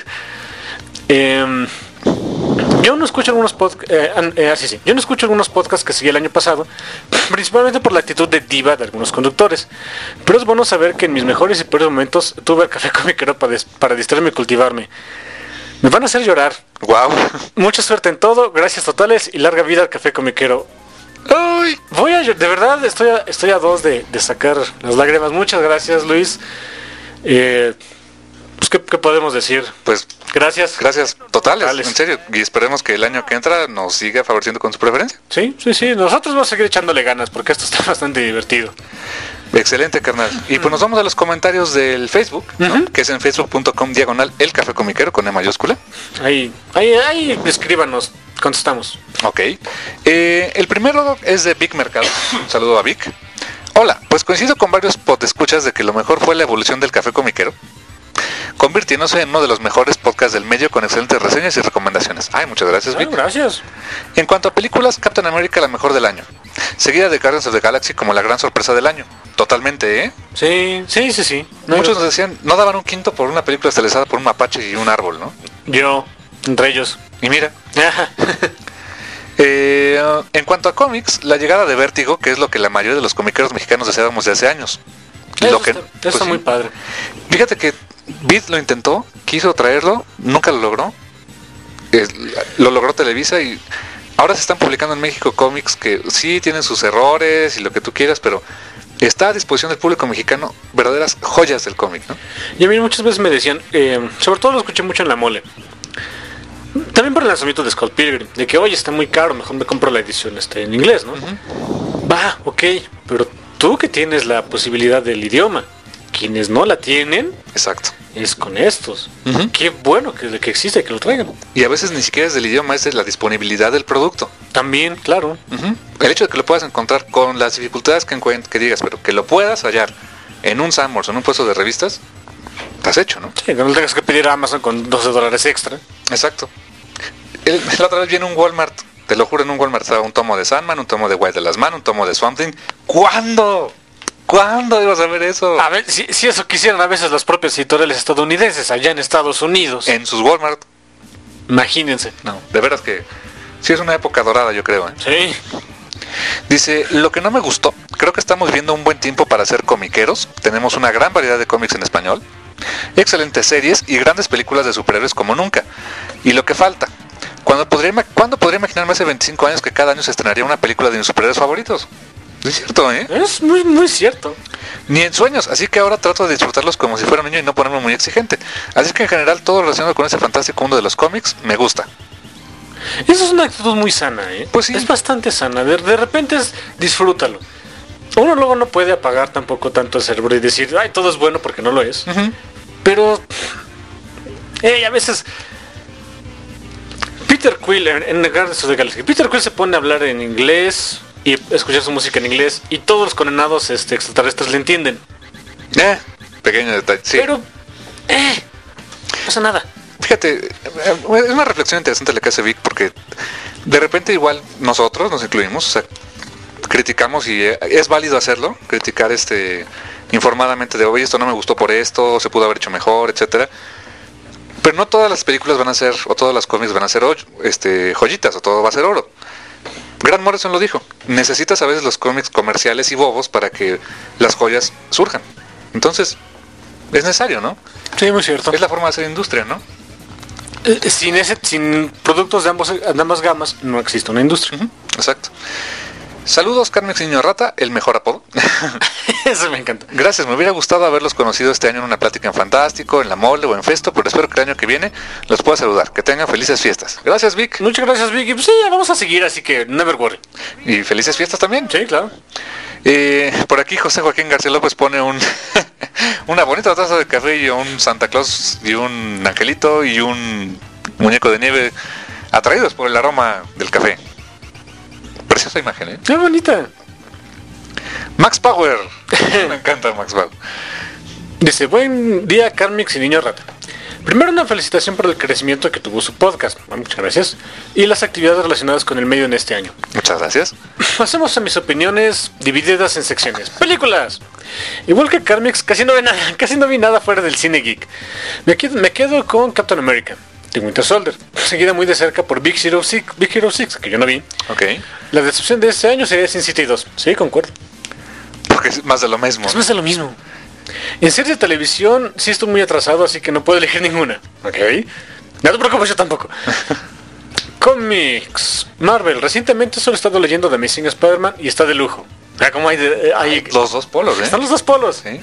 Em, yo no escucho algunos podcasts, eh, an- eh, sí, sí. Yo no escucho algunos podcasts que seguí el año pasado, principalmente por la actitud de diva de algunos conductores. Pero es bueno saber que en mis mejores y peores momentos tuve el café comiquero para, des- para distraerme y cultivarme. Me van a hacer llorar. wow. Mucha suerte en todo, gracias totales y larga vida al café comiquero. Ay, Voy a llor- de verdad estoy a, estoy a dos de, de sacar las lágrimas. Muchas gracias, Luis. Eh, pues ¿qué, qué podemos decir? pues Gracias. gracias totales, Totales. en serio, y esperemos que el año que entra nos siga favoreciendo con su preferencia. Sí, sí, sí. Nosotros vamos a seguir echándole ganas porque esto está bastante divertido. Excelente, carnal. Y pues nos vamos a los comentarios del Facebook, ¿no? Ujú. Que es en facebook punto com diagonal el café comiquero con E mayúscula. Ahí, ahí, ahí, escríbanos, contestamos. Ok. Eh, el primero es de Vic Mercado. Un saludo a Vic. Hola, pues coincido con varios podescuchas de que lo mejor fue la evolución del café comiquero, convirtiéndose en uno de los mejores podcasts del medio con excelentes reseñas y recomendaciones. Ay, muchas gracias, Ay, Vic. gracias. En cuanto a películas, Captain America la mejor del año, seguida de Guardians of the Galaxy como la gran sorpresa del año. Totalmente, ¿eh? Sí, sí, sí, sí. No, Muchos nos decían, no daban un quinto por una película estilizada por un mapache y un árbol, ¿no? Yo, entre ellos. Y mira, eh, en cuanto a cómics, la llegada de Vértigo, que es lo que la mayoría de los comiqueros mexicanos deseábamos de hace años. Eso Lo que, está, eso pues está sí. muy padre. Fíjate que Beat lo intentó, quiso traerlo, nunca lo logró. Eh, lo logró Televisa y ahora se están publicando en México cómics que sí tienen sus errores y lo que tú quieras, pero está a disposición del público mexicano verdaderas joyas del cómic, ¿no? Y a mí muchas veces me decían, eh, sobre todo lo escuché mucho en La Mole, también por el lanzamiento de Scott Pilgrim, de que oye, está muy caro, mejor me compro la edición este, en inglés, ¿no? Va, ok, pero tú que tienes la posibilidad del idioma, quienes no la tienen, Exacto. es con estos. Ujú. Qué bueno que, que existe, que lo traigan. Y a veces ni siquiera es del idioma, es de la disponibilidad del producto. También, claro. Ujú. El hecho de que lo puedas encontrar con las dificultades que, encuent- que digas, pero que lo puedas hallar en un Sanborns o en un puesto de revistas, estás hecho, ¿no? Sí, que no tengas que pedir a Amazon con doce dólares extra. Exacto. El- la otra vez vi en un Walmart, te lo juro, en un Walmart estaba un tomo de Sandman, un tomo de White de las Man, un tomo de Swamp Thing. ¿Cuándo? ¿Cuándo ibas a ver eso? A ver, si, si eso quisieran a veces los propios editoriales estadounidenses allá en Estados Unidos. En sus Walmart. Imagínense. No, de veras que sí es una época dorada, yo creo, ¿eh? Sí. Dice, lo que no me gustó, creo que estamos viendo un buen tiempo para ser comiqueros. Tenemos una gran variedad de cómics en español, excelentes series y grandes películas de superhéroes como nunca. Y lo que falta, ¿cuándo podría, ima- ¿cuándo podría imaginarme hace veinticinco años que cada año se estrenaría una película de mis superhéroes favoritos? Es cierto, ¿eh? Es muy, muy cierto. Ni en sueños, así que ahora trato de disfrutarlos como si fuera un niño y no ponerme muy exigente. Así que en general todo relacionado con ese fantástico mundo de los cómics me gusta. Eso es una actitud muy sana, ¿eh? Pues sí. Es bastante sana. De, de repente es, disfrútalo. Uno luego no puede apagar tampoco tanto el cerebro y decir, ay, todo es bueno porque no lo es. Pero, eh, a veces... Pete Peter Quill en, en Guardians of the Galaxy. Peter Quill se pone a hablar en inglés y escuchar su música en inglés y todos los condenados este, extraterrestres le entienden. Eh, pequeño detalle, sí. Pero, eh, no pasa nada. Fíjate, es una reflexión interesante la que hace Vic, porque de repente igual nosotros nos incluimos, o sea, criticamos y es válido hacerlo, criticar este informadamente de, oye, esto no me gustó por esto, se pudo haber hecho mejor, etcétera. Pero no todas las películas van a ser, o todas las cómics van a ser este, joyitas, o todo va a ser oro. Grant Morrison lo dijo, necesitas a veces los cómics comerciales y bobos para que las joyas surjan. Entonces, es necesario, ¿no? Sí, muy cierto. Es la forma de hacer industria, ¿no? Eh, Sin ese, sin productos de, ambos, de ambas gamas no existe una industria. Uh-huh, exacto. Saludos, Carmex Niño Rata, el mejor apodo. Eso me encanta. Gracias, me hubiera gustado haberlos conocido este año en una plática en Fantástico, en La Mole o en Festo, pero espero que el año que viene los pueda saludar. Que tengan felices fiestas. Gracias, Vic. Muchas gracias, Vicky. Pues sí, ya vamos a seguir, así que never worry. Y felices fiestas también. Sí, claro. Eh, por aquí José Joaquín García López pone un una bonita taza de café y un Santa Claus y un angelito y un muñeco de nieve atraídos por el aroma del café. Preciosa imagen, ¿eh? Qué bonita. Max Power. Me encanta Max Power. Dice, buen día, Carmix y Niño Rata. Primero, una felicitación por el crecimiento que tuvo su podcast. Muchas gracias. Y las actividades relacionadas con el medio en este año. Muchas gracias. Pasemos a mis opiniones divididas en secciones. Películas. Igual que Carmix, casi no vi nada, casi no vi nada fuera del cine geek. Me quedo, me quedo con Captain America, The Winter Soldier, seguida muy de cerca por Big Hero seis, Big Hero seis, que yo no vi. Ok. La decepción de este año sería Sin City dos. Sí, concuerdo. Porque es más de lo mismo. Es más de lo mismo. En series de televisión sí estoy muy atrasado, así que no puedo elegir ninguna. Ok. No te preocupes, yo tampoco. Cómics. Marvel. Recientemente solo he estado leyendo The Amazing Spider-Man y está de lujo. Ah, como hay, de, hay los dos polos, ¿eh? Están los dos polos. Sí.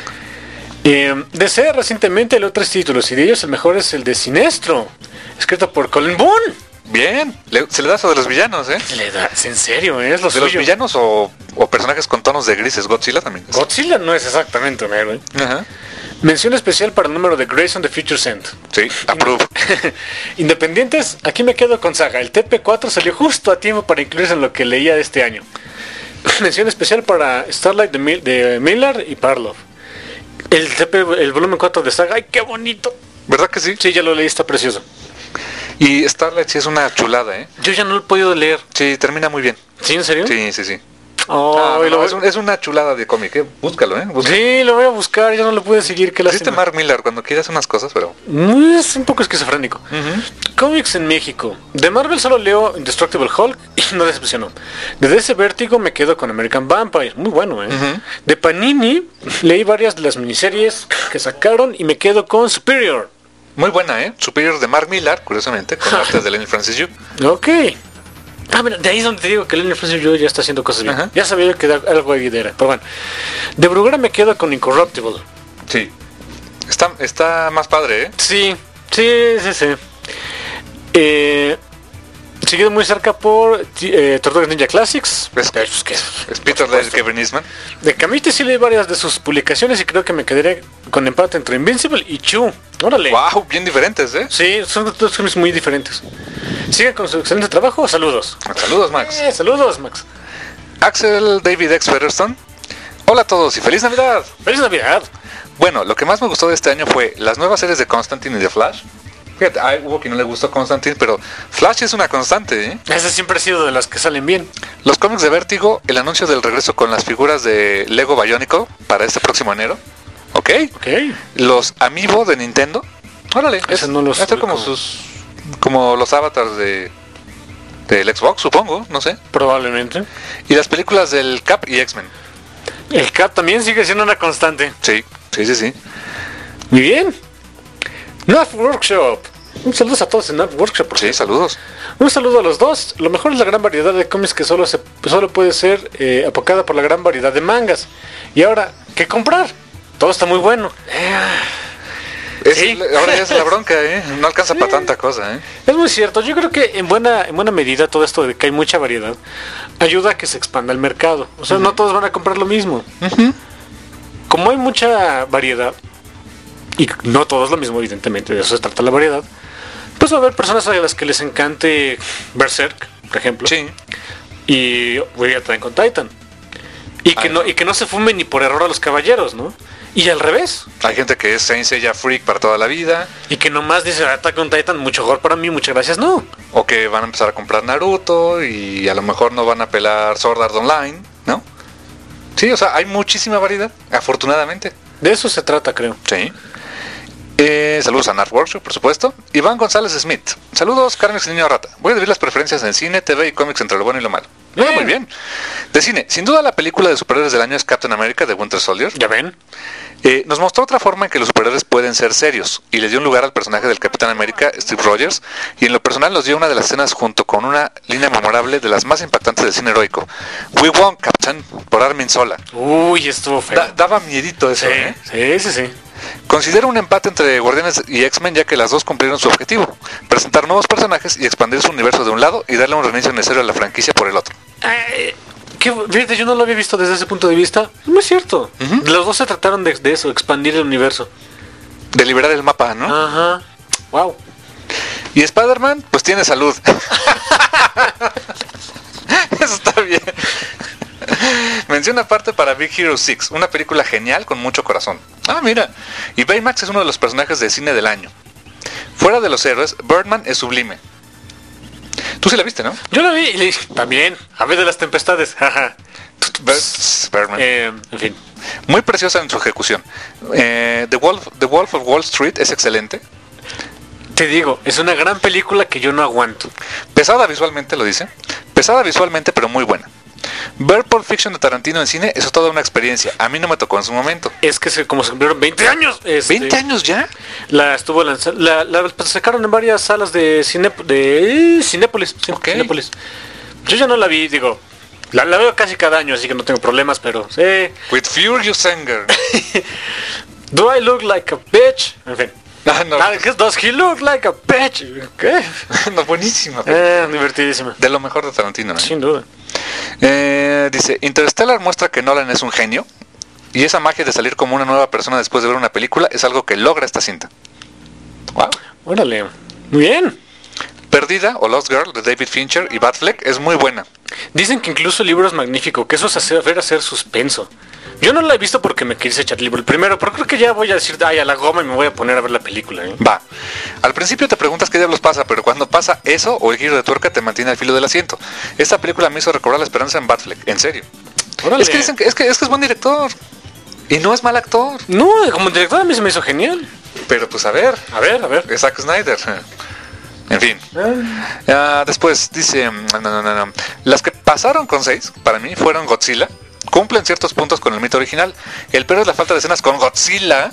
Eh, D C recientemente leo tres títulos y de ellos el mejor es el de Sinestro, escrito por Colin Boone. Bien, le, se le da eso de los villanos, ¿eh? Le das, en serio, ¿eh? Es lo de suyo. Los villanos o, o personajes con tonos de grises. Godzilla también es. Godzilla no es exactamente un héroe. Ajá. Mención especial para el número de Grace on the Future's End. Sí, approve. Independientes, aquí me quedo con Saga. El T P cuatro salió justo a tiempo para incluirse en lo que leía este año. Mención especial para Starlight de, Mil de Miller y Parlov. El T P, el volumen cuatro de Saga, ¡ay, qué bonito! ¿Verdad que sí? Sí, ya lo leí, está precioso. Y Starlight sí es una chulada, ¿eh? Yo ya no lo he podido leer. Sí, termina muy bien. ¿Sí, en serio? Sí, sí, sí. Oh, Ah, no, lo... es, un- es una chulada de cómic, ¿eh? Búscalo, ¿eh? Búscalo. Sí, lo voy a buscar, ya no lo pude seguir, qué Existe lástima. Mark Millar cuando quiere hacer unas cosas, pero... Mm, Es un poco esquizofrénico. Cómics en México. De Marvel solo leo Indestructible Hulk y no decepcionó. De D C Vértigo me quedo con American Vampire. Muy bueno, ¿eh? Ujú. De Panini leí varias de las miniseries que sacaron y me quedo con Superior. Muy buena, ¿eh? Superior de Mark Millar, curiosamente, con artes de Lenny Francis Yu. Ok. Ah, mira, de ahí es donde te digo que Lenny Francis Yu ya está haciendo cosas bien. Ajá. Ya sabía yo que da- algo ahí era. Pero bueno. De Bruguera me quedo con Incorruptible. Sí. Está, está más padre, ¿eh? Sí, sí, sí, sí. Eh, seguido muy cerca por eh, Tortugas Ninja Classics. Es, Pues, ¿qué? es Peter Laird, Kevin Eastman. De Camite sí leí varias de sus publicaciones y creo que me quedaré con empate entre Invincible y Chu. Órale. Wow, bien diferentes, ¿eh? Sí, son dos cómics muy diferentes. Sigan con su excelente trabajo. Saludos. Saludos, Max. Eh, saludos, Max. Axel David X. Featherstone. Hola a todos y feliz Navidad. Feliz Navidad. Bueno, lo que más me gustó de este año fue las nuevas series de Constantine y de Flash. Fíjate, hay, hubo quien no le gustó Constantine, pero Flash es una constante, ¿eh? Ese siempre ha sido de las que salen bien. Los cómics de Vértigo, el anuncio del regreso con las figuras de Lego Bionicle para este próximo enero. ¿Ok? Ok. Los Amiibo de Nintendo. Órale, Ese es, no los va a ser como ubico. sus como los avatars de del Xbox, supongo, no sé. Probablemente. Y las películas del Cap y X-Men. El Cap también sigue siendo una constante. Sí, sí, sí, sí. Muy bien. Nerf Workshop. Un saludo a todos en Nerf Workshop. por Sí, cierto. saludos. Un saludo a los dos. Lo mejor es la gran variedad de cómics que solo se solo puede ser eh, apocada por la gran variedad de mangas. Y ahora, ¿qué comprar? Todo está muy bueno. Es- Sí. Ahora ya es la bronca, ¿eh? No alcanza para tanta cosa, ¿eh? Es muy cierto. Yo creo que en buena en buena medida todo esto de que hay mucha variedad ayuda a que se expanda el mercado. O sea, no todos van a comprar lo mismo. Como hay mucha variedad y no todo es lo mismo, evidentemente, de eso se trata la variedad. Pues va a haber personas a las que les encante Berserk, por ejemplo. Sí. Y voy a traer con Titan. Y que, Ay, no, no. y que no se fumen ni por error a los caballeros, ¿no? Y al revés. Hay gente que es Saint Seiya freak para toda la vida, Y que nomás dice Attack on Titan, mucho mejor para mí, muchas gracias, no. o que van a empezar a comprar Naruto y a lo mejor no van a pelar Sword Art Online, ¿no? Sí, o sea, hay muchísima variedad, afortunadamente. De eso se trata, creo. Sí. Eh, saludos a Nart Workshop, por supuesto. Iván González Smith. Saludos, Carmen y Niño Rata. Voy a dividir las preferencias en cine, T V y cómics entre lo bueno y lo malo. Ah, Bien. muy bien. De cine, sin duda la película de superhéroes del año es Captain America de Winter Soldier. ¿Ya ven? Eh, nos mostró otra forma en que los superhéroes pueden ser serios y le dio un lugar al personaje del Capitán América, Steve Rogers, y en lo personal nos dio una de las escenas junto con una línea memorable de las más impactantes del cine heroico. We won, Captain, por Armin Sola. Uy, estuvo feo. Da- daba miedito eso, sí, ¿eh? sí, sí, sí. Considero un empate entre Guardianes y X-Men ya que las dos cumplieron su objetivo, presentar nuevos personajes y expandir su universo de un lado y darle un reinicio necesario a la franquicia por el otro. Eh, ¿qué? Fíjate, yo no lo había visto desde ese punto de vista. No es cierto. Ujú. Los dos se trataron de, de eso, expandir el universo. De liberar el mapa, ¿no? Ajá. Wow. Y Spider-Man, pues tiene salud. Eso está bien. Mención aparte para Big Hero seis, una película genial con mucho corazón. Ah, mira. Y Baymax es uno de los personajes de cine del año. Fuera de los héroes, Birdman es sublime. Tú sí la viste, ¿no? Yo lo vi y le dije, también, a ver de las tempestades. Jaja. Bir- Birdman. Eh, en fin. Muy preciosa en su ejecución. Eh, The Wolf, The Wolf of Wall Street es excelente. Te digo, es una gran película que yo no aguanto. Pesada visualmente, lo dice. Pesada visualmente, pero muy buena. Ver Pulp Fiction de Tarantino en cine es toda una experiencia. A mí no me tocó en su momento. Es que se, como se cumplieron veinte años. este, ¿veinte años ya? La estuvo lanzando, la, la sacaron en varias salas de cine, de Cinépolis. Sí, Ok. Cinépolis. Yo ya no la vi, digo, la, la veo casi cada año, así que no tengo problemas, pero sí. With Furious Anger. Do I look like a bitch? En fin. Ah, no. Ah, ¿qué? Does he look like a bitch? ¿Qué? No, buenísima. Eh, divertidísima. De lo mejor de Tarantino, ¿eh? Sin duda. Eh, dice, Interstellar muestra que Nolan es un genio y esa magia de salir como una nueva persona después de ver una película es algo que logra esta cinta. Wow. Órale. Muy bien. Perdida o Lost Girl de David Fincher y Batfleck es muy buena. Dicen que incluso el libro es magnífico, que eso es hacer, ver hacer suspenso. Yo no la he visto porque me quise echar el libro el primero, pero creo que ya voy a decir, ay, a la goma y me voy a poner a ver la película. ¿eh? Va. Al principio te preguntas qué diablos pasa, pero cuando pasa eso o el giro de tuerca te mantiene al filo del asiento. Esta película me hizo recobrar la esperanza en Batfleck, en serio. Órale. Es que dicen que es, que es que es buen director. Y no es mal actor. No, como director a mí se me hizo genial. Pero pues a ver, A ver, a ver. es Zack Snyder. En fin. Ah, después dice, no, no, no, no. Las que pasaron con seis, para mí, fueron Godzilla. Cumplen ciertos puntos con el mito original. El peor es la falta de escenas con Godzilla.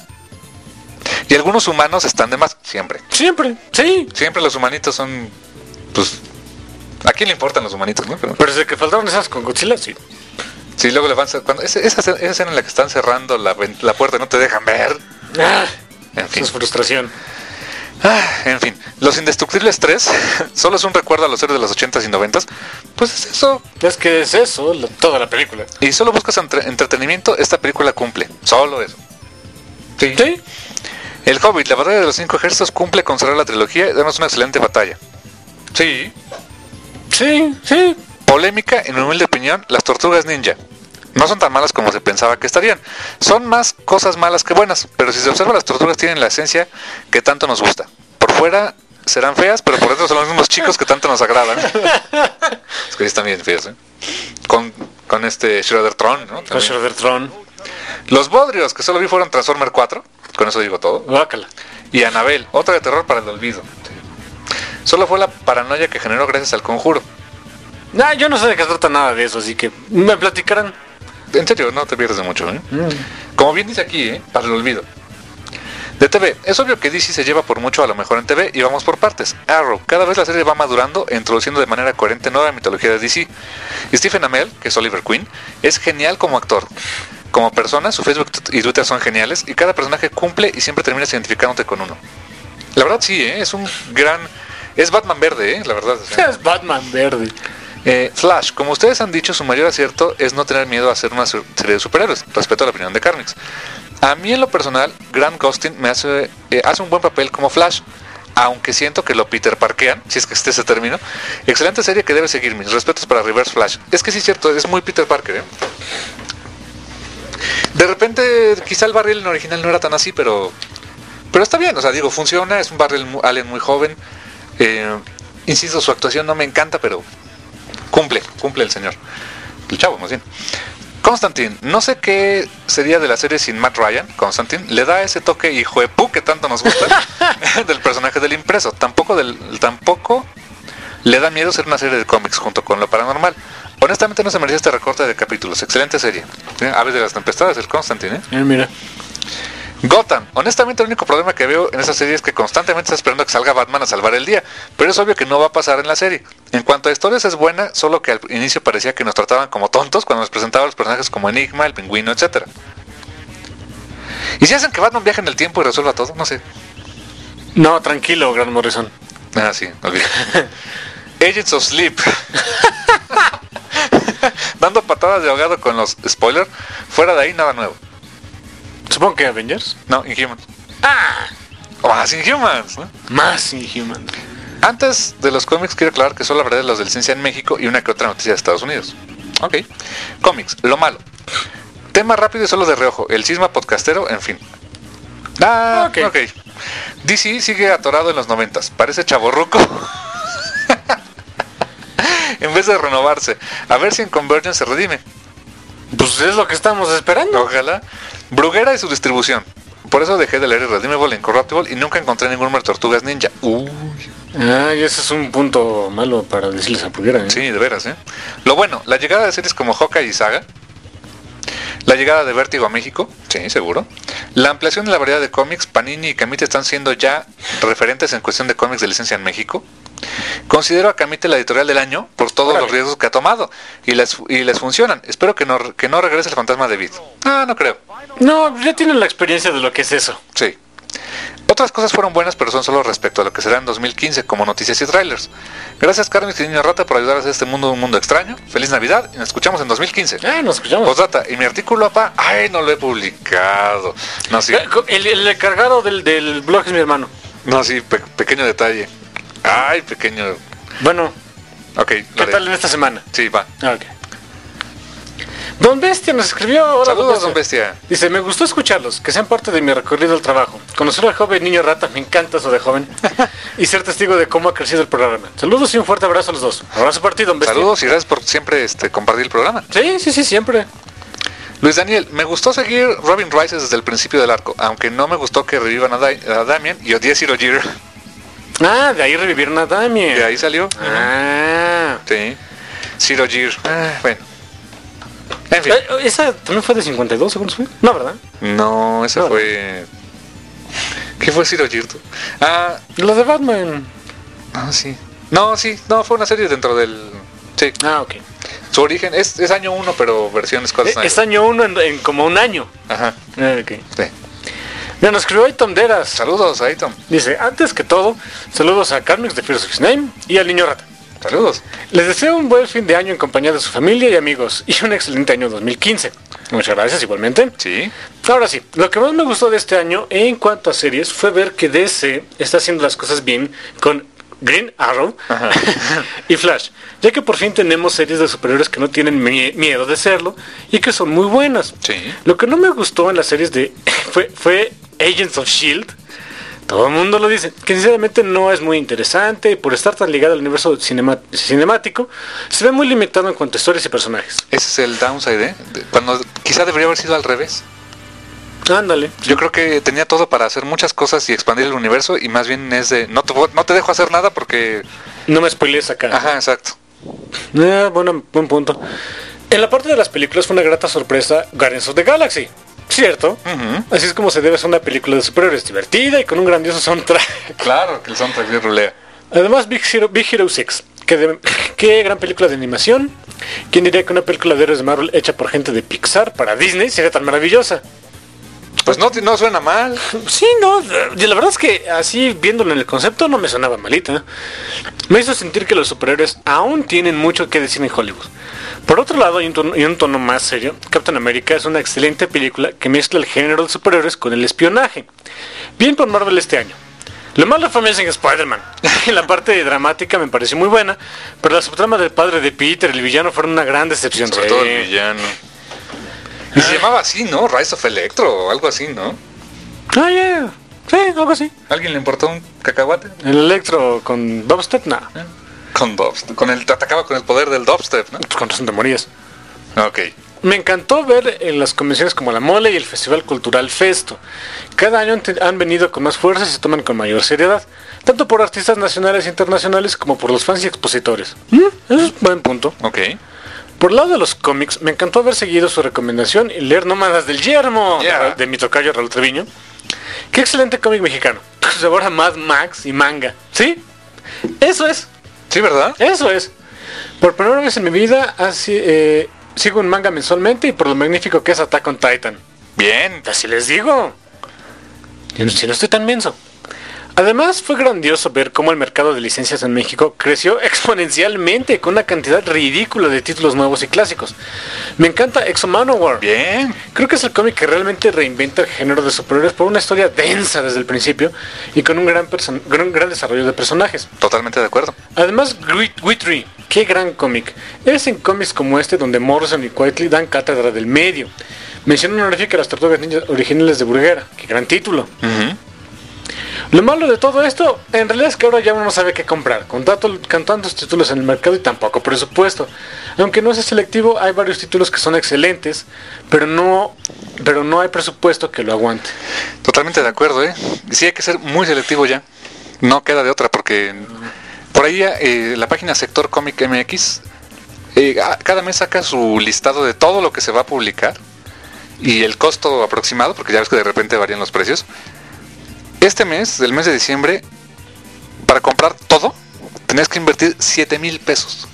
Y algunos humanos están de más. Siempre. Siempre, sí. Siempre los humanitos son, pues, ¿a quién le importan los humanitos, no? Pero, Pero desde que faltaron esas con Godzilla, sí. sí, luego le van a... Cuando, esa, esa, esa escena en la que están cerrando la, ven- la puerta y no te dejan ver. Ah, En fin. eso es frustración. Ah, en fin. Los Indestructibles tres solo es un recuerdo a los héroes de los ochentas y noventas. Pues es eso. Es que es eso, la- toda la película. Y solo buscas entre- entretenimiento, esta película cumple. Solo eso. Sí. Sí. El Hobbit, la batalla de los cinco ejércitos, cumple con cerrar la trilogía y darnos una excelente batalla. Sí. Sí, sí. Polémica, en mi humilde opinión, las tortugas ninja. No son tan malas como se pensaba que estarían. Son más cosas malas que buenas, pero si se observa, las tortugas tienen la esencia que tanto nos gusta. Por fuera serán feas, pero por dentro son los mismos chicos que tanto nos agradan. Es que sí están bien feas, ¿eh? Con, con este Shredder-tron, ¿no? Con También. Shredder-tron. Los Bodrios, que solo vi fueron Transformer cuatro, con eso digo todo. Guácala. Y Anabel, otra de terror para el olvido. Solo fue la paranoia que generó gracias al conjuro. Nah, yo no sé de qué trata nada de eso, así que me platicarán. En serio, no te pierdes de mucho, ¿eh? Como bien dice aquí, ¿eh? Para el olvido. De T V, es obvio que D C se lleva por mucho a lo mejor en T V y vamos por partes. Arrow, cada vez la serie va madurando e introduciendo de manera coherente nueva mitología de D C. Y Stephen Amell, que es Oliver Queen, es genial como actor. Como persona, su Facebook y Twitter son geniales y cada personaje cumple y siempre terminas identificándote con uno. La verdad sí, ¿eh? Es un gran... Es Batman verde, ¿eh? La verdad. O sea. Es Batman verde. Eh, Flash, como ustedes han dicho, su mayor acierto es no tener miedo a hacer una su- serie de superhéroes, respeto a la opinión de Carmix. A mí en lo personal, Grant Gustin me hace, eh, hace un buen papel como Flash. aunque siento que lo Peter Parkean, si es que este ese término. Excelente serie que debe seguir. Mis respetos para Reverse Flash. Es que sí es cierto, es muy Peter Parker, ¿eh? De repente, quizá el Barry Allen original no era tan así, pero pero está bien, o sea, digo, funciona. Es un Barry Allen muy joven. Eh, insisto, su actuación no me encanta, pero cumple, cumple el señor. El chavo, más bien. Constantine, no sé qué sería de la serie sin Matt Ryan. Constantine le da ese toque hijo de pu que tanto nos gusta del personaje del impreso. Tampoco del, tampoco le da miedo ser una serie de cómics junto con lo paranormal. Honestamente no se merecía este recorte de capítulos. Excelente serie. ¿Sí? Aves de las Tempestades, el Constantine, ¿eh? Eh, mira. Gotham. Honestamente el único problema que veo en esa serie es que constantemente está esperando que salga Batman a salvar el día, pero es obvio que no va a pasar en la serie. En cuanto a historias es buena, solo que al inicio parecía que nos trataban como tontos cuando nos presentaban los personajes como Enigma, el Pingüino, etcétera. ¿Y si hacen que Batman viaje en el tiempo y resuelva todo? No sé. No, tranquilo, Grant Morrison. Ah, sí, ok. Agents of Sleep. Dando patadas de ahogado con los spoilers. Fuera de ahí, nada nuevo. Supongo que Avengers. No, Inhumans. Ah, O más Inhumans, ¿no? más Inhuman. Antes de los cómics quiero aclarar que solo hablaré de los de licencia en México y una que otra noticia de Estados Unidos. Ok. Cómics, lo malo. Tema rápido y solo de reojo. El cisma podcastero, en fin. Ah, ok. okay. D C sigue atorado en los noventas. Parece chavorruco. En vez de renovarse. A ver si en Convergence se redime. Pues es lo que estamos esperando. Ojalá. Bruguera y su distribución. Por eso dejé de leer Irredeemable e Incorruptible y nunca encontré ningún número de Tortugas Ninja. Uy. Ah, y ese es un punto malo para decirles a Bruguera, ¿eh? Sí, de veras, ¿eh? Lo bueno, la llegada de series como Hawkeye y Saga. La llegada de Vértigo a México. Sí, seguro. La ampliación de la variedad de cómics. Panini y Camite están siendo ya referentes en cuestión de cómics de licencia en México. Considero a Camite la editorial del año por todos Órale. los riesgos que ha tomado y les, y les funcionan. Espero que no, que no regrese el fantasma de Vid. Ah, no creo. No, ya tienen la experiencia de lo que es eso. Sí. Otras cosas fueron buenas, pero son solo respecto a lo que será en dos mil quince, como noticias y trailers. Gracias, Carmen y Niño Rata, por ayudar a hacer este mundo un mundo extraño. Feliz Navidad y nos escuchamos en dos mil quince. Ah, nos escuchamos. Postdata, y mi artículo, apa, ay, no lo he publicado. No, sí. El, el encargado del, del blog es mi hermano. No, sí, pe- pequeño detalle. Ay, pequeño. Bueno, ok. ¿qué tal en esta semana? Sí, va. Ah, ok. Don Bestia nos escribió ahora. Saludos, Don Bestia. Dice, me gustó escucharlos, que sean parte de mi recorrido al trabajo. Conocer al joven Niño Rata, me encanta eso de joven. Y ser testigo de cómo ha crecido el programa. Saludos y un fuerte abrazo a los dos. Abrazo para ti, Don Bestia. Saludos y gracias por siempre este, compartir el programa. Sí, sí, sí, siempre. Luis Daniel, me gustó seguir Robin Rises desde el principio del arco, aunque no me gustó que revivan a, da- a Damian y odié Zero Year. Ah, de ahí revivieron a Damien. De ahí salió. Ah. Sí. Zero Year. Ah, bueno. En fin. Eh, ¿Esa también fue de cincuenta y dos segundos? ¿Fue? No, ¿verdad? No, ese No, fue... ¿Qué fue Zero Year tú? Ah, Lo de Batman. no, sí. No, sí, no, fue una serie dentro del... Sí. Ah, ok. Su origen es, es año uno, pero versión Scott Eh, Snyder. Es año uno en, en como un año. Ajá. Ah, ok. Sí. Mira, nos escribió Aiton Deras. Saludos, Aiton. Dice, antes que todo, saludos a Carmix de Fears of His Name y al Niño Rata. Saludos. Les deseo un buen fin de año en compañía de su familia y amigos y un excelente año dos mil quince. Muchas gracias igualmente. Sí. Ahora sí, lo que más me gustó de este año en cuanto a series fue ver que D C está haciendo las cosas bien con Green Arrow Ajá. y Flash, ya que por fin tenemos series de superhéroes que no tienen mie- miedo de serlo y que son muy buenas. Sí. Lo que no me gustó en las series de fue, fue Agents of Shield. Todo el mundo lo dice, que sinceramente no es muy interesante y por estar tan ligado al universo cinema- cinemático, se ve muy limitado en cuanto a historias y personajes. Ese es el downside, ¿eh? De- Cuando quizá debería haber sido al revés. Ándale. Yo creo que tenía todo para hacer muchas cosas y expandir el universo y más bien es de no te, voy- no te dejo hacer nada porque... No me spoilees acá. Ajá, exacto. Eh, bueno, buen punto. En la parte de las películas fue una grata sorpresa Guardians of the Galaxy. ¿Cierto? Ujú. Así es como se debe hacer una película de superhéroes divertida y con un grandioso soundtrack. Claro que el soundtrack de rulea. Además, Big Hero, Big Hero seis. Que de- qué gran película de animación. ¿Quién diría que una película de héroes de Marvel hecha por gente de Pixar para Disney sería tan maravillosa? Pues no, no suena mal. Sí, no, y la verdad es que así viéndolo en el concepto no me sonaba malita. Me hizo sentir que los superhéroes aún tienen mucho que decir en Hollywood. Por otro lado, y un tono, y un tono más serio, Captain America es una excelente película que mezcla el género de superhéroes con el espionaje. Bien por Marvel este año. Lo malo fue Amazing Spider-Man. La parte dramática me pareció muy buena, pero la subtrama del padre de Peter y el villano fueron una gran decepción. Sobre Sí. todo el villano. Y se llamaba así, ¿no? Rise of Electro o algo así, ¿no? Ah, yeah. Sí, algo así. ¿Alguien le importó un cacahuate? El Electro con dubstep, nada. Con dubstep. Con el, te atacaba con el poder del dubstep, ¿no? Pues con razón te morías. Ok. Me encantó ver en las convenciones como la Mole y el Festival Cultural Festo. Cada año han, te- han venido con más fuerza y se toman con mayor seriedad, tanto por artistas nacionales e internacionales como por los fans y expositores. ¿Mm? Eso es un buen punto. Ok. Por el lado de los cómics, me encantó haber seguido su recomendación y leer Nómadas del Yermo, Yeah. de mi tocayo Raúl Treviño. Qué excelente cómic mexicano. Sabor a Mad Max y manga. ¿Sí? Eso es. Sí, ¿verdad? Eso es. Por primera vez en mi vida así, eh, sigo un manga mensualmente y por lo magnífico que es Attack on Titan. Bien. Así les digo. Yo no- Si no estoy tan menso. Además fue grandioso ver cómo el mercado de licencias en México creció exponencialmente con una cantidad ridícula de títulos nuevos y clásicos. Me encanta Exo Manowar. Bien. Creo que es el cómic que realmente reinventa el género de superhéroes por una historia densa desde el principio y con un gran, person- gran, gran desarrollo de personajes. Totalmente de acuerdo. Además, Grit- Witry, qué gran cómic. Es en cómics como este donde Morrison y Quietly dan cátedra del medio. Mención honorífica a las Tortugas Ninja originales de Bruguera, qué gran título. Ujú. Lo malo de todo esto, en realidad es que ahora ya uno no sabe qué comprar, con, tanto- con tantos títulos en el mercado y tan poco presupuesto. Aunque no sea selectivo, hay varios títulos que son excelentes, pero no, pero no hay presupuesto que lo aguante. Totalmente de acuerdo, ¿eh? Sí hay que ser muy selectivo ya. No queda de otra porque por ahí eh, la página Sector Comic M X eh, a- cada mes saca su listado de todo lo que se va a publicar y el costo aproximado, porque ya ves que de repente varían los precios. Este mes, el mes de diciembre, para comprar todo, tenías que invertir siete mil pesos.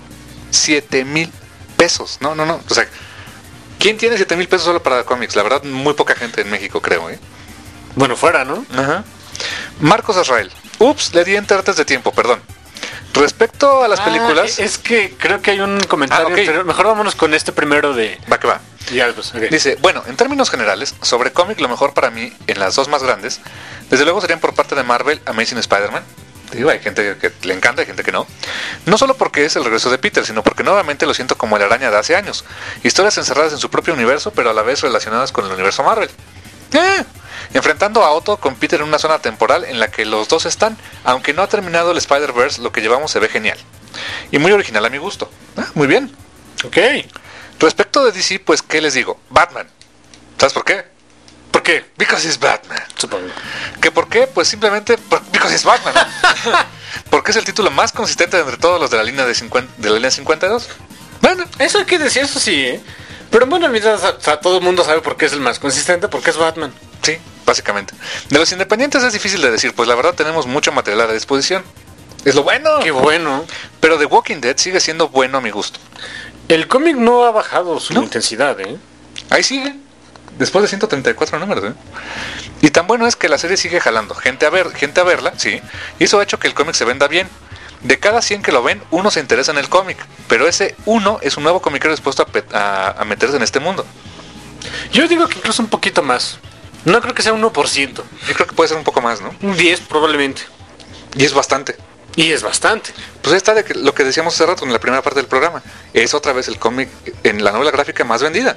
siete mil pesos. No, no, no. O sea, ¿quién tiene siete mil pesos solo para cómics? La verdad, muy poca gente en México, creo, ¿eh? Bueno, fuera, ¿no? Ajá. Marcos Azrael. Ups, le di enter antes de tiempo, perdón. Respecto a las películas... Ah, es que creo que hay un comentario Ah, ok. anterior. Mejor vámonos con este primero de... Va que va. Ya, pues, ok. Dice, bueno, en términos generales, sobre cómic lo mejor para mí, en las dos más grandes, desde luego serían por parte de Marvel, Amazing Spider-Man. Digo, hay gente que le encanta, hay gente que no. No solo porque es el regreso de Peter, sino porque nuevamente lo siento como el araña de hace años. Historias encerradas en su propio universo, pero a la vez relacionadas con el universo Marvel. ¡Eh! Enfrentando a Otto con Peter en una zona temporal en la que los dos están, aunque no ha terminado el Spider-Verse, lo que llevamos se ve genial. Y muy original a mi gusto. Ah, muy bien. Ok. Respecto de D C, pues, ¿qué les digo? Batman. ¿Sabes por qué? ¿Por qué? Because it's Batman. Supongo. ¿Que por qué? Pues simplemente por- because it's Batman. Porque es el título más consistente entre todos los de la línea de, cincuenta, de la línea cincuenta y dos. Bueno, Eso hay que decir, eso sí, ¿eh? Pero bueno, en realidad, o sea, todo el mundo sabe por qué es el más consistente, porque es Batman. sí, básicamente. De los independientes es difícil de decir, pues la verdad tenemos mucho material a la disposición. Es lo bueno. Qué bueno. Pero The Walking Dead sigue siendo bueno a mi gusto. El cómic no ha bajado su ¿No? intensidad, ¿eh? Ahí sigue. Después de ciento treinta y cuatro números, ¿eh? Y tan bueno es que la serie sigue jalando gente a ver, gente a verla, sí. Y eso ha hecho que el cómic se venda bien. De cada cien que lo ven, uno se interesa en el cómic. Pero ese uno es un nuevo comiquero dispuesto a, pe- a, a meterse en este mundo. Yo digo que incluso un poquito más. No creo que sea un uno por ciento. Yo creo que puede ser un poco más, ¿no? Un diez probablemente. Y es bastante. Y es bastante. Pues ahí está de que, lo que decíamos hace rato en la primera parte del programa. Es otra vez el cómic en la novela gráfica más vendida.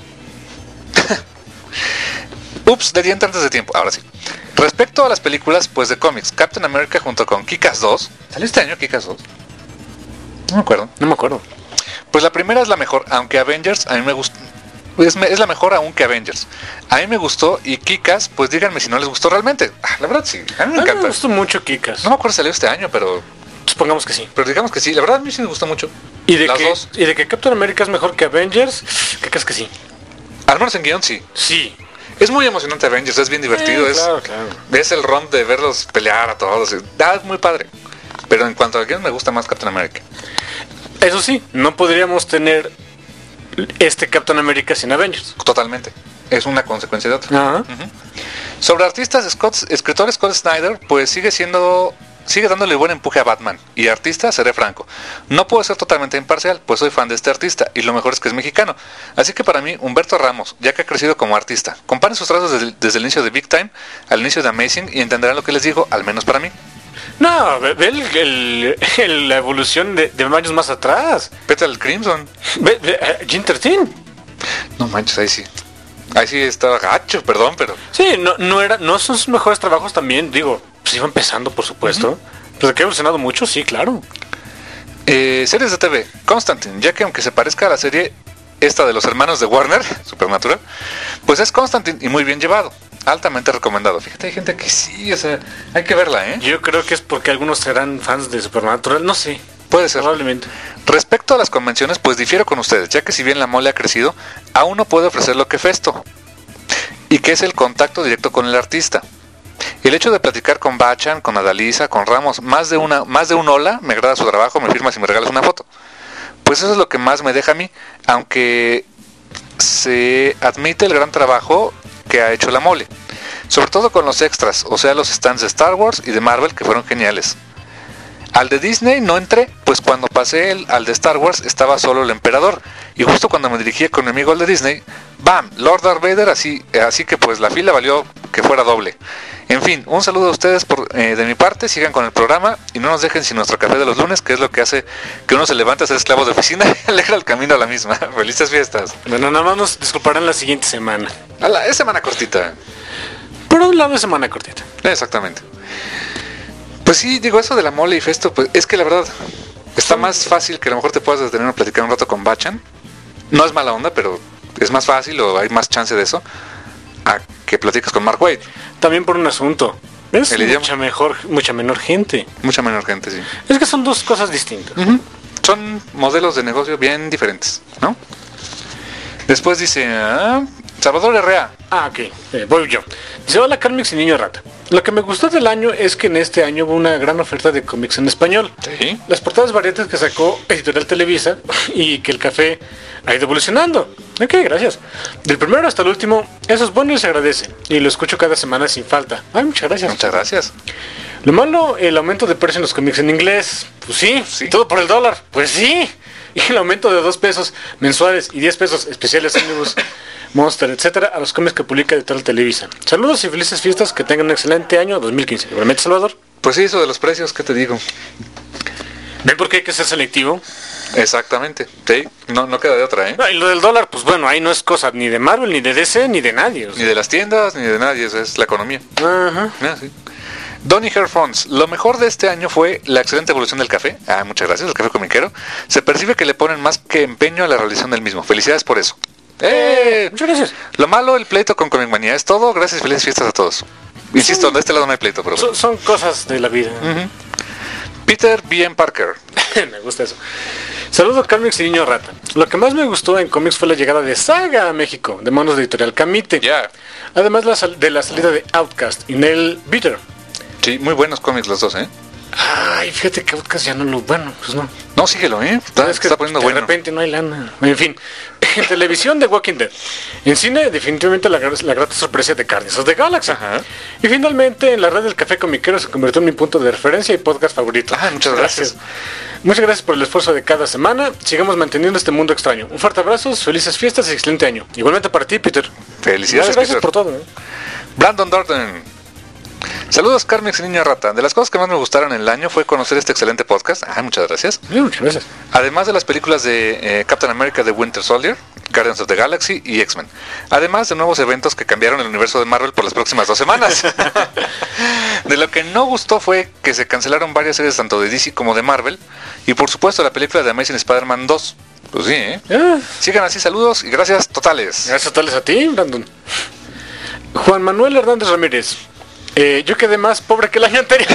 Ups, le di enter antes de tiempo, ahora sí. Respecto a las películas, pues de cómics, Captain America junto con Kick-Ass dos. ¿Salió este año Kick-Ass dos? No me acuerdo. No me acuerdo. Pues la primera es la mejor, aunque Avengers a mí me gusta. Es, es la mejor aún que Avengers. A mí me gustó y Kick-Ass, pues díganme si no les gustó realmente. Ah, la verdad sí, a mí me A mí me encanta. gustó mucho Kikas. No me acuerdo si salió este año, pero, Supongamos que sí. pero digamos que sí. La verdad a mí sí me gustó mucho. Y de, Las que, dos. y de que Captain America es mejor que Avengers, ¿qué crees que sí? Al menos en guión sí. Sí. Es muy emocionante Avengers, es bien divertido. Eh, es, claro, claro. es el ron de verlos pelear a todos. Es, ah, es muy padre. Pero en cuanto a guión me gusta más Captain America. Eso sí, no podríamos tener este Captain America sin Avengers. Totalmente. Es una consecuencia de otra. Ajá. Ujú. Sobre artistas, Scott, escritor Scott Snyder, pues sigue siendo sigue dándole buen empuje a Batman. Y artista, seré franco. No puedo ser totalmente imparcial, pues soy fan de este artista, y lo mejor es que es mexicano. Así que para mí, Humberto Ramos, ya que ha crecido como artista, comparen sus trazos desde, desde el inicio de Big Time al inicio de Amazing y entenderán lo que les digo, al menos para mí. No, ve, ve el, el- el- la evolución de, de años más atrás. Petal Crimson. Ve, ve, eh, Jim trece. No manches, ahí sí. Ahí sí estaba gacho, perdón, pero... Sí, no, no, era, no son sus mejores trabajos también, digo, pues iba empezando, por supuesto. Pero que ha evolucionado mucho, sí, claro. Eh, series de T V, Constantine, ya que aunque se parezca a la serie esta de los hermanos de Warner, Supernatural, pues es Constantine y muy bien llevado, altamente recomendado. Fíjate, hay gente que sí, o sea, hay que verla, ¿eh? Yo creo que es porque algunos serán fans de Supernatural, no sé, Puede ser. probablemente. Respecto a las convenciones, pues difiero con ustedes, ya que si bien la mole ha crecido, aún no puede ofrecer lo que Festo, y que es el contacto directo con el artista. El hecho de platicar con Bachan, con Adalisa, con Ramos, más de una, más de un hola, me agrada su trabajo, me firmas y me regalas una foto. Pues eso es lo que más me deja a mí, aunque se admite el gran trabajo que ha hecho la mole, sobre todo con los extras, o sea los stands de Star Wars y de Marvel que fueron geniales. Al de Disney no entré, pues cuando pasé el, al de Star Wars estaba solo el emperador, y justo cuando me dirigía con mi amigo al de Disney, ¡bam! Lord Darth Vader, así, así que pues la fila valió que fuera doble. En fin, un saludo a ustedes por, eh, de mi parte, sigan con el programa y no nos dejen sin nuestro café de los lunes, que es lo que hace que uno se levante a ser esclavo de oficina y alegra el camino a la misma. Felices fiestas. Bueno, nada más nos disculparán la siguiente semana. A la, es semana cortita. Por un lado es semana cortita. Exactamente. Pues sí, digo, eso de la mole y Festo, pues es que la verdad está más fácil que a lo mejor te puedas detener a platicar un rato con Bachan. No es mala onda, pero es más fácil o hay más chance de eso a que platiques con Mark Waid. También por un asunto. Es El idioma. mucha mejor, mucha menor gente. Mucha menor gente, sí. Es que son dos cosas distintas. Ujú. Son modelos de negocio bien diferentes, ¿no? Después dice ah, Salvador Herrera. Ah, ok. Eh, voy yo. Dice, hola Carmix y Niño Rata. Lo que me gustó del año es que en este año hubo una gran oferta de cómics en español. Sí. Las portadas variantes que sacó Editorial Televisa y que el café ha ido evolucionando. Ok, gracias. Del primero hasta el último, eso es bueno y se agradece. Y lo escucho cada semana sin falta. Ay, muchas gracias. Muchas gracias. Lo malo, el aumento de precio en los cómics en inglés. Pues sí, Sí. todo por el dólar. Pues sí. Y el aumento de dos pesos mensuales y diez pesos especiales Omnibus, Monster, etcétera, a los cómics que publica Editorial Televisa. Saludos y felices fiestas, que tengan un excelente año dos mil quince. Igualmente, Salvador. Pues sí, eso de los precios, ¿qué te digo? ¿Ven por qué hay que ser selectivo? Exactamente, sí, no, no queda de otra, ¿eh? No, y lo del dólar, pues bueno, ahí no es cosa ni de Marvel, ni de D C, ni de nadie. o Ni sea. de las tiendas, ni de nadie, eso es la economía. Ajá. Ah, sí. Donny Herfons, lo mejor de este año fue la excelente evolución del café. Ah, muchas gracias, el café comiquero. Se percibe que le ponen más que empeño a la realización del mismo. Felicidades por eso. ¡Eh! Muchas gracias. Lo malo, el pleito con Comic Manía. Es todo. Gracias y felices fiestas a todos. Insisto, de este lado no hay pleito, pero... Son, son cosas de la vida. Ujú. Peter B M. Parker. Me gusta eso. Saludos Carmix y Niño Rata. Lo que más me gustó en cómics fue la llegada de Saga a México, de manos de Editorial Camite. Ya. Además la sal- de la salida de Outcast y Neil Bitter. Sí, muy buenos cómics los dos, ¿eh? Ay, fíjate que Outcast ya no lo... Bueno, pues no. No, síguelo, ¿eh? Está, Es que está poniendo de bueno. repente no hay lana. En fin, en televisión de Walking Dead. En cine, definitivamente la, gra- la grata sorpresa de Guardians of the Galaxy. Ajá. Y finalmente, en la red del Café Comiquero se convirtió en mi punto de referencia y podcast favorito. Ah, muchas gracias. Muchas gracias por el esfuerzo de cada semana. Sigamos manteniendo este mundo extraño. Un fuerte abrazo, felices fiestas y excelente año. Igualmente para ti, Peter. Felicidades, Muchas gracias Peter. por todo. ¿eh? Brandon Dorton. Saludos, Carmix y Niño Rata. De las cosas que más me gustaron en el año fue conocer este excelente podcast. Ah, muchas gracias. Sí, muchas gracias. Además de las películas de eh, Captain America The Winter Soldier, Guardians of the Galaxy y X-Men. Además de nuevos eventos que cambiaron el universo de Marvel por las próximas dos semanas. De lo que no gustó fue que se cancelaron varias series tanto de D C como de Marvel. Y por supuesto la película de Amazing Spider-Man dos. Pues sí, ¿eh? Ah, Sigan así, saludos y gracias totales. gracias totales a ti, Brandon. Juan Manuel Hernández Ramírez. Eh, yo quedé más pobre que el año anterior.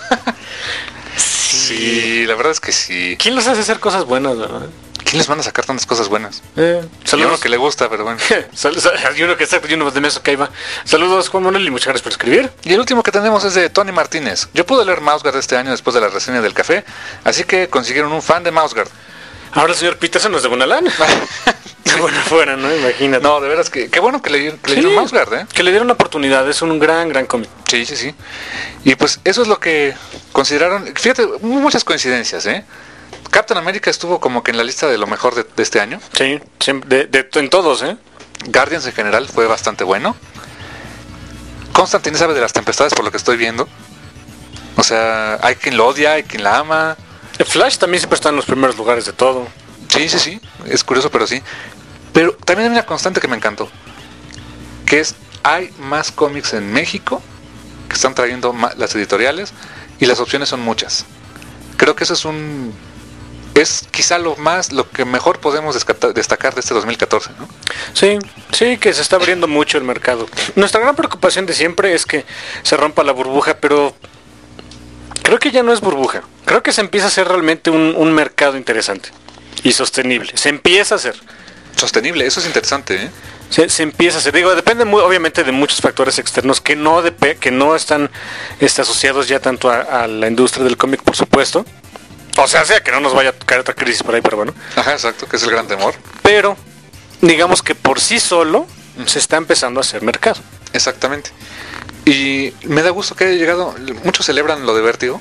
Sí, la verdad es que sí. ¿Quién los hace hacer cosas buenas, verdad? ¿Quién les manda a sacar tantas cosas buenas? Eh, Y uno saludos. que le gusta, pero bueno. Sal- sal- Hay uno que exacto y uno de meso que ahí va. Saludos, Juan Manuel, y muchas gracias por escribir. Y el último que tenemos es de Tony Martínez. Yo pude leer Mouseguard este año después de la reseña del café, así que consiguieron un fan de Mouseguard. Ahora el señor Peterson nos debe una lana. Qué bueno fuera, ¿no? Imagínate. No, de veras que qué bueno que le, dieron- que le Sí, dieron Mouse Guard, ¿eh? que le dieron una oportunidad, es un gran, gran cómic. Sí, sí, sí. Y pues eso es lo que consideraron. Fíjate, muchas coincidencias, ¿eh? Captain America estuvo como que en la lista de lo mejor de, de este año. Sí, siempre, de, de- en todos, ¿eh? Guardians en general fue bastante bueno. Constantine sabe de las tempestades por lo que estoy viendo. O sea, hay quien lo odia, hay quien la ama. El Flash también siempre está en los primeros lugares de todo. Sí, sí, sí. Es curioso, pero sí. Pero también hay una constante que me encantó. Que es, hay más cómics en México que están trayendo ma- las editoriales y las opciones son muchas. Creo que eso es un... Es quizá lo más, lo que mejor podemos descata- destacar de este dos mil catorce, ¿no? Sí, sí, que se está abriendo mucho el mercado. Nuestra gran preocupación de siempre es que se rompa la burbuja, pero creo que ya no es burbuja. Creo que se empieza a hacer realmente un, un mercado interesante y sostenible. Se empieza a hacer. Sostenible, eso es interesante, ¿eh? Se, se empieza a hacer. Digo, depende muy, obviamente de muchos factores externos que no depe- que no están este, asociados ya tanto a, a la industria del cómic, por supuesto. O sea, sea que no nos vaya a caer otra crisis por ahí, pero bueno. Ajá, exacto, que es el gran temor. Pero digamos que por sí solo se está empezando a hacer mercado. Exactamente. Y me da gusto que haya llegado. Muchos celebran lo de Vértigo.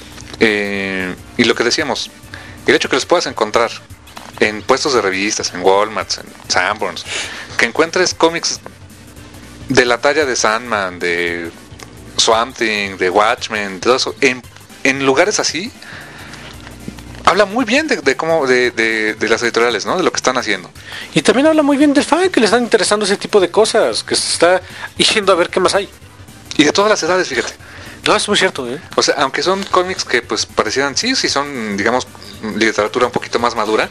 Eh, y lo que decíamos, el hecho que los puedas encontrar en puestos de revistas, en Walmart, en Sanborns, que encuentres cómics de la talla de Sandman, de Swamp Thing, de Watchmen, todo eso, en, en lugares así, habla muy bien de, de cómo de, de, de las editoriales, ¿no? De lo que están haciendo. Y también habla muy bien del fan, que le están interesando ese tipo de cosas, que se está yendo a ver qué más hay. Y de todas las edades, fíjate. No, es muy cierto, ¿eh? O sea, aunque son cómics que pues parecieran, sí, sí son, digamos, literatura un poquito más madura,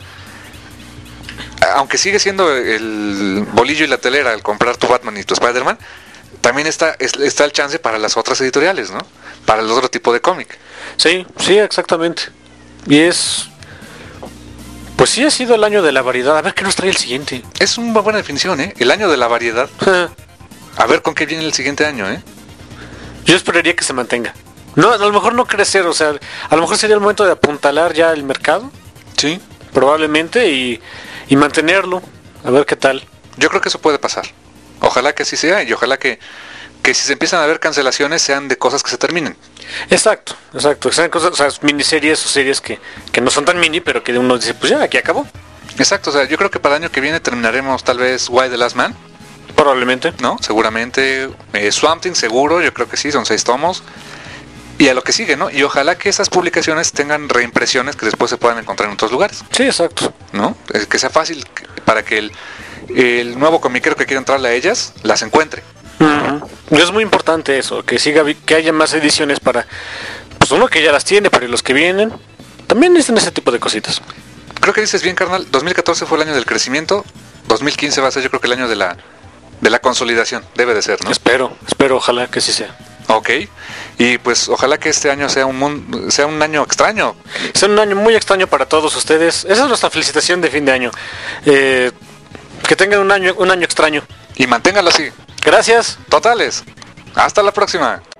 aunque sigue siendo el bolillo y la telera el comprar tu Batman y tu Spider-Man, también está, es- está el chance para las otras editoriales, ¿no? Para el otro tipo de cómic. Sí, sí, exactamente. Y es... Pues sí ha sido el año de la variedad. A ver qué nos trae el siguiente. Es una buena definición, ¿eh? El año de la variedad. A ver con qué viene el siguiente año, ¿eh? Yo esperaría que se mantenga. No, a lo mejor no crecer, o sea, a lo mejor sería el momento de apuntalar ya el mercado, Sí. probablemente, y, y mantenerlo. A ver qué tal. Yo creo que eso puede pasar. Ojalá que así sea y ojalá que, que si se empiezan a ver cancelaciones sean de cosas que se terminen. Exacto, exacto. Sean cosas, o sea, miniseries o series que, que no son tan mini, pero que uno dice, pues ya, aquí acabó. Exacto, o sea, yo creo que para el año que viene terminaremos tal vez Why the Last Man, Probablemente. ¿no? Seguramente. Eh, Swamp Thing seguro, yo creo que sí, son seis tomos. Y a lo que sigue, ¿no? Y ojalá que esas publicaciones tengan reimpresiones que después se puedan encontrar en otros lugares, Sí, exacto. ¿no? Eh, Que sea fácil que- para que el, el nuevo comiquero que quiera entrarle a ellas las encuentre. Ujú. Y es muy importante eso, que siga, vi- que haya más ediciones para, pues uno que ya las tiene, pero y los que vienen, también necesitan ese tipo de cositas. Creo que dices bien, carnal. dos mil catorce fue el año del crecimiento. dos mil quince va a ser, yo creo que el año de la de la consolidación. Debe de ser, ¿no? Espero, espero, ojalá que sí sea. Ok. Y pues ojalá que este año sea un mun- sea un año extraño. Es un año muy extraño para todos ustedes. Esa es nuestra felicitación de fin de año. Eh, que tengan un año, un año extraño. Y manténgalo así. Gracias. Totales. Hasta la próxima.